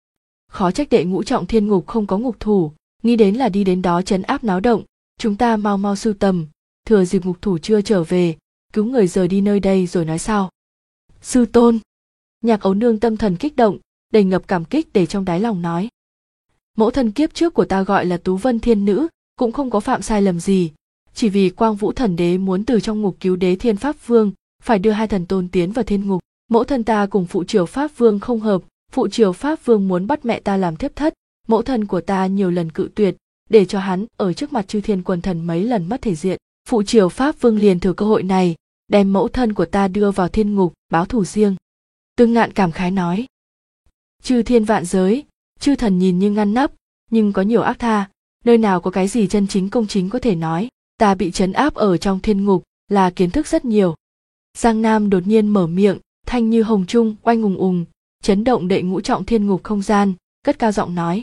Speaker 1: Khó trách đệ ngũ trọng thiên ngục không có ngục thủ, nghĩ đến là đi đến đó trấn áp náo động, chúng ta mau mau sưu tầm, thừa dịp ngục thủ chưa trở về, cứu người rời đi nơi đây rồi nói sau. Sư tôn. Nhạc Ấu Nương tâm thần kích động, đầy ngập cảm kích để trong đáy lòng nói: Mẫu thân kiếp trước của ta gọi là Tú Vân Thiên Nữ, cũng không có phạm sai lầm gì. Chỉ vì Quang Vũ Thần Đế muốn từ trong ngục cứu Đế Thiên Pháp Vương, phải đưa 2 thần tôn tiến vào thiên ngục. Mẫu thân ta cùng Phụ Triều Pháp Vương không hợp, Phụ Triều Pháp Vương muốn bắt mẹ ta làm thiếp thất, mẫu thân của ta nhiều lần cự tuyệt, để cho hắn ở trước mặt chư thiên quần thần mấy lần mất thể diện. Phụ Triều Pháp Vương liền thừa cơ hội này, đem mẫu thân của ta đưa vào thiên ngục báo thù riêng. Tương Ngạn cảm khái nói. Chư thiên vạn giới, chư thần nhìn như ngăn nắp, nhưng có nhiều ác tha, nơi nào có cái gì chân chính công chính có thể nói. Ta bị trấn áp ở trong thiên ngục là kiến thức rất nhiều. Giang Nam đột nhiên mở miệng, thanh như hồng trung oanh ùng ùng, chấn động đệ ngũ trọng thiên ngục không gian, cất cao giọng nói.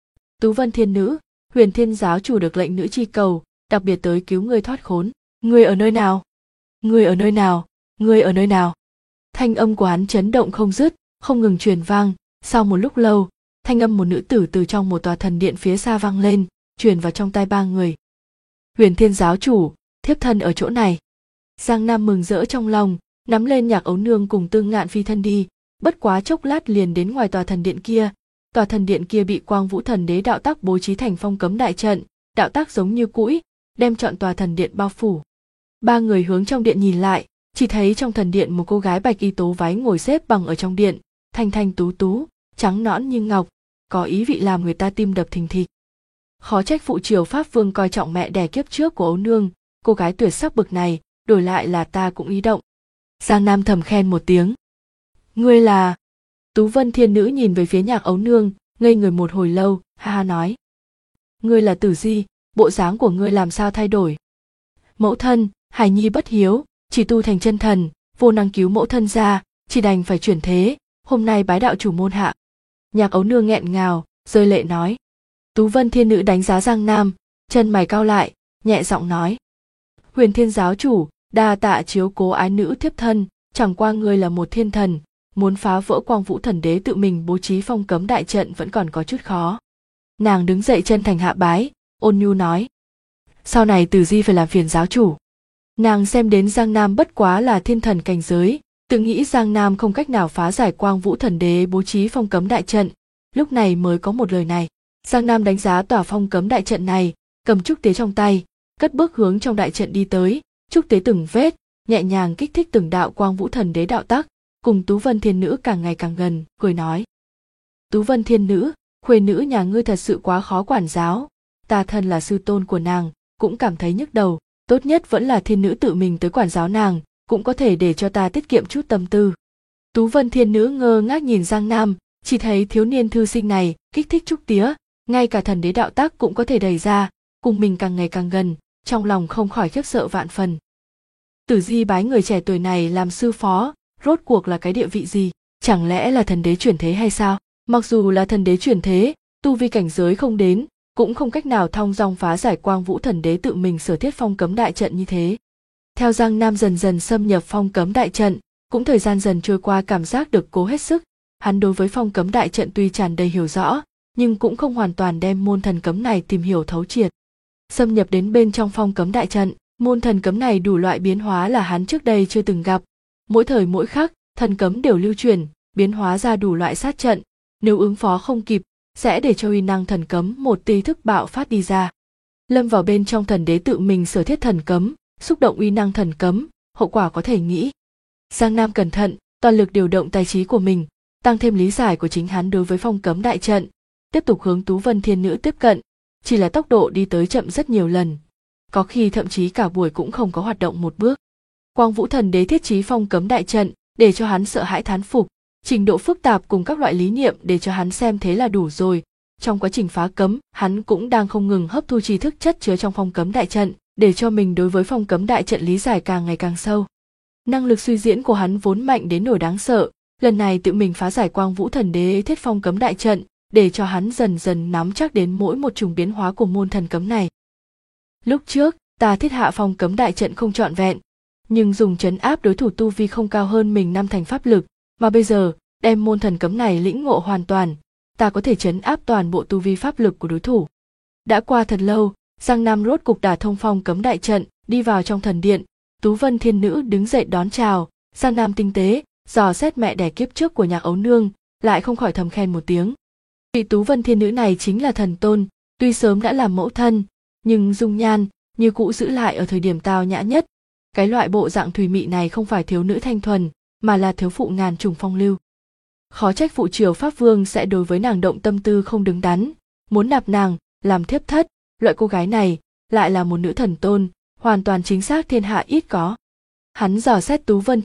Speaker 1: Tú Vân Thiên Nữ, Huyền Thiên giáo chủ được lệnh nữ chi cầu, đặc biệt tới cứu ngươi thoát khốn. Ngươi ở nơi nào? Ngươi ở nơi nào? Ngươi ở nơi nào? Thanh âm của hắn chấn động không dứt, không ngừng truyền vang. Sau một lúc lâu, thanh âm một nữ tử từ trong một tòa thần điện phía xa vang lên, truyền vào trong tai ba người. Huyền Thiên giáo chủ, thiếp thân ở chỗ này. Giang Nam mừng rỡ trong lòng, nắm lên Nhạc Ấu Nương cùng Tương Ngạn phi thân đi, bất quá chốc lát liền đến ngoài tòa thần điện kia. Tòa thần điện kia bị Quang Vũ Thần Đế đạo tác bố trí thành phong cấm đại trận, đạo tác giống như cũi, đem trọn tòa thần điện bao phủ. Ba người hướng trong điện nhìn lại, chỉ thấy trong thần điện một cô gái bạch y tố váy ngồi xếp bằng ở trong điện, thanh thanh tú tú, trắng nõn như ngọc, có ý vị làm người ta tim đập thình thịch. Khó trách phụ triều Pháp Vương coi trọng mẹ đẻ kiếp trước của Ấu Nương, cô gái tuyệt sắc bực này, đổi lại là ta cũng ý động. Giang Nam thầm khen một tiếng. Ngươi là... Tú Vân Thiên Nữ nhìn về phía Nhạc Ấu Nương, ngây người một hồi lâu, ha ha nói. Ngươi là Tử Di, bộ dáng của ngươi làm sao thay đổi? Mẫu thân, hài nhi bất hiếu, chỉ tu thành chân thần, vô năng cứu mẫu thân ra, chỉ đành phải chuyển thế, hôm nay bái đạo chủ môn hạ. Nhạc Ấu Nương nghẹn ngào, rơi lệ nói. Tú Vân Thiên Nữ đánh giá Giang Nam, chân mày cau lại, nhẹ giọng nói. Huyền Thiên giáo chủ, đa tạ chiếu cố ái nữ thiếp thân, chẳng qua ngươi là một thiên thần, muốn phá vỡ Quang Vũ Thần Đế tự mình bố trí phong cấm đại trận vẫn còn có chút khó. Nàng đứng dậy chân thành hạ bái, ôn nhu nói. Sau này Tử Di phải làm phiền giáo chủ. Nàng xem đến Giang Nam bất quá là thiên thần cảnh giới, tự nghĩ Giang Nam không cách nào phá giải Quang Vũ Thần Đế bố trí phong cấm đại trận, lúc này mới có một lời này. Giang Nam đánh giá tòa phong cấm đại trận này, cầm trúc tế trong tay, cất bước hướng trong đại trận đi tới, trúc tế từng vết, nhẹ nhàng kích thích từng đạo Quang Vũ Thần Đế đạo tắc, cùng Tú Vân Thiên Nữ càng ngày càng gần, cười nói. Tú Vân Thiên Nữ, khuê nữ nhà ngươi thật sự quá khó quản giáo, ta thân là sư tôn của nàng, cũng cảm thấy nhức đầu, tốt nhất vẫn là Thiên Nữ tự mình tới quản giáo nàng, cũng có thể để cho ta tiết kiệm chút tâm tư. Tú Vân Thiên Nữ ngơ ngác nhìn Giang Nam, chỉ thấy thiếu niên thư sinh này kích thích trúc tía, ngay cả thần đế đạo tác cũng có thể đẩy ra, cùng mình càng ngày càng gần, trong lòng không khỏi khiếp sợ vạn phần. Tử Di bái người trẻ tuổi này làm sư phó, rốt cuộc là cái địa vị gì? Chẳng lẽ là thần đế chuyển thế hay sao? Mặc dù là thần đế chuyển thế, tu vi cảnh giới không đến, cũng không cách nào thong dong phá giải Quang Vũ Thần Đế tự mình sở thiết phong cấm đại trận như thế. Theo Giang Nam dần dần xâm nhập phong cấm đại trận, cũng thời gian dần trôi qua cảm giác được cố hết sức, hắn đối với phong cấm đại trận tuy tràn đầy hiểu rõ, nhưng cũng không hoàn toàn đem môn thần cấm này tìm hiểu thấu triệt. Xâm nhập đến bên trong phong cấm đại trận, môn thần cấm này đủ loại biến hóa là hắn trước đây chưa từng gặp. Mỗi thời mỗi khắc, thần cấm đều lưu truyền, biến hóa ra đủ loại sát trận, nếu ứng phó không kịp, sẽ để cho uy năng thần cấm một tia thức bạo phát đi ra. Lâm vào bên trong thần đế tự mình sở thiết thần cấm, xúc động uy năng thần cấm, hậu quả có thể nghĩ. Giang Nam cẩn thận, toàn lực điều động tài trí của mình, tăng thêm lý giải của chính hắn đối với phong cấm đại trận, tiếp tục hướng Tú Vân Thiên Nữ tiếp cận, chỉ là tốc độ đi tới chậm rất nhiều lần, có khi thậm chí cả buổi cũng không có hoạt động một bước. Quang Vũ Thần Đế thiết trí phong cấm đại trận, để cho hắn sợ hãi thán phục, trình độ phức tạp cùng các loại lý niệm để cho hắn xem thế là đủ rồi. Trong quá trình phá cấm, hắn cũng đang không ngừng hấp thu tri thức chất chứa trong phong cấm đại trận, để cho mình đối với phong cấm đại trận lý giải càng ngày càng sâu. Năng lực suy diễn của hắn vốn mạnh đến nỗi đáng sợ, lần này tự mình phá giải Quang Vũ Thần Đế thiết phong cấm đại trận, để cho hắn dần dần nắm chắc đến mỗi một chủng biến hóa của môn thần cấm này. Lúc trước, ta thiết hạ phong cấm đại trận không trọn vẹn, nhưng dùng trấn áp đối thủ tu vi không cao hơn mình 5 thành pháp lực, mà bây giờ, đem môn thần cấm này lĩnh ngộ hoàn toàn, ta có thể trấn áp toàn bộ tu vi pháp lực của đối thủ. Đã qua thật lâu, Giang Nam rốt cục đả thông phong cấm đại trận, đi vào trong thần điện, Tú Vân Thiên Nữ đứng dậy đón chào, Giang Nam tinh tế, dò xét mẹ đẻ kiếp trước của Nhạc Ấu Nương, lại không khỏi thầm khen một tiếng. Vị Tú Vân Thiên Nữ này chính là thần tôn, tuy sớm đã làm mẫu thân, nhưng dung nhan như cũ giữ lại ở thời điểm tao nhã nhất. Cái loại bộ dạng thùy mị này không phải thiếu nữ thanh thuần, mà là thiếu phụ ngàn trùng phong lưu. Khó trách phụ triều Pháp Vương sẽ đối với nàng động tâm tư không đứng đắn, muốn nạp nàng làm thiếp thất, loại cô gái này lại là một nữ thần tôn, hoàn toàn chính xác thiên hạ ít có. Hắn dò xét Tú Vân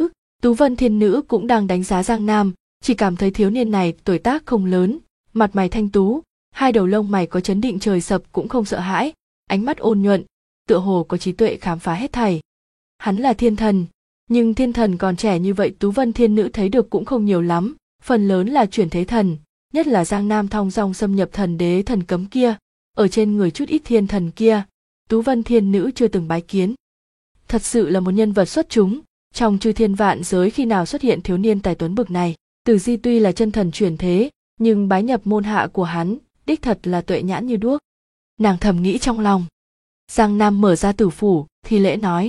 Speaker 1: Thiên Nữ cũng đang đánh giá Giang Nam, chỉ cảm thấy thiếu niên này tuổi tác không lớn, mặt mày thanh tú, hai đầu lông mày có chấn định trời sập cũng không sợ hãi, ánh mắt ôn nhuận, tựa hồ có trí tuệ khám phá hết thảy. Hắn là thiên thần, nhưng thiên thần còn trẻ như vậy Tú Vân Thiên Nữ thấy được cũng không nhiều lắm, phần lớn là chuyển thế thần, nhất là Giang Nam thong dong xâm nhập thần đế thần cấm kia, ở trên người chút ít thiên thần kia, Tú Vân Thiên Nữ chưa từng bái kiến. Thật sự là một nhân vật xuất chúng, trong chư thiên vạn giới khi nào xuất hiện thiếu niên tài tuấn bực này. Từ Di tuy là chân thần chuyển thế, nhưng bái nhập môn hạ của hắn, đích thật là tuệ nhãn như đuốc. Nàng thầm nghĩ trong lòng. Giang Nam mở ra tử phủ, thi lễ nói: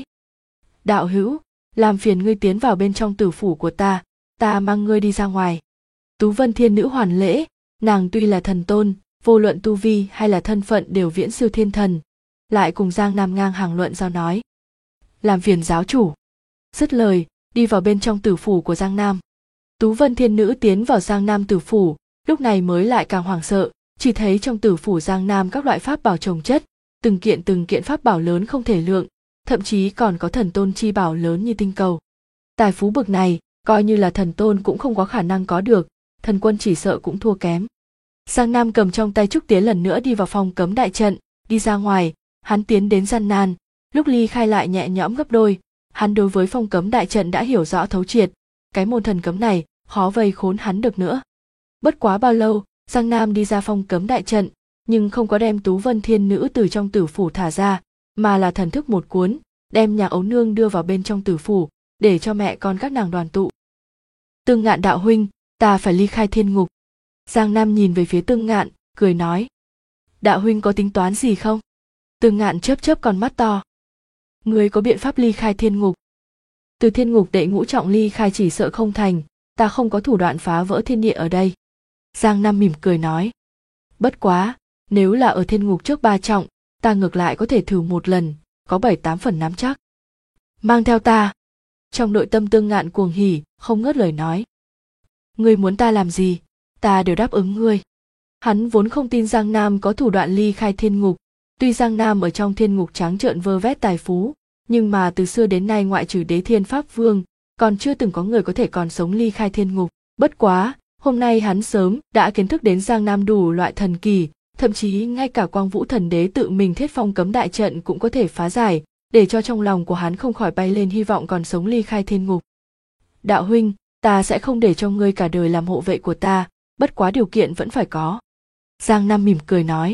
Speaker 1: Đạo hữu, làm phiền ngươi tiến vào bên trong tử phủ của ta mang ngươi đi ra ngoài. Tú Vân Thiên Nữ hoàn lễ, nàng tuy là thần tôn, vô luận tu vi hay là thân phận đều viễn siêu thiên thần, lại cùng Giang Nam ngang hàng luận giao nói: Làm phiền giáo chủ. Dứt lời, đi vào bên trong tử phủ của Giang Nam. Tú Vân Thiên Nữ tiến vào Giang Nam tử phủ, lúc này mới lại càng hoảng sợ, chỉ thấy trong tử phủ Giang Nam các loại pháp bảo chồng chất, từng kiện pháp bảo lớn không thể lượng, thậm chí còn có thần tôn chi bảo lớn như tinh cầu. Tài phú bực này, coi như là thần tôn cũng không có khả năng có được, thần quân chỉ sợ cũng thua kém. Giang Nam cầm trong tay trúc tiến lần nữa đi vào phòng cấm đại trận, đi ra ngoài, hắn tiến đến gian nan, lúc ly khai lại nhẹ nhõm gấp đôi, hắn đối với phong cấm đại trận đã hiểu rõ thấu triệt, cái môn thần cấm này khó vây khốn hắn được nữa. Bất quá bao lâu, Giang Nam đi ra phong cấm đại trận, nhưng không có đem Tú Vân Thiên Nữ từ trong tử phủ thả ra, mà là thần thức một cuốn, đem nhà ấu nương đưa vào bên trong tử phủ, để cho mẹ con các nàng đoàn tụ. Tương Ngạn đạo huynh, ta phải ly khai thiên ngục. Giang Nam nhìn về phía Tương Ngạn, cười nói: Đạo huynh có tính toán gì không? Tương Ngạn chớp chớp con mắt to. Ngươi có biện pháp ly khai thiên ngục? Từ thiên ngục đệ ngũ trọng ly khai chỉ sợ không thành, ta không có thủ đoạn phá vỡ thiên địa ở đây. Giang Nam mỉm cười nói: Bất quá, nếu là ở thiên ngục trước 3 trọng, ta ngược lại có thể thử một lần, có 7-8 phần nắm chắc. Mang theo ta. Trong nội tâm Tương Ngạn cuồng hỉ, không ngớt lời nói: Ngươi muốn ta làm gì, ta đều đáp ứng ngươi. Hắn vốn không tin Giang Nam có thủ đoạn ly khai thiên ngục, tuy Giang Nam ở trong thiên ngục trắng trợn vơ vét tài phú, nhưng mà từ xưa đến nay ngoại trừ Đế Thiên Pháp Vương, còn chưa từng có người có thể còn sống ly khai thiên ngục. Bất quá, hôm nay hắn sớm đã kiến thức đến Giang Nam đủ loại thần kỳ, thậm chí ngay cả Quang Vũ Thần Đế tự mình thiết phong cấm đại trận cũng có thể phá giải, để cho trong lòng của hắn không khỏi bay lên hy vọng còn sống ly khai thiên ngục. Đạo huynh, ta sẽ không để cho ngươi cả đời làm hộ vệ của ta, bất quá điều kiện vẫn phải có. Giang Nam mỉm cười nói: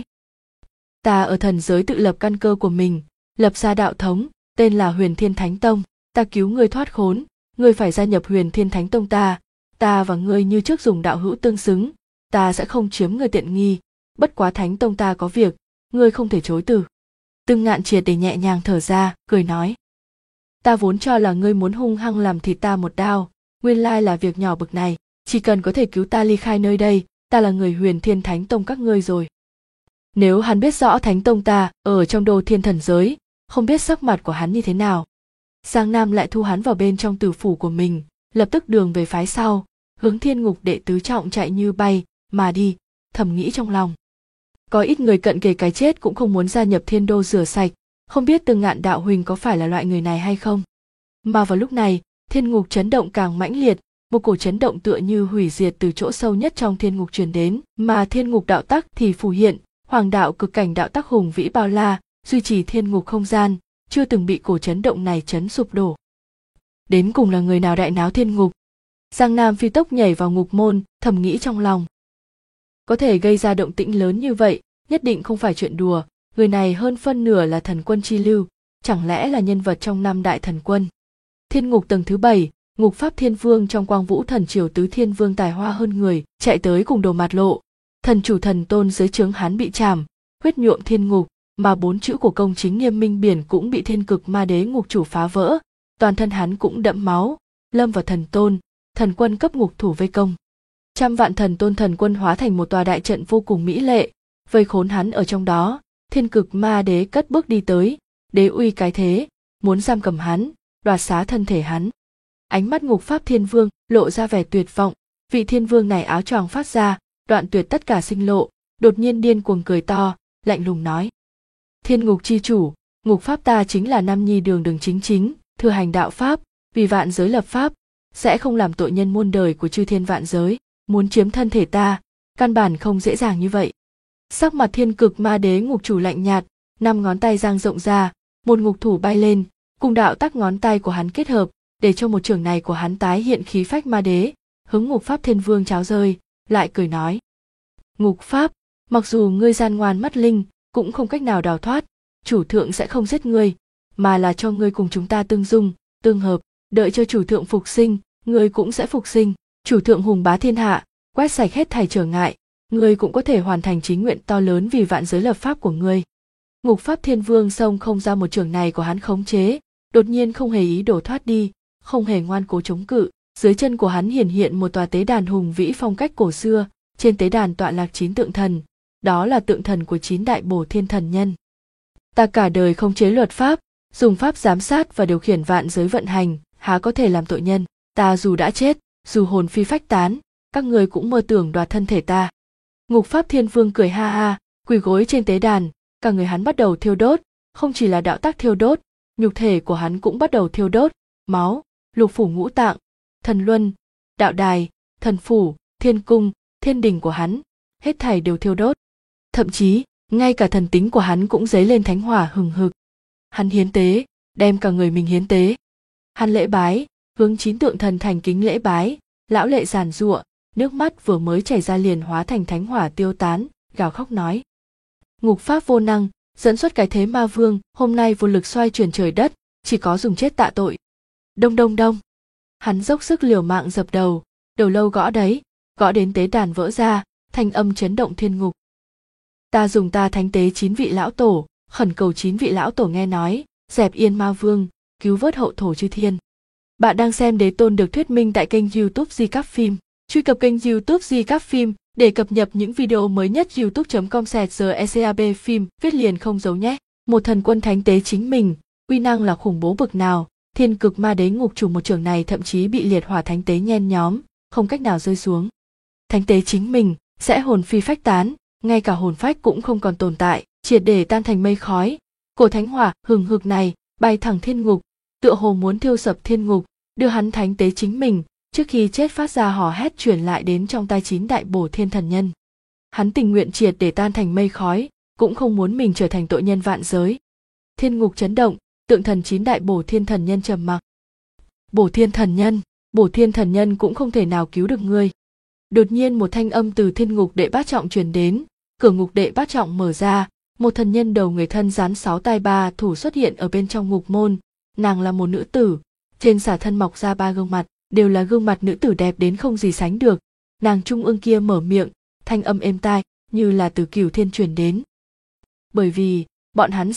Speaker 1: Ta ở thần giới tự lập căn cơ của mình, lập ra đạo thống, tên là Huyền Thiên Thánh Tông, ta cứu ngươi thoát khốn, ngươi phải gia nhập Huyền Thiên Thánh Tông ta và ngươi như trước dùng đạo hữu tương xứng, ta sẽ không chiếm ngươi tiện nghi, bất quá Thánh Tông ta có việc, ngươi không thể chối từ. Tương Ngạn triệt để nhẹ nhàng thở ra, cười nói: Ta vốn cho là ngươi muốn hung hăng làm thịt ta một đao, nguyên lai là việc nhỏ bực này, chỉ cần có thể cứu ta ly khai nơi đây, ta là người Huyền Thiên Thánh Tông các ngươi rồi. Nếu hắn biết rõ Thánh Tông ta ở trong Đô Thiên thần giới, không biết sắc mặt của hắn như thế nào. Giang Nam lại thu hắn vào bên trong tử phủ của mình, lập tức đường về phái sau, hướng thiên ngục đệ tứ trọng chạy như bay mà đi, thầm nghĩ trong lòng. Có ít người cận kề cái chết cũng không muốn gia nhập thiên đô rửa sạch, không biết Tương Ngạn đạo huynh có phải là loại người này hay không. Mà vào lúc này, thiên ngục chấn động càng mãnh liệt, một cổ chấn động tựa như hủy diệt từ chỗ sâu nhất trong thiên ngục truyền đến, mà thiên ngục đạo tắc thì phù hiện, hoàng đạo cực cảnh đạo tắc hùng vĩ bao la, duy trì thiên ngục không gian, chưa từng bị cổ chấn động này chấn sụp đổ. Đến cùng là người nào đại náo thiên ngục? Giang Nam phi tốc nhảy vào ngục môn, thầm nghĩ trong lòng. Có thể gây ra động tĩnh lớn như vậy, nhất định không phải chuyện đùa, người này hơn phân nửa là thần quân chi lưu, chẳng lẽ là nhân vật trong 5 đại thần quân. Thiên ngục tầng thứ 7, ngục pháp thiên vương trong Quang Vũ thần triều tứ thiên vương tài hoa hơn người, chạy tới cùng Đồ Mạt Lộ. Thần chủ thần tôn dưới trướng hắn bị trảm, huyết nhuộm thiên ngục, mà 4 chữ của công chính Nghiêm Minh Biển cũng bị thiên cực ma đế ngục chủ phá vỡ, toàn thân hắn cũng đẫm máu, lâm vào thần tôn, thần quân cấp ngục thủ vây công. Trăm vạn thần tôn thần quân hóa thành một tòa đại trận vô cùng mỹ lệ, vây khốn hắn ở trong đó. Thiên cực ma đế cất bước đi tới, đế uy cái thế, muốn giam cầm hắn, đoạt xá thân thể hắn. Ánh mắt ngục pháp thiên vương lộ ra vẻ tuyệt vọng, vị thiên vương này áo choàng phát ra, đoạn tuyệt tất cả sinh lộ, đột nhiên điên cuồng cười to, lạnh lùng nói: Thiên ngục chi chủ, ngục pháp ta chính là Nam Nhi đường đường chính chính, thừa hành đạo pháp, vì vạn giới lập pháp, sẽ không làm tội nhân muôn đời của chư thiên vạn giới. Muốn chiếm thân thể ta, căn bản không dễ dàng như vậy. Sắc mặt Thiên Cực Ma Đế ngục chủ lạnh nhạt, 5 ngón tay dang rộng ra, một ngục thủ bay lên, cùng đạo tắc ngón tay của hắn kết hợp, để cho một chưởng này của hắn tái hiện khí phách ma đế, hướng Ngục Pháp Thiên Vương cháo rơi, lại cười nói: Ngục Pháp, mặc dù ngươi gian ngoan mắt linh, cũng không cách nào đào thoát, chủ thượng sẽ không giết ngươi, mà là cho ngươi cùng chúng ta tương dung, tương hợp, đợi cho chủ thượng phục sinh, ngươi cũng sẽ phục sinh. Chủ thượng hùng bá thiên hạ, quét sạch hết thảy trở ngại, ngươi cũng có thể hoàn thành chí nguyện to lớn vì vạn giới lập pháp của ngươi. Ngục Pháp Thiên Vương xông không ra một chưởng này của hắn khống chế, đột nhiên không hề ý đồ thoát đi, không hề ngoan cố chống cự, dưới chân của hắn hiển hiện một tòa tế đàn hùng vĩ phong cách cổ xưa, trên tế đàn tọa lạc 9 tượng thần, đó là tượng thần của 9 đại bổ thiên thần nhân. Ta cả đời khống chế luật pháp, dùng pháp giám sát và điều khiển vạn giới vận hành, há có thể làm tội nhân. Ta dù đã chết, dù hồn phi phách tán, các ngươi cũng mơ tưởng đoạt thân thể ta. Ngục Pháp Thiên Vương cười ha ha, quỳ gối trên tế đàn, cả người hắn bắt đầu thiêu đốt, không chỉ là đạo tác thiêu đốt, nhục thể của hắn cũng bắt đầu thiêu đốt, máu, lục phủ ngũ tạng, thần luân, đạo đài, thần phủ, thiên cung, thiên đình của hắn, hết thảy đều thiêu đốt. Thậm chí, ngay cả thần tính của hắn cũng dấy lên thánh hỏa hừng hực. Hắn hiến tế, đem cả người mình hiến tế. Hắn lễ bái, hướng 9 tượng thần thành kính lễ bái, lão lệ giàn giụa, nước mắt vừa mới chảy ra liền hóa thành thánh hỏa tiêu tán, gào khóc nói: Ngục Pháp vô năng, dẫn xuất cái thế ma vương, hôm nay vô lực xoay chuyển trời đất, chỉ có dùng chết tạ tội. Đông đông đông. Hắn dốc sức liều mạng dập đầu, đầu lâu gõ đấy, gõ đến tế đàn vỡ ra, thanh âm chấn động thiên ngục. Ta dùng ta thánh tế 9 vị lão tổ, khẩn cầu 9 vị lão tổ nghe nói, dẹp yên ma vương, cứu vớt hậu thổ chư thiên. Bạn đang xem Đế Tôn được thuyết minh tại kênh YouTube Di Các Phim. Truy cập kênh YouTube Di Các Phim để cập nhật những video mới nhất. youtube.com/secab phim viết liền không giấu nhé. Một thần quân thánh tế chính mình, uy năng là khủng bố bực nào. Thiên Cực Ma Đế ngục chủ một trường này thậm chí bị liệt hỏa thánh tế nhen nhóm, không cách nào rơi xuống. Thánh tế chính mình sẽ hồn phi phách tán, ngay cả hồn phách cũng không còn tồn tại, triệt để tan thành mây khói. Cổ thánh hỏa hừng hực này bay thẳng thiên ngục, tựa hồ muốn thiêu sập thiên ngục, đưa hắn thánh tế chính mình trước khi chết phát ra hò hét truyền lại đến trong tai 9 đại bổ thiên thần nhân. Hắn tình nguyện triệt để tan thành mây khói, cũng không muốn mình trở thành tội nhân vạn giới. Thiên ngục chấn động, tượng thần 9 đại bổ thiên thần nhân trầm mặc. Bổ thiên thần nhân cũng không thể nào cứu được ngươi. Đột nhiên một thanh âm từ thiên ngục đệ bát trọng truyền đến, cửa ngục đệ bát trọng mở ra, một thần nhân đầu người thân rắn 6 tai 3 thủ xuất hiện ở bên trong ngục môn. Nàng là một nữ tử, trên xả thân mọc ra 3 gương mặt, đều là gương mặt nữ tử đẹp đến không gì sánh được. Nàng trung ương kia mở miệng, thanh âm êm tai, như là từ cửu thiên truyền đến. Bởi vì, bọn hắn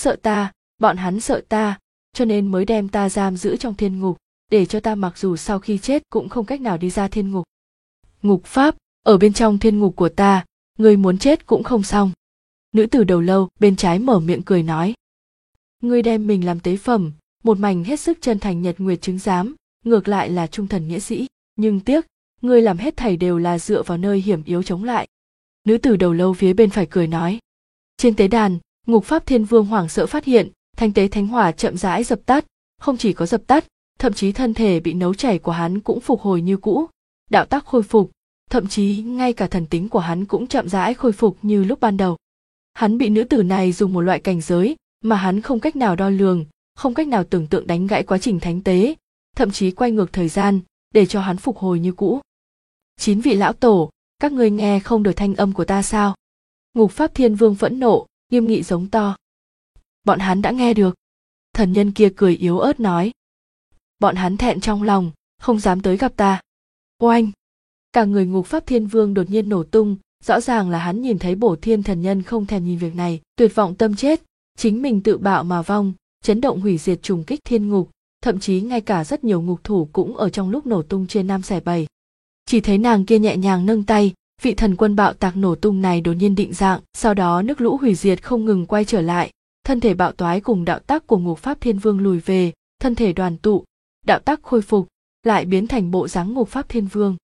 Speaker 1: sợ ta, cho nên mới đem ta giam giữ trong thiên ngục, để cho ta mặc dù sau khi chết cũng không cách nào đi ra thiên ngục. Ngục Pháp, ở bên trong thiên ngục của ta, ngươi muốn chết cũng không xong. Nữ tử đầu lâu bên trái mở miệng cười nói. Ngươi đem mình làm tế phẩm, một mảnh hết sức chân thành nhật nguyệt chứng giám, ngược lại là trung thần nghĩa sĩ, nhưng tiếc, ngươi làm hết thảy đều là dựa vào nơi hiểm yếu chống lại. Nữ tử đầu lâu phía bên phải cười nói. Trên tế đàn, Ngục Pháp Thiên Vương hoảng sợ phát hiện, thanh tế thánh hỏa chậm rãi dập tắt, không chỉ có dập tắt, thậm chí thân thể bị nấu chảy của hắn cũng phục hồi như cũ, đạo tắc khôi phục, thậm chí ngay cả thần tính của hắn cũng chậm rãi khôi phục như lúc ban đầu. Hắn bị nữ tử này dùng một loại cảnh giới mà hắn không cách nào đo lường, không cách nào tưởng tượng đánh gãy quá trình thánh tế, thậm chí quay ngược thời gian để cho hắn phục hồi như cũ. 9 vị lão tổ, các ngươi nghe không được thanh âm của ta sao? Ngục Pháp Thiên Vương phẫn nộ, nghiêm nghị giống to. Bọn hắn đã nghe được. Thần nhân kia cười yếu ớt nói. Bọn hắn thẹn trong lòng, không dám tới gặp ta. Oanh! Cả người Ngục Pháp Thiên Vương đột nhiên nổ tung, rõ ràng là hắn nhìn thấy bổ thiên thần nhân không thèm nhìn việc này, tuyệt vọng tâm chết, chính mình tự bạo mà vong, chấn động hủy diệt trùng kích thiên ngục, thậm chí ngay cả rất nhiều ngục thủ cũng ở trong lúc nổ tung trên 5 xẻ 7. Chỉ thấy nàng kia nhẹ nhàng nâng tay, vị thần quân bạo tạc nổ tung này đột nhiên định dạng, sau đó nước lũ hủy diệt không ngừng quay trở lại, thân thể bạo toái cùng đạo tắc của Ngục Pháp Thiên Vương lùi về, thân thể đoàn tụ, đạo tắc khôi phục, lại biến thành bộ dáng Ngục Pháp Thiên Vương.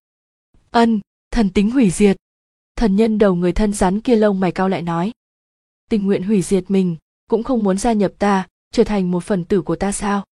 Speaker 1: Thần tính hủy diệt. Thần nhân đầu người thân rắn kia lông mày cau lại nói. Tình nguyện hủy diệt mình, cũng không muốn gia nhập ta, trở thành một phần tử của ta sao?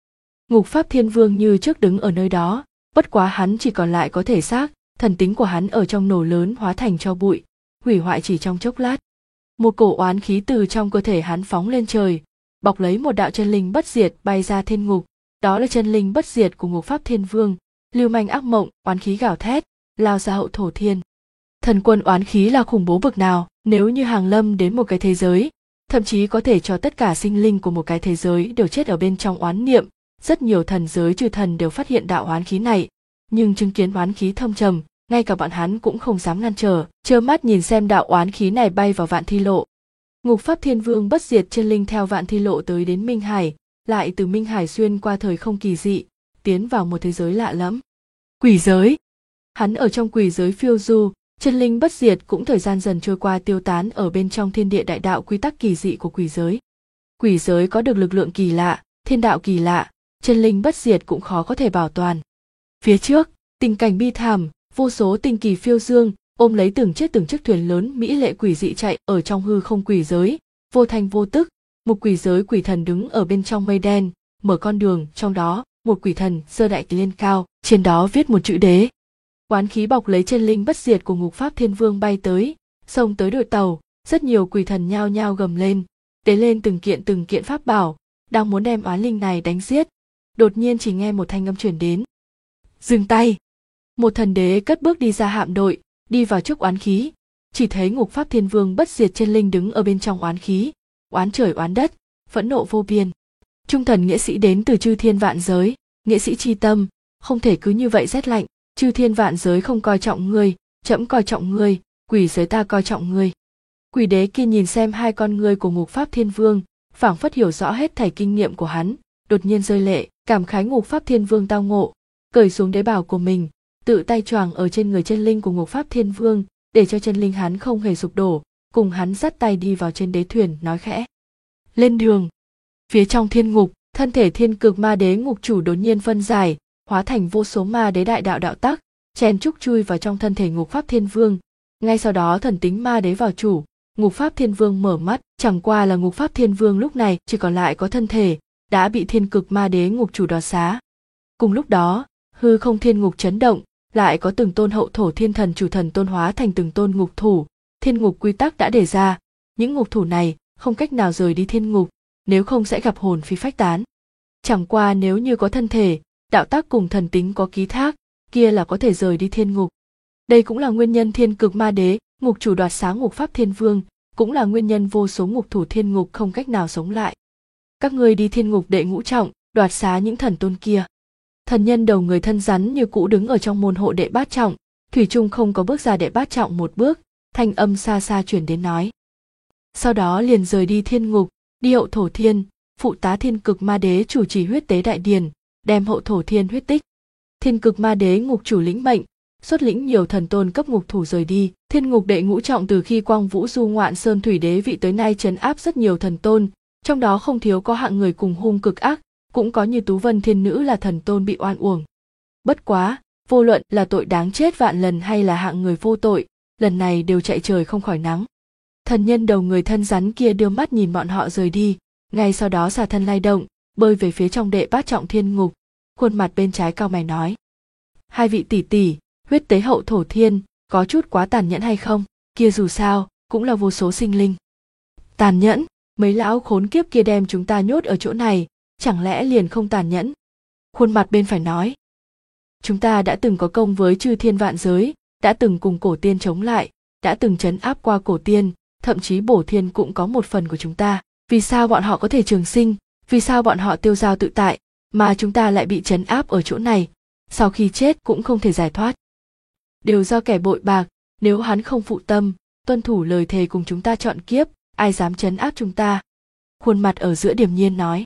Speaker 1: Ngục Pháp Thiên Vương như trước đứng ở nơi đó, bất quá hắn chỉ còn lại có thể xác, thần tính của hắn ở trong nổ lớn hóa thành tro bụi, hủy hoại chỉ trong chốc lát. Một cổ oán khí từ trong cơ thể hắn phóng lên trời, bọc lấy một đạo chân linh bất diệt bay ra thiên ngục, đó là chân linh bất diệt của Ngục Pháp Thiên Vương, lưu manh ác mộng, oán khí gào thét, lao ra hậu thổ thiên. Thần quân oán khí là khủng bố bực nào, nếu như hàng lâm đến một cái thế giới, thậm chí có thể cho tất cả sinh linh của một cái thế giới đều chết ở bên trong oán niệm. Rất nhiều thần giới trừ thần đều phát hiện đạo oán khí này, nhưng chứng kiến oán khí thâm trầm, ngay cả bọn hắn cũng không dám ngăn trở, trơ mắt nhìn xem đạo oán khí này bay vào Vạn Thi Lộ. Ngục Pháp Thiên Vương bất diệt chân linh theo Vạn Thi Lộ tới đến Minh Hải, lại từ Minh Hải xuyên qua thời không kỳ dị, tiến vào một thế giới lạ lẫm. Quỷ giới. Hắn ở trong quỷ giới phiêu du, chân linh bất diệt cũng thời gian dần trôi qua tiêu tán ở bên trong thiên địa đại đạo quy tắc kỳ dị của quỷ giới. Quỷ giới có được lực lượng kỳ lạ, thiên đạo kỳ lạ, chân linh bất diệt cũng khó có thể bảo toàn. Phía trước, tình cảnh bi thảm, vô số tinh kỳ phiêu dương, ôm lấy từng chiếc thuyền lớn mỹ lệ quỷ dị chạy ở trong hư không quỷ giới, vô thanh vô tức, một quỷ giới quỷ thần đứng ở bên trong mây đen, mở con đường, trong đó, một quỷ thần giơ đại kỳ lên cao, trên đó viết một chữ đế. Oán khí bọc lấy chân linh bất diệt của Ngục Pháp Thiên Vương bay tới, xông tới đội tàu, rất nhiều quỷ thần nhao nhao gầm lên, tế lên từng kiện pháp bảo, đang muốn đem oán linh này đánh giết. Đột nhiên chỉ nghe một thanh âm truyền đến. Dừng tay! Một thần đế cất bước đi ra hạm đội, đi vào trước oán khí, chỉ thấy Ngục Pháp Thiên Vương bất diệt chân linh đứng ở bên trong oán khí, oán trời oán đất, phẫn nộ vô biên. Trung thần nghĩa sĩ đến từ chư thiên vạn giới, nghĩa sĩ chi tâm, không thể cứ như vậy rét lạnh, chư thiên vạn giới không coi trọng ngươi, trẫm coi trọng ngươi, quỷ giới ta coi trọng ngươi. Quỷ đế kia nhìn xem hai con ngươi của Ngục Pháp Thiên Vương, phảng phất hiểu rõ hết thảy kinh nghiệm của hắn, đột nhiên rơi lệ, cảm khái Ngục Pháp Thiên Vương tao ngộ, cởi xuống đế bào của mình, tự tay choàng ở trên người chân linh của Ngục Pháp Thiên Vương, để cho chân linh hắn không hề sụp đổ, cùng hắn dắt tay đi vào trên đế thuyền, nói khẽ: lên đường. Phía trong thiên ngục, thân thể thiên cực ma đế ngục chủ đột nhiên phân giải, hóa thành vô số ma đế đại đạo đạo tắc, chen chúc chui vào trong thân thể Ngục Pháp Thiên Vương. Ngay sau đó thần tính ma đế vào chủ, Ngục Pháp Thiên Vương mở mắt, chẳng qua là Ngục Pháp Thiên Vương lúc này chỉ còn lại có thân thể, đã bị thiên cực ma đế ngục chủ đoạt xá. Cùng lúc đó, hư không thiên ngục chấn động, lại có từng tôn hậu thổ thiên thần chủ thần tôn hóa thành từng tôn ngục thủ, thiên ngục quy tắc đã đề ra, những ngục thủ này không cách nào rời đi thiên ngục, nếu không sẽ gặp hồn phi phách tán. Chẳng qua nếu như có thân thể, đạo tác cùng thần tính có ký thác, kia là có thể rời đi thiên ngục. Đây cũng là nguyên nhân thiên cực ma đế, ngục chủ đoạt xá Ngục Pháp Thiên Vương, cũng là nguyên nhân vô số ngục thủ thiên ngục không cách nào sống lại. Các ngươi đi thiên ngục đệ ngũ trọng, đoạt xá những thần tôn kia. Thần nhân đầu người thân rắn như cũ đứng ở trong môn hộ đệ bát trọng, thủy chung không có bước ra đệ bát trọng một bước, thanh âm xa xa chuyển đến nói. Sau đó liền rời đi thiên ngục, đi hậu thổ thiên, phụ tá thiên cực ma đế chủ trì huyết tế đại điển, đem hậu thổ thiên huyết tích. Thiên cực ma đế ngục chủ lĩnh mệnh, xuất lĩnh nhiều thần tôn cấp ngục thủ rời đi. Thiên ngục đệ ngũ trọng từ khi Quang Vũ Du Ngoạn Sơn Thủy Đế vị tới nay trấn áp rất nhiều thần tôn, trong đó không thiếu có hạng người cùng hung cực ác, cũng có như Tú Vân Thiên Nữ là thần tôn bị oan uổng. Bất quá, vô luận là tội đáng chết vạn lần hay là hạng người vô tội, lần này đều chạy trời không khỏi nắng. Thần nhân đầu người thân rắn kia đưa mắt nhìn bọn họ rời đi, ngay sau đó xà thân lay động, bơi về phía trong đệ bát trọng thiên ngục, khuôn mặt bên trái cau mày nói: hai vị tỷ tỷ, huyết tế hậu thổ thiên, có chút quá tàn nhẫn hay không? Kia dù sao, cũng là vô số sinh linh. Tàn nhẫn? Mấy lão khốn kiếp kia đem chúng ta nhốt ở chỗ này, chẳng lẽ liền không tàn nhẫn? Khuôn mặt bên phải nói: chúng ta đã từng có công với chư thiên vạn giới, đã từng cùng cổ tiên chống lại, đã từng trấn áp qua cổ tiên, thậm chí bổ thiên cũng có một phần của chúng ta. Vì sao bọn họ có thể trường sinh, vì sao bọn họ tiêu dao tự tại, mà chúng ta lại bị trấn áp ở chỗ này, sau khi chết cũng không thể giải thoát? Đều do kẻ bội bạc, nếu hắn không phụ tâm, tuân thủ lời thề cùng chúng ta chọn kiếp, ai dám trấn áp chúng ta? Khuôn mặt ở giữa điềm nhiên nói.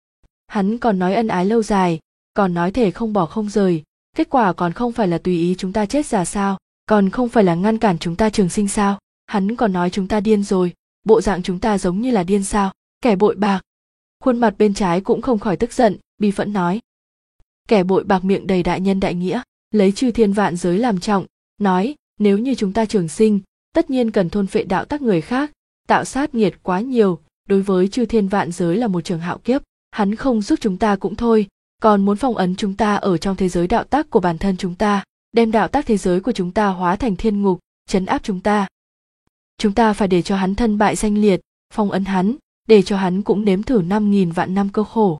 Speaker 1: Hắn còn nói ân ái lâu dài, còn nói thề không bỏ không rời, kết quả còn không phải là tùy ý chúng ta chết già sao, còn không phải là ngăn cản chúng ta trường sinh sao? Hắn còn nói chúng ta điên rồi, bộ dạng chúng ta giống như là điên sao? Kẻ bội bạc. Khuôn mặt bên trái cũng không khỏi tức giận, bi phẫn nói. Kẻ bội bạc miệng đầy đại nhân đại nghĩa, lấy chư thiên vạn giới làm trọng, nói nếu như chúng ta trường sinh, tất nhiên cần thôn phệ đạo tác người khác, tạo sát nghiệt quá nhiều, đối với chư thiên vạn giới là một trường hạo kiếp, hắn không giúp chúng ta cũng thôi, còn muốn phong ấn chúng ta ở trong thế giới đạo tắc của bản thân chúng ta, đem đạo tắc thế giới của chúng ta hóa thành thiên ngục, trấn áp chúng ta. Chúng ta phải để cho hắn thân bại danh liệt, phong ấn hắn, để cho hắn cũng nếm thử 5.000 vạn năm cơ khổ.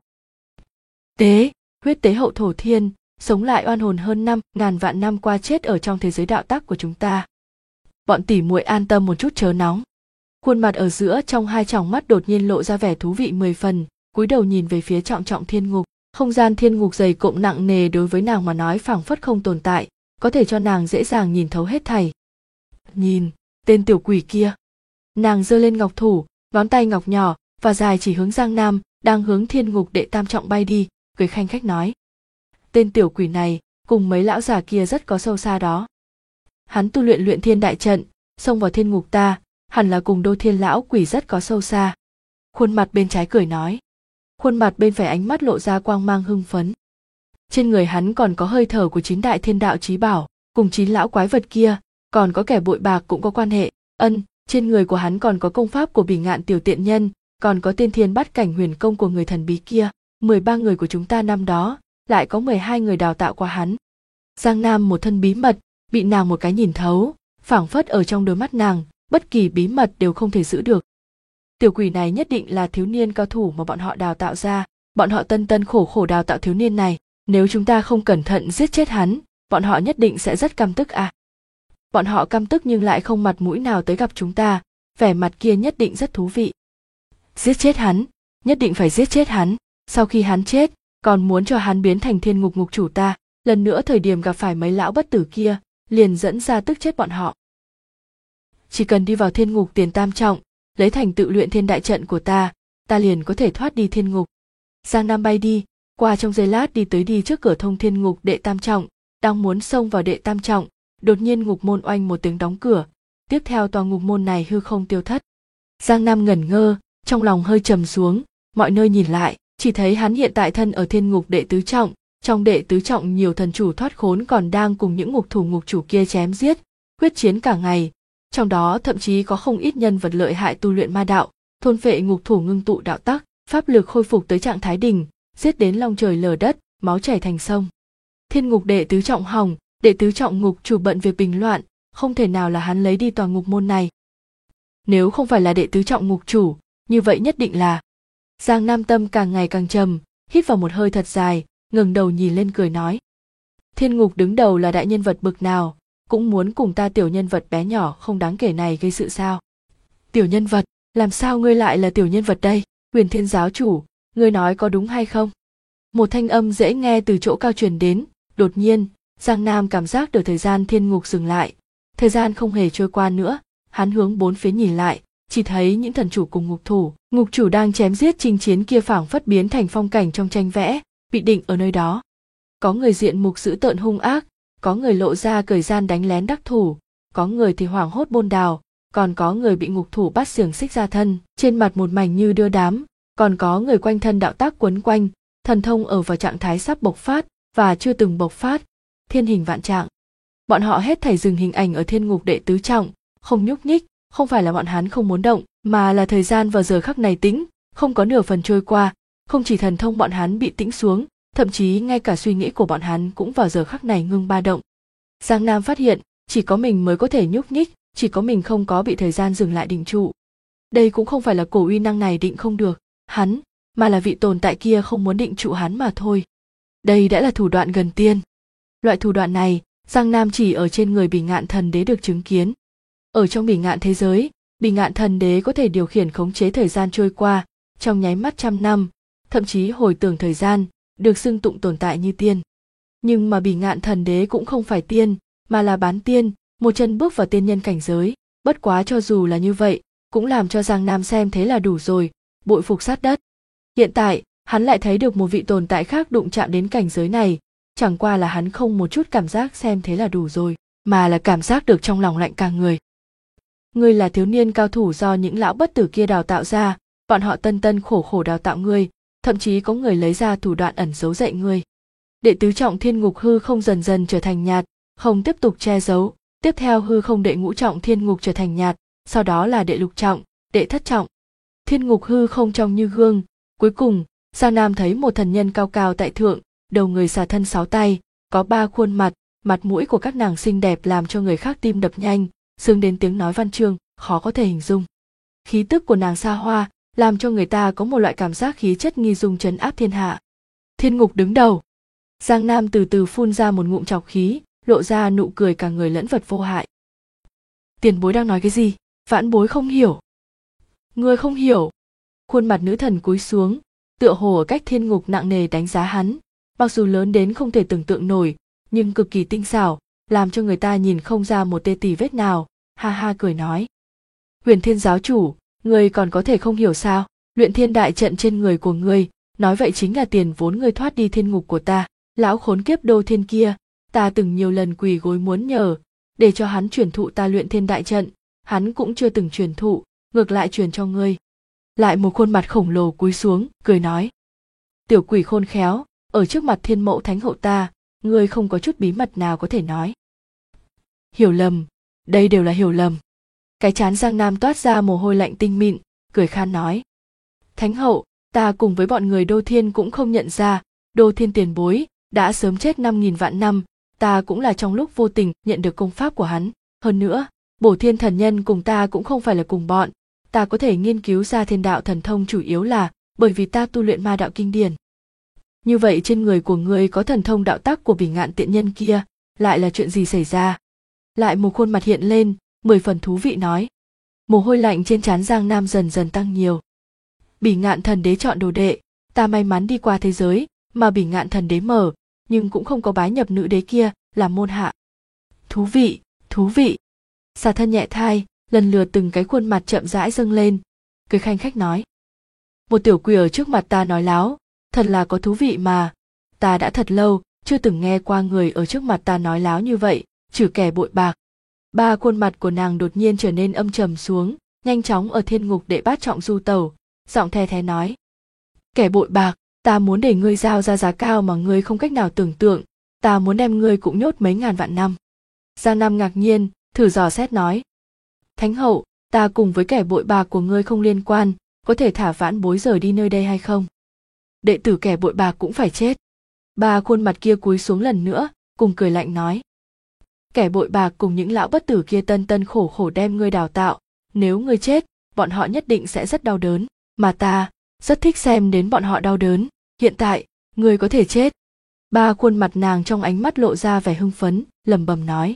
Speaker 1: Tế, huyết tế hậu thổ thiên, sống lại oan hồn hơn 5.000 vạn năm qua chết ở trong thế giới đạo tắc của chúng ta. Bọn tỉ muội an tâm một chút chớ nóng. Khuôn mặt ở giữa trong hai tròng mắt đột nhiên lộ ra vẻ thú vị 10 phần, cúi đầu nhìn về phía trọng trọng thiên ngục. Không gian thiên ngục dày cộm nặng nề đối với nàng mà nói phảng phất không tồn tại, có thể cho nàng dễ dàng nhìn thấu hết thảy. Nhìn, tên tiểu quỷ kia. Nàng giơ lên ngọc thủ, ngón tay ngọc nhỏ và dài chỉ hướng Giang Nam, đang hướng thiên ngục đệ tam trọng bay đi, cười khanh khách nói. Tên tiểu quỷ này, cùng mấy lão già kia rất có sâu xa đó. Hắn tu luyện luyện thiên đại trận, xông vào thiên ngục ta, hẳn là cùng Đô Thiên lão quỷ rất có sâu xa. Khuôn mặt bên trái cười nói. Khuôn mặt bên phải ánh mắt lộ ra quang mang hưng phấn. Trên người hắn còn có hơi thở của 9 đại thiên đạo chí bảo, cùng 9 lão quái vật kia, còn có kẻ bội bạc cũng có quan hệ. Trên người của hắn còn có công pháp của Bỉ Ngạn tiểu tiện nhân, còn có tiên thiên bát cảnh huyền công của người thần bí kia. 13 người của chúng ta năm đó, lại có 12 người đào tạo qua hắn. Giang Nam một thân bí mật, bị nàng một cái nhìn thấu, phảng phất ở trong đôi mắt nàng, bất kỳ bí mật đều không thể giữ được. Tiểu quỷ này nhất định là thiếu niên cao thủ mà bọn họ đào tạo ra, bọn họ tân khổ đào tạo thiếu niên này, nếu chúng ta không cẩn thận giết chết hắn, bọn họ nhất định sẽ rất căm tức à. Bọn họ căm tức nhưng lại không mặt mũi nào tới gặp chúng ta, vẻ mặt kia nhất định rất thú vị. Giết chết hắn, nhất định phải giết chết hắn, sau khi hắn chết, còn muốn cho hắn biến thành thiên ngục ngục chủ ta, lần nữa thời điểm gặp phải mấy lão bất tử kia, liền dẫn ra tức chết bọn họ. Chỉ cần đi vào thiên ngục tiền tam trọng, lấy thành tựu luyện thiên đại trận của ta liền có thể thoát đi thiên ngục. Giang Nam bay đi, qua trong giây lát đi trước cửa thông thiên ngục đệ tam trọng, đang muốn xông vào đệ tam trọng, đột nhiên ngục môn oanh một tiếng đóng cửa, tiếp theo tòa ngục môn này hư không tiêu thất. Giang Nam ngẩn ngơ, trong lòng hơi trầm xuống, mọi nơi nhìn lại, chỉ thấy hắn hiện tại thân ở thiên ngục đệ tứ trọng, trong đệ tứ trọng nhiều thần chủ thoát khốn còn đang cùng những ngục thủ ngục chủ kia chém giết, quyết chiến cả ngày. Trong đó thậm chí có không ít nhân vật lợi hại tu luyện ma đạo, thôn phệ ngục thủ ngưng tụ đạo tắc, pháp lực khôi phục tới trạng thái đỉnh, giết đến long trời lở đất, máu chảy thành sông. Thiên ngục đệ tứ trọng hỏng, đệ tứ trọng ngục chủ bận việc bình loạn, không thể nào là hắn lấy đi tòa ngục môn này. Nếu không phải là đệ tứ trọng ngục chủ, như vậy nhất định là. Giang Nam tâm càng ngày càng trầm, hít vào một hơi thật dài, ngẩng đầu nhìn lên cười nói. Thiên ngục đứng đầu là đại nhân vật bực nào, cũng muốn cùng ta tiểu nhân vật bé nhỏ không đáng kể này gây sự sao? Tiểu nhân vật, làm sao ngươi lại là tiểu nhân vật đây? Huyền Thiên giáo chủ, ngươi nói có đúng hay không? Một thanh âm dễ nghe từ chỗ cao truyền đến, đột nhiên, Giang Nam cảm giác được thời gian thiên ngục dừng lại, thời gian không hề trôi qua nữa, hắn hướng bốn phía nhìn lại, chỉ thấy những thần chủ cùng ngục chủ đang chém giết chinh chiến kia phảng phất biến thành phong cảnh trong tranh vẽ, bị định ở nơi đó. Có người diện mục dữ tợn hung ác, có người lộ ra cởi gian đánh lén đắc thủ, có người thì hoảng hốt bôn đào, còn có người bị ngục thủ bắt xiềng xích ra thân, trên mặt một mảnh như đưa đám, còn có người quanh thân đạo tác quấn quanh, thần thông ở vào trạng thái sắp bộc phát và chưa từng bộc phát, thiên hình vạn trạng. Bọn họ hết thảy dừng hình ảnh ở thiên ngục đệ tứ trọng, không nhúc nhích, không phải là bọn hắn không muốn động, mà là thời gian vào giờ khắc này tĩnh, không có nửa phần trôi qua, không chỉ thần thông bọn hắn bị tĩnh xuống, thậm chí ngay cả suy nghĩ của bọn hắn cũng vào giờ khắc này ngưng ba động. Giang Nam phát hiện, chỉ có mình mới có thể nhúc nhích, chỉ có mình không có bị thời gian dừng lại định trụ. Đây cũng không phải là cổ uy năng này định không được, hắn, mà là vị tồn tại kia không muốn định trụ hắn mà thôi. Đây đã là thủ đoạn gần tiên. Loại thủ đoạn này, Giang Nam chỉ ở trên người Bỉ Ngạn thần đế được chứng kiến. Ở trong Bỉ Ngạn thế giới, Bỉ Ngạn thần đế có thể điều khiển khống chế thời gian trôi qua, trong nháy mắt 100 năm, thậm chí hồi tưởng thời gian, được xưng tụng tồn tại như tiên. Nhưng mà Bỉ Ngạn thần đế cũng không phải tiên, mà là bán tiên, một chân bước vào tiên nhân cảnh giới. Bất quá cho dù là như vậy, cũng làm cho Giang Nam xem thế là đủ rồi, bội phục sát đất. Hiện tại, hắn lại thấy được một vị tồn tại khác đụng chạm đến cảnh giới này, chẳng qua là hắn không một chút cảm giác xem thế là đủ rồi, mà là cảm giác được trong lòng lạnh cả người. Ngươi là thiếu niên cao thủ do những lão bất tử kia đào tạo ra, bọn họ tân khổ đào tạo ngươi, thậm chí có người lấy ra thủ đoạn ẩn giấu dạy ngươi. Đệ tứ trọng thiên ngục hư không dần dần trở thành nhạt, không tiếp tục che giấu, tiếp theo hư không đệ ngũ trọng thiên ngục trở thành nhạt, sau đó là đệ lục trọng, đệ thất trọng. Thiên ngục hư không trong như gương, cuối cùng, Giang Nam thấy một thần nhân cao cao tại thượng, đầu người xà thân 6 tay, có 3 khuôn mặt, mặt mũi của các nàng xinh đẹp làm cho người khác tim đập nhanh, sướng đến tiếng nói văn chương, khó có thể hình dung. Khí tức của nàng xa hoa, làm cho người ta có một loại cảm giác khí chất nghi dung trấn áp thiên hạ. Thiên ngục đứng đầu. Giang Nam từ từ phun ra một ngụm trọc khí, lộ ra nụ cười cả người lẫn vật vô hại. Tiền bối đang nói cái gì? Vãn bối không hiểu. Ngươi không hiểu. Khuôn mặt nữ thần cúi xuống, tựa hồ ở cách thiên ngục nặng nề đánh giá hắn, mặc dù lớn đến không thể tưởng tượng nổi, nhưng cực kỳ tinh xảo, làm cho người ta nhìn không ra một tê tì vết nào, ha ha cười nói. Huyền Thiên giáo chủ, ngươi còn có thể không hiểu sao? Luyện thiên đại trận trên người của ngươi, nói vậy chính là tiền vốn ngươi thoát đi thiên ngục của ta. Lão khốn kiếp Đô Thiên kia, ta từng nhiều lần quỳ gối muốn nhờ, để cho hắn truyền thụ ta luyện thiên đại trận, hắn cũng chưa từng truyền thụ, ngược lại truyền cho ngươi. Lại một khuôn mặt khổng lồ cúi xuống, cười nói. Tiểu quỷ khôn khéo, ở trước mặt thiên mẫu thánh hậu ta, ngươi không có chút bí mật nào có thể nói. Hiểu lầm, đây đều là hiểu lầm. Cái trán Giang Nam toát ra mồ hôi lạnh tinh mịn, cười khan nói. Thánh hậu, ta cùng với bọn người Đô Thiên cũng không nhận ra, Đô Thiên tiền bối, đã sớm chết 5.000 vạn năm, ta cũng là trong lúc vô tình nhận được công pháp của hắn. Hơn nữa, Bổ Thiên thần nhân cùng ta cũng không phải là cùng bọn, ta có thể nghiên cứu ra thiên đạo thần thông chủ yếu là bởi vì ta tu luyện ma đạo kinh điển. Như vậy trên người của ngươi có thần thông đạo tắc của Bỉ Ngạn tiện nhân kia, lại là chuyện gì xảy ra? Lại một khuôn mặt hiện lên, 10 phần thú vị nói. Mồ hôi lạnh trên trán Giang Nam dần dần tăng nhiều. Bỉ Ngạn thần đế chọn đồ đệ, ta may mắn đi qua thế giới mà Bỉ Ngạn thần đế mở, nhưng cũng không có bái nhập nữ đế kia làm môn hạ. Thú vị, thú vị. Xà thân nhẹ thai, lần lượt từng cái khuôn mặt chậm rãi dâng lên, cười khanh khách nói. Một tiểu quỷ ở trước mặt ta nói láo, thật là có thú vị mà, ta đã thật lâu chưa từng nghe qua người ở trước mặt ta nói láo như vậy, trừ kẻ bội bạc. Ba khuôn mặt của nàng đột nhiên trở nên âm trầm xuống, nhanh chóng ở thiên ngục đệ bát trọng du tẩu, giọng the thé nói. Kẻ bội bạc, ta muốn để ngươi giao ra giá cao mà ngươi không cách nào tưởng tượng, ta muốn đem ngươi cũng nhốt mấy ngàn vạn năm. Giang Nam ngạc nhiên, thử dò xét nói. Thánh hậu, ta cùng với kẻ bội bạc của ngươi không liên quan, có thể thả vãn bối rời đi nơi đây hay không? Đệ tử kẻ bội bạc cũng phải chết. Ba khuôn mặt kia cúi xuống lần nữa, cùng cười lạnh nói. Kẻ bội bạc cùng những lão bất tử kia tân tân khổ khổ đem ngươi đào tạo, nếu ngươi chết, bọn họ nhất định sẽ rất đau đớn, mà ta rất thích xem đến bọn họ đau đớn. Hiện tại, ngươi có thể chết. Ba khuôn mặt nàng trong ánh mắt lộ ra vẻ hưng phấn, lẩm bẩm nói.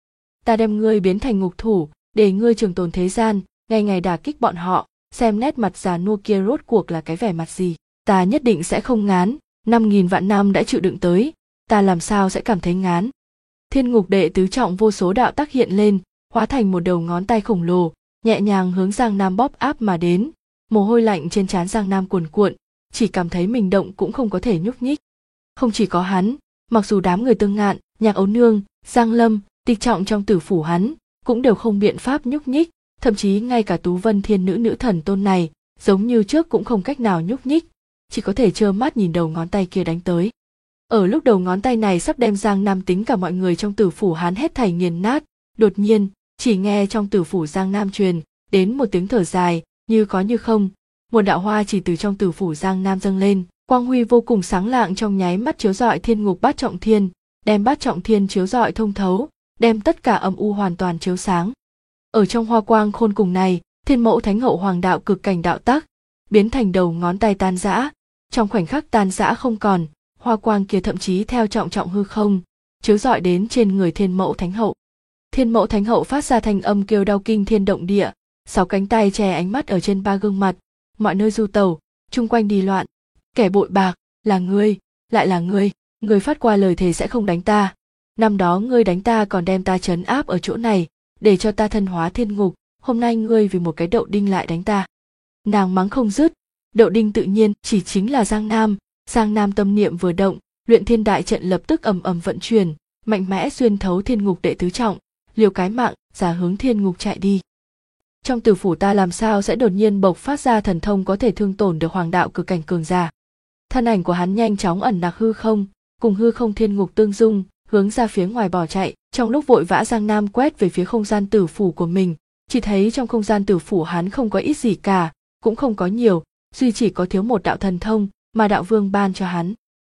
Speaker 1: Ta đem ngươi biến thành ngục thủ, để ngươi trường tồn thế gian, ngày ngày đả kích bọn họ, xem nét mặt già nua kia rốt cuộc là cái vẻ mặt gì. Ta nhất định sẽ không ngán, 5.000 vạn năm đã chịu đựng tới, ta làm sao sẽ cảm thấy ngán. Thiên ngục đệ tứ trọng vô số đạo tác hiện lên, hóa thành một đầu ngón tay khổng lồ, nhẹ nhàng hướng Giang Nam bóp áp mà đến, mồ hôi lạnh trên trán Giang Nam cuồn cuộn, chỉ cảm thấy mình động cũng không có thể nhúc nhích. Không chỉ có hắn, mặc dù đám người Tương Ngạn, Nhạc Ấu Nương, Giang Lâm, Tịch Trọng trong tử phủ hắn, cũng đều không biện pháp nhúc nhích, thậm chí ngay cả Tú Vân Thiên nữ nữ thần tôn này, giống như trước cũng không cách nào nhúc nhích, chỉ có thể trơ mắt nhìn đầu ngón tay kia đánh tới. Ở lúc đầu ngón tay này sắp đem Giang Nam tính cả mọi người trong tử phủ hắn hết thảy nghiền nát, đột nhiên, chỉ nghe trong tử phủ Giang Nam truyền đến một tiếng thở dài, như có như không, một đạo hoa chỉ từ trong tử phủ Giang Nam dâng lên, quang huy vô cùng sáng lạng trong nháy mắt chiếu rọi thiên ngục bát trọng thiên, đem bát trọng thiên chiếu rọi thông thấu, đem tất cả âm u hoàn toàn chiếu sáng. Ở trong hoa quang khôn cùng này, Thiên Mẫu Thánh Hậu Hoàng đạo cực cảnh đạo tắc, biến thành đầu ngón tay tan rã, trong khoảnh khắc tan rã không còn, hoa quang kia thậm chí theo trọng trọng hư không, chiếu rọi đến trên người Thiên Mẫu Thánh Hậu. Thiên Mẫu Thánh Hậu phát ra thanh âm kêu đau kinh thiên động địa, 6 cánh tay che ánh mắt ở trên 3 gương mặt, mọi nơi du tẩu, chung quanh đi loạn. Kẻ bội bạc, là ngươi, lại là ngươi, ngươi phát qua lời thề sẽ không đánh ta. Năm đó ngươi đánh ta còn đem ta trấn áp ở chỗ này, để cho ta thân hóa thiên ngục, hôm nay ngươi vì một cái đậu đinh lại đánh ta. Nàng mắng không dứt, đậu đinh tự nhiên chỉ chính là Giang Nam. Giang Nam tâm niệm vừa động, luyện thiên đại trận lập tức ầm ầm vận chuyển, mạnh mẽ xuyên thấu thiên ngục đệ tứ trọng, liều cái mạng giả hướng thiên ngục chạy đi. Trong tử phủ ta làm sao sẽ đột nhiên bộc phát ra thần thông có thể thương tổn được hoàng đạo cực cảnh cường giả. Thân ảnh của hắn nhanh chóng ẩn nặc hư không, cùng hư không thiên ngục tương dung, hướng ra phía ngoài bỏ chạy. Trong lúc vội vã Giang Nam quét về phía không gian tử phủ của mình, chỉ thấy trong không gian tử phủ hắn không có ít gì cả, cũng không có nhiều, duy chỉ có thiếu một đạo thần thông mà đạo vương ban cho hắn.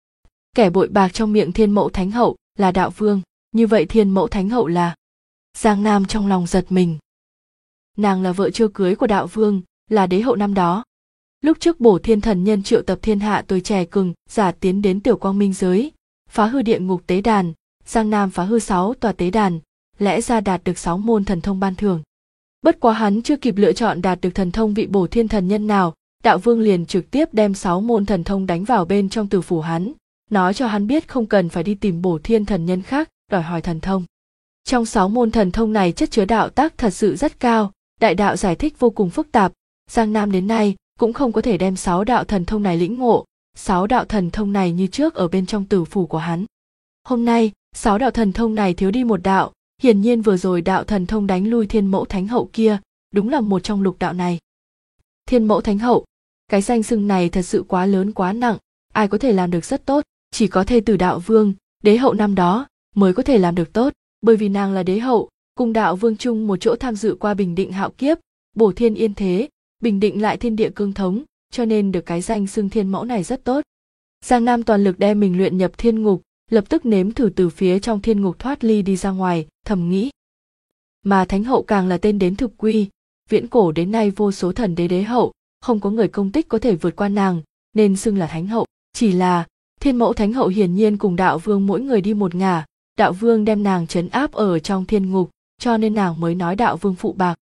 Speaker 1: Kẻ bội bạc trong miệng Thiên Mẫu Thánh Hậu là Đạo Vương, như vậy Thiên Mẫu Thánh Hậu là... Giang Nam trong lòng giật mình. Nàng là vợ chưa cưới của Đạo Vương, là đế hậu năm đó. Lúc trước Bổ Thiên Thần Nhân triệu tập thiên hạ tuổi trẻ cường giả tiến đến Tiểu Quang Minh giới, phá hư địa ngục tế đàn, Giang Nam phá hư 6 tòa tế đàn, lẽ ra đạt được 6 môn thần thông ban thưởng. Bất quá hắn chưa kịp lựa chọn đạt được thần thông vị Bổ Thiên Thần Nhân nào, Đạo Vương liền trực tiếp đem 6 môn thần thông đánh vào bên trong tử phủ hắn, nói cho hắn biết không cần phải đi tìm Bổ Thiên Thần Nhân khác đòi hỏi thần thông. Trong 6 môn thần thông này chất chứa đạo tác thật sự rất cao, đại đạo giải thích vô cùng phức tạp, Giang Nam đến nay cũng không có thể đem 6 đạo thần thông này lĩnh ngộ, 6 đạo thần thông này như trước ở bên trong tử phủ của hắn. Hôm nay, 6 đạo thần thông này thiếu đi một đạo, hiển nhiên vừa rồi đạo thần thông đánh lui Thiên Mẫu Thánh Hậu kia, đúng là một trong lục đạo này. Thiên Mẫu Thánh Hậu, cái danh xưng này thật sự quá lớn quá nặng, ai có thể làm được rất tốt, chỉ có thê tử Đạo Vương, đế hậu năm đó mới có thể làm được tốt, bởi vì nàng là đế hậu, cùng Đạo Vương chung một chỗ tham dự qua bình định hạo kiếp, bổ thiên yên thế, bình định lại thiên địa cương thống, cho nên được cái danh xưng thiên mẫu này rất tốt. Giang Nam toàn lực đem mình luyện nhập thiên ngục, lập tức nếm thử từ phía trong thiên ngục thoát ly đi ra ngoài, thầm nghĩ. Mà Thánh Hậu càng là tên đến thực quy, viễn cổ đến nay vô số thần đế hậu, không có người công tích có thể vượt qua nàng, nên xưng là Thánh Hậu. Chỉ là, Thiên Mẫu Thánh Hậu hiển nhiên cùng Đạo Vương mỗi người đi một ngả, Đạo Vương đem nàng trấn áp ở trong thiên ngục, cho nên nàng mới nói Đạo Vương phụ bạc.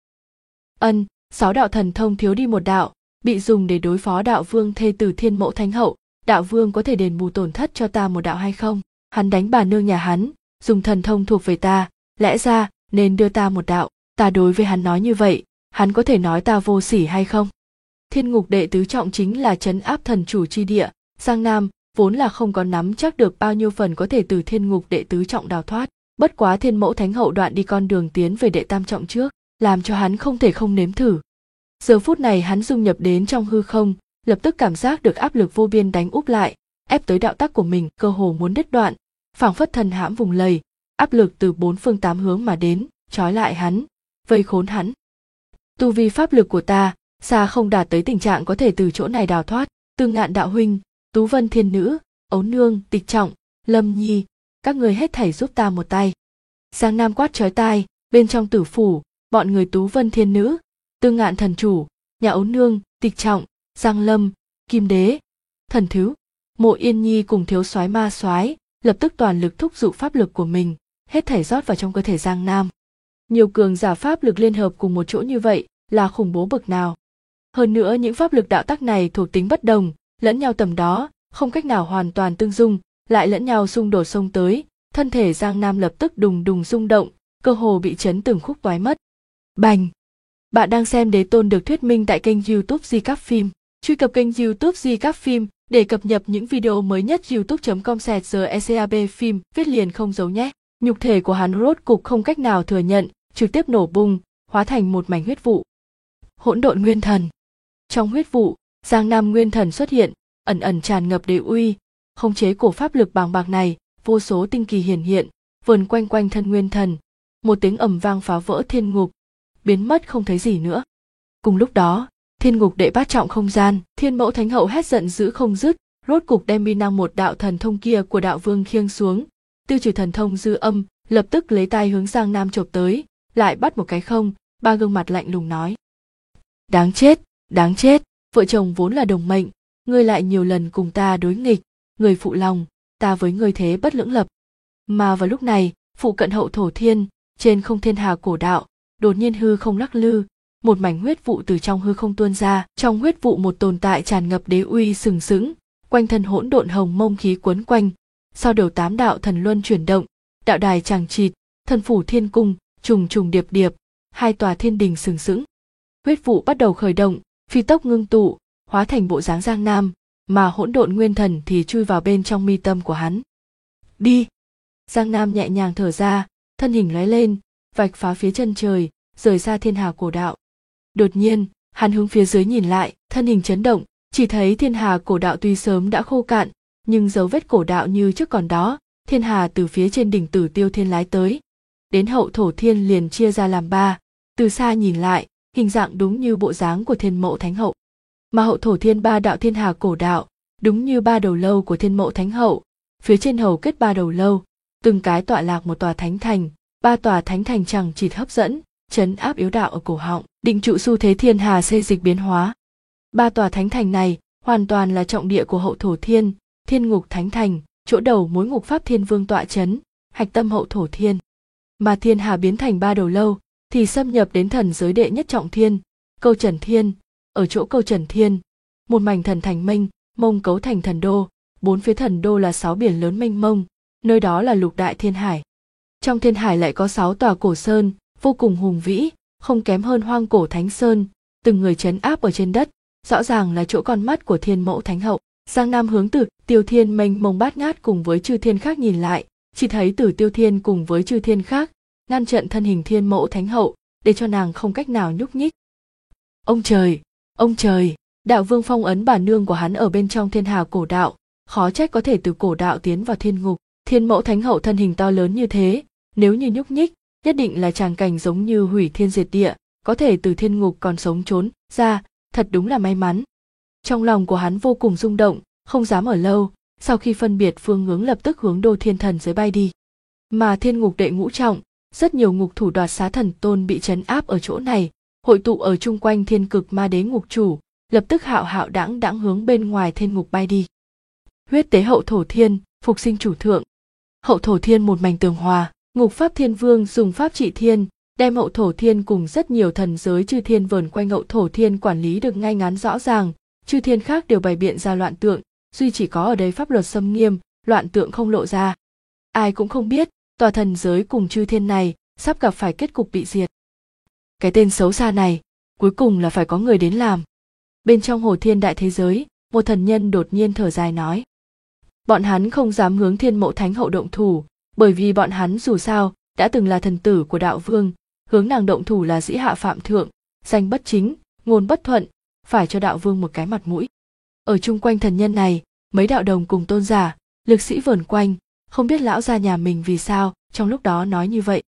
Speaker 1: 6 đạo thần thông thiếu đi một đạo, bị dùng để đối phó Đạo Vương thê tử Thiên Mẫu Thánh Hậu, Đạo Vương có thể đền bù tổn thất cho ta một đạo hay không? Hắn đánh bà nương nhà hắn, dùng thần thông thuộc về ta, lẽ ra nên đưa ta một đạo, ta đối với hắn nói như vậy, hắn có thể nói ta vô sỉ hay không? Thiên ngục đệ tứ trọng chính là trấn áp thần chủ chi địa, Giang Nam vốn là không có nắm chắc được bao nhiêu phần có thể từ thiên ngục đệ tứ trọng đào thoát, bất quá Thiên Mẫu Thánh Hậu đoạn đi con đường tiến về đệ tam trọng trước, làm cho hắn không thể không nếm thử. Giờ phút này hắn dung nhập đến trong hư không, lập tức cảm giác được áp lực vô biên đánh úp lại, ép tới đạo tắc của mình cơ hồ muốn đứt đoạn, phảng phất thần hãm vùng lầy, áp lực từ 4 phương 8 hướng mà đến, trói lại hắn, vây khốn hắn. Tu vi pháp lực của ta xa không đạt tới tình trạng có thể từ chỗ này đào thoát. Tương Ngạn đạo huynh, Tú Vân Thiên Nữ, Ấu Nương, Tịch Trọng, Lâm Nhi, các người hết thảy giúp ta một tay. Giang Nam quát chói tai, bên trong tử phủ, bọn người Tú Vân Thiên Nữ, Tương Ngạn thần chủ, nhà Ấu Nương, Tịch Trọng, Giang Lâm, Kim Đế, Thần Thứ, Mộ Yên Nhi cùng thiếu soái Ma soái lập tức toàn lực thúc giục pháp lực của mình, hết thảy rót vào trong cơ thể Giang Nam. Nhiều cường giả pháp lực liên hợp cùng một chỗ như vậy là khủng bố bậc nào. Hơn nữa những pháp lực đạo tắc này thuộc tính bất đồng, lẫn nhau tầm đó, không cách nào hoàn toàn tương dung, lại lẫn nhau xung đột xông tới, thân thể Giang Nam lập tức đùng đùng rung động, cơ hồ bị chấn từng khúc toái mất. Bành! Bạn đang xem Đế Tôn được thuyết minh tại kênh YouTube Di Cáp Phim. Truy cập kênh YouTube Di Cáp Phim để cập nhật những video mới nhất. youtube.com/GECAB phim viết liền không giấu nhé. Nhục thể của hắn rốt cục không cách nào thừa nhận, trực tiếp nổ bung, hóa thành một mảnh huyết vụ. Hỗn độn nguyên thần. Trong huyết vụ, Giang Nam nguyên thần xuất hiện, ẩn ẩn tràn ngập đế uy, khống chế cổ pháp lực bàng bạc này, vô số tinh kỳ hiển hiện, vần quanh quanh thân nguyên thần, một tiếng ầm vang phá vỡ thiên ngục, biến mất không thấy gì nữa. Cùng lúc đó, thiên ngục đệ bát trọng không gian, Thiên Mẫu Thánh Hậu hét giận dữ không dứt, rốt cục đem uy năng một đạo thần thông kia của Đạo Vương khiêng xuống, tiêu trừ thần thông dư âm, lập tức lấy tay hướng Giang Nam chộp tới, lại bắt một cái không, ba gương mặt lạnh lùng nói: đáng chết, vợ chồng vốn là đồng mệnh, ngươi lại nhiều lần cùng ta đối nghịch, người phụ lòng, ta với ngươi thế bất lưỡng lập. Mà vào lúc này, phụ cận hậu thổ thiên, trên không thiên hà cổ đạo, đột nhiên hư không lắc lư, một mảnh huyết vụ từ trong hư không tuôn ra, trong huyết vụ một tồn tại tràn ngập đế uy sừng sững, quanh thân hỗn độn hồng mông khí quấn quanh, sau đầu 8 đạo thần luân chuyển động, đạo đài chằng chịt, thần phủ thiên cung, trùng trùng điệp điệp, 2 tòa thiên đình sừng sững. Huyết vụ bắt đầu khởi động, phi tốc ngưng tụ, hóa thành bộ dáng Giang Nam, mà hỗn độn nguyên thần thì chui vào bên trong mi tâm của hắn. Đi! Giang Nam nhẹ nhàng thở ra, thân hình lóe lên, vạch phá phía chân trời, rời xa thiên hà cổ đạo. Đột nhiên, hắn hướng phía dưới nhìn lại, thân hình chấn động, chỉ thấy thiên hà cổ đạo tuy sớm đã khô cạn, nhưng dấu vết cổ đạo như trước còn đó. Thiên hà từ phía trên đỉnh Tử Tiêu Thiên lái tới, đến hậu thổ thiên liền chia ra làm 3, từ xa nhìn lại, hình dạng đúng như bộ dáng của Thiên Mẫu Thánh Hậu. Mà hậu thổ thiên 3 đạo thiên hà cổ đạo, đúng như 3 đầu lâu của Thiên Mẫu Thánh Hậu, phía trên hầu kết ba đầu lâu, từng cái tọa lạc một tòa thánh thành, ba tòa thánh thành chẳng chỉ hấp dẫn, trấn áp yếu đạo ở cổ họng, định trụ xu thế thiên hà xê dịch biến hóa. Ba tòa thánh thành này hoàn toàn là trọng địa của Hậu Thổ Thiên, Thiên Ngục Thánh Thành, chỗ đầu mối Ngục Pháp Thiên Vương tọa trấn, hạch tâm Hậu Thổ Thiên. Mà thiên hà biến thành ba đầu lâu thì xâm nhập đến thần giới đệ nhất trọng thiên, Câu Trần Thiên. Ở chỗ Câu Trần Thiên, một mảnh thần thành mênh mông cấu thành thần đô, bốn phía thần đô là 6 biển lớn mênh mông, nơi đó là lục đại thiên hải. Trong thiên hải lại có 6 tòa cổ sơn, vô cùng hùng vĩ, không kém hơn Hoang Cổ Thánh Sơn, từng người trấn áp ở trên đất, rõ ràng là chỗ con mắt của Thiên Mẫu Thánh Hậu. Giang Nam hướng Tử Tiêu Thiên mênh mông bát ngát cùng với chư thiên khác nhìn lại, chỉ thấy Tử Tiêu Thiên cùng với chư thiên khác ngăn trận thân hình Thiên Mẫu Thánh Hậu, để cho nàng không cách nào nhúc nhích. Ông trời, đạo vương phong ấn bà nương của hắn ở bên trong thiên hà cổ đạo, khó trách có thể từ cổ đạo tiến vào thiên ngục. Thiên Mẫu Thánh Hậu thân hình to lớn như thế, nếu như nhúc nhích, nhất định là tràng cảnh giống như hủy thiên diệt địa, có thể từ thiên ngục còn sống trốn ra, thật đúng là may mắn. Trong lòng của hắn vô cùng rung động, không dám ở lâu, sau khi phân biệt phương hướng lập tức hướng Đô Thiên Thần giới bay đi. Mà thiên ngục đệ ngũ trọng, rất nhiều ngục thủ đoạt xá thần tôn bị trấn áp ở chỗ này, hội tụ ở chung quanh Thiên Cực Ma Đế ngục chủ, lập tức hạo hạo đãng đãng hướng bên ngoài thiên ngục bay đi. Huyết tế Hậu Thổ Thiên, phục sinh chủ thượng. Hậu Thổ Thiên một mảnh tường hòa, Ngục Pháp Thiên Vương dùng pháp trị thiên, đem Hậu Thổ Thiên cùng rất nhiều thần giới chư thiên vờn quanh Hậu Thổ Thiên quản lý được ngay ngắn rõ ràng, chư thiên khác đều bày biện ra loạn tượng, duy chỉ có ở đây pháp luật xâm nghiêm, loạn tượng không lộ ra. Ai cũng không biết, tòa thần giới cùng chư thiên này sắp gặp phải kết cục bị diệt. Cái tên xấu xa này, cuối cùng là phải có người đến làm. Bên trong Hồ Thiên đại thế giới, một thần nhân đột nhiên thở dài nói. Bọn hắn không dám hướng Thiên Mẫu Thánh Hậu động thủ, bởi vì bọn hắn dù sao đã từng là thần tử của đạo vương, hướng nàng động thủ là dĩ hạ phạm thượng, danh bất chính, ngôn bất thuận, phải cho đạo vương một cái mặt mũi. Ở chung quanh thần nhân này, mấy đạo đồng cùng tôn giả, lực sĩ vờn quanh, không biết lão gia nhà mình vì sao trong lúc đó nói như vậy.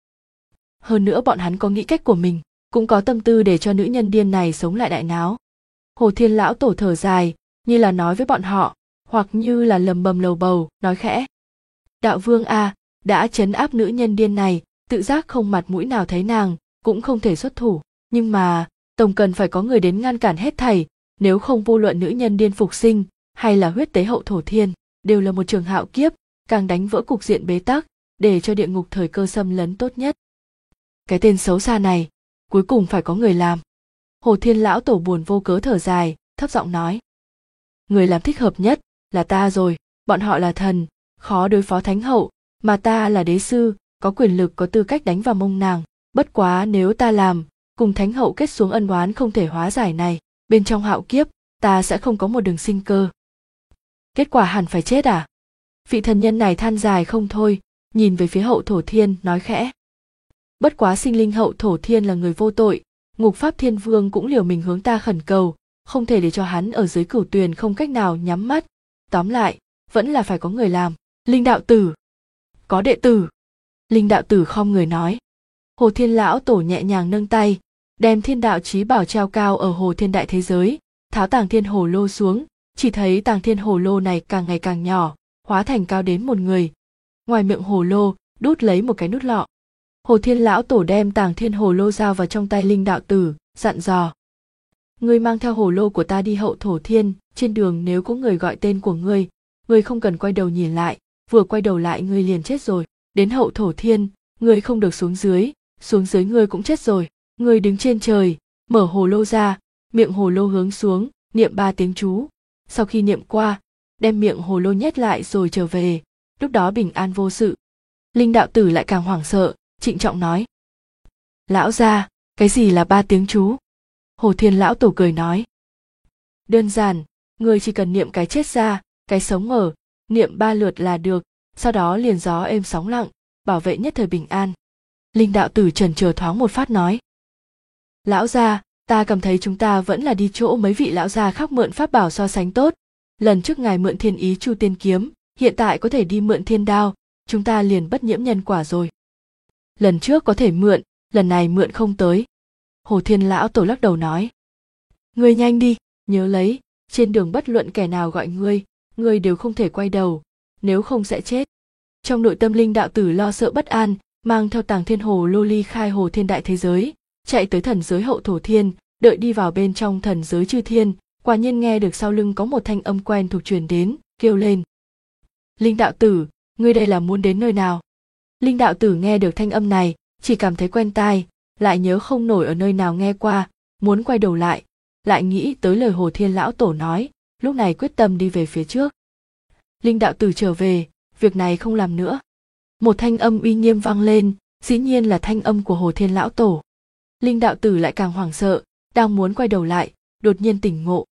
Speaker 1: Hơn nữa bọn hắn có nghĩ cách của mình, cũng có tâm tư để cho nữ nhân điên này sống lại đại náo. Hồ Thiên lão tổ thở dài, như là nói với bọn họ, hoặc như là lầm bầm lầu bầu, nói khẽ. Đạo vương a, đã trấn áp nữ nhân điên này, tự giác không mặt mũi nào thấy nàng, cũng không thể xuất thủ, nhưng mà tổng cần phải có người đến ngăn cản hết thảy, nếu không vô luận nữ nhân điên phục sinh hay là huyết tế Hậu Thổ Thiên, đều là một trường hạo kiếp, càng đánh vỡ cục diện bế tắc, để cho địa ngục thời cơ xâm lấn tốt nhất. Cái tên xấu xa này, cuối cùng phải có người làm. Hồ Thiên lão tổ buồn vô cớ thở dài, thấp giọng nói. Người làm thích hợp nhất là ta rồi, bọn họ là thần, khó đối phó thánh hậu, mà ta là đế sư, có quyền lực có tư cách đánh vào mông nàng. Bất quá nếu ta làm, cùng thánh hậu kết xuống ân oán không thể hóa giải này, bên trong hạo kiếp, ta sẽ không có một đường sinh cơ. Kết quả hẳn phải chết à? Vị thần nhân này than dài không thôi, nhìn về phía Hậu Thổ Thiên nói khẽ. Bất quá sinh linh Hậu Thổ Thiên là người vô tội, Ngục Pháp Thiên Vương cũng liều mình hướng ta khẩn cầu, không thể để cho hắn ở dưới cửu tuyền không cách nào nhắm mắt. Tóm lại, vẫn là phải có người làm. Linh đạo tử. Có đệ tử. Linh đạo tử khom người nói. Hồ Thiên lão tổ nhẹ nhàng nâng tay, đem thiên đạo chí bảo treo cao ở Hồ Thiên đại thế giới, tháo tàng thiên hồ lô xuống, chỉ thấy tàng thiên hồ lô này càng ngày càng nhỏ, hóa thành cao đến một người. Ngoài miệng hồ lô, đút lấy một cái nút lọ. Hồ Thiên lão tổ đem tàng thiên hồ lô giao vào trong tay Linh đạo tử, dặn dò. Ngươi mang theo hồ lô của ta đi Hậu Thổ Thiên, trên đường nếu có người gọi tên của ngươi không cần quay đầu nhìn lại, vừa quay đầu lại ngươi liền chết rồi. Đến Hậu Thổ Thiên, ngươi không được xuống dưới ngươi cũng chết rồi. Ngươi đứng trên trời, mở hồ lô ra, miệng hồ lô hướng xuống, niệm 3 tiếng chú. Sau khi niệm qua, đem miệng hồ lô nhét lại rồi trở về, lúc đó bình an vô sự. Linh đạo tử lại càng hoảng sợ, trịnh trọng nói. Lão gia, cái gì là 3 tiếng chú? Hồ Thiên lão tổ cười nói. Đơn giản, ngươi chỉ cần niệm cái chết ra, cái sống ở, niệm 3 lượt là được, sau đó liền gió êm sóng lặng, bảo vệ nhất thời bình an. Linh đạo tử chần chờ thoáng một phát nói. Lão gia, ta cảm thấy chúng ta vẫn là đi chỗ mấy vị lão gia khác mượn pháp bảo so sánh tốt. Lần trước ngài mượn Thiên Ý Chu Tiên Kiếm, hiện tại có thể đi mượn Thiên Đao, chúng ta liền bất nhiễm nhân quả rồi. Lần trước có thể mượn, lần này mượn không tới. Hồ Thiên lão tổ lắc đầu nói. Ngươi nhanh đi, nhớ lấy, trên đường bất luận kẻ nào gọi ngươi đều không thể quay đầu, nếu không sẽ chết. Trong nội tâm Linh đạo tử lo sợ bất an, mang theo Tàng Thiên Hồ Lô ly khai Hồ Thiên đại thế giới, chạy tới thần giới Hậu Thổ Thiên, đợi đi vào bên trong thần giới Chư Thiên, quả nhiên nghe được sau lưng có một thanh âm quen thuộc truyền đến, kêu lên: Linh đạo tử, ngươi đây là muốn đến nơi nào? Linh đạo tử nghe được thanh âm này, chỉ cảm thấy quen tai, lại nhớ không nổi ở nơi nào nghe qua, muốn quay đầu lại, lại nghĩ tới lời Hồ Thiên lão tổ nói, lúc này quyết tâm đi về phía trước. Linh đạo tử trở về, việc này không làm nữa. Một thanh âm uy nghiêm vang lên, dĩ nhiên là thanh âm của Hồ Thiên lão tổ. Linh đạo tử lại càng hoảng sợ, đang muốn quay đầu lại, đột nhiên tỉnh ngộ.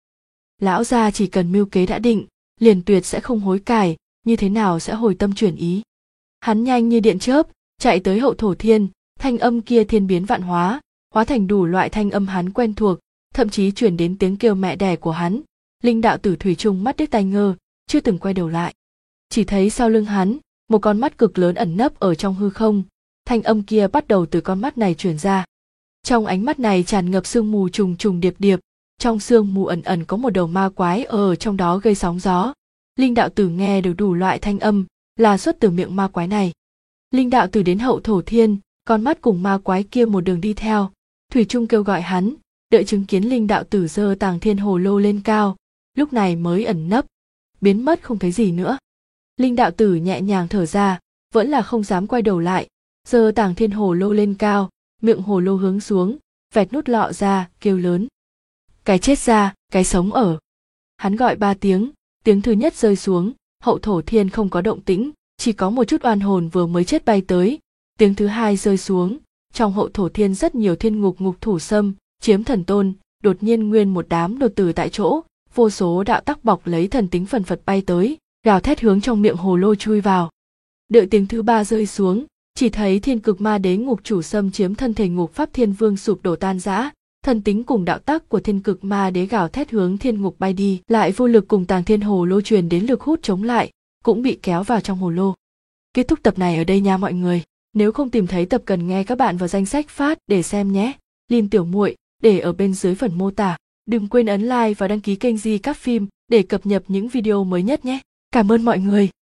Speaker 1: Lão gia chỉ cần mưu kế đã định, liền tuyệt sẽ không hối cải, như thế nào sẽ hồi tâm chuyển ý. Hắn nhanh như điện chớp, chạy tới Hậu Thổ Thiên, thanh âm kia thiên biến vạn hóa, hóa thành đủ loại thanh âm hắn quen thuộc, thậm chí chuyển đến tiếng kêu mẹ đẻ của hắn. Linh đạo tử thủy chung mắt điếc tai ngơ, chưa từng quay đầu lại. Chỉ thấy sau lưng hắn, một con mắt cực lớn ẩn nấp ở trong hư không, thanh âm kia bắt đầu từ con mắt này truyền ra. Trong ánh mắt này tràn ngập sương mù trùng trùng điệp điệp, trong sương mù ẩn ẩn có một đầu ma quái ở trong đó gây sóng gió. Linh đạo tử nghe được đủ loại thanh âm, là xuất từ miệng ma quái này. Linh đạo tử đến Hậu Thổ Thiên, con mắt cùng ma quái kia một đường đi theo, thủy chung kêu gọi hắn, đợi chứng kiến Linh đạo tử giơ Tàng Thiên Hồ Lô lên cao, lúc này mới ẩn nấp, biến mất không thấy gì nữa. Linh đạo tử nhẹ nhàng thở ra, vẫn là không dám quay đầu lại, giơ Tàng Thiên Hồ Lô lên cao, miệng hồ lô hướng xuống, vẹt nút lọ ra, kêu lớn: Cái chết ra, cái sống ở. Hắn gọi 3 tiếng, tiếng thứ nhất rơi xuống, Hậu Thổ Thiên không có động tĩnh, chỉ có một chút oan hồn vừa mới chết bay tới. Tiếng thứ hai rơi xuống, trong Hậu Thổ Thiên rất nhiều thiên ngục ngục thủ xâm, chiếm thần tôn, đột nhiên nguyên một đám đột tử tại chỗ, vô số đạo tắc bọc lấy thần tính phần phật bay tới, gào thét hướng trong miệng hồ lô chui vào. Đợi tiếng thứ ba rơi xuống, chỉ thấy Thiên Cực Ma Đế ngục chủ xâm chiếm thân thể Ngục Pháp Thiên Vương sụp đổ tan rã, thần tính cùng đạo tắc của Thiên Cực Ma Đế gào thét hướng thiên ngục bay đi, lại vô lực cùng Tàng Thiên Hồ Lô truyền đến lực hút chống lại, cũng bị kéo vào trong hồ lô. Kết thúc tập này ở đây nha mọi người. Nếu không tìm thấy tập cần nghe các bạn vào danh sách phát để xem nhé. Link tiểu muội để ở bên dưới phần mô tả. Đừng quên ấn like và đăng ký kênh Di Các Phim để cập nhật những video mới nhất nhé. Cảm ơn mọi người.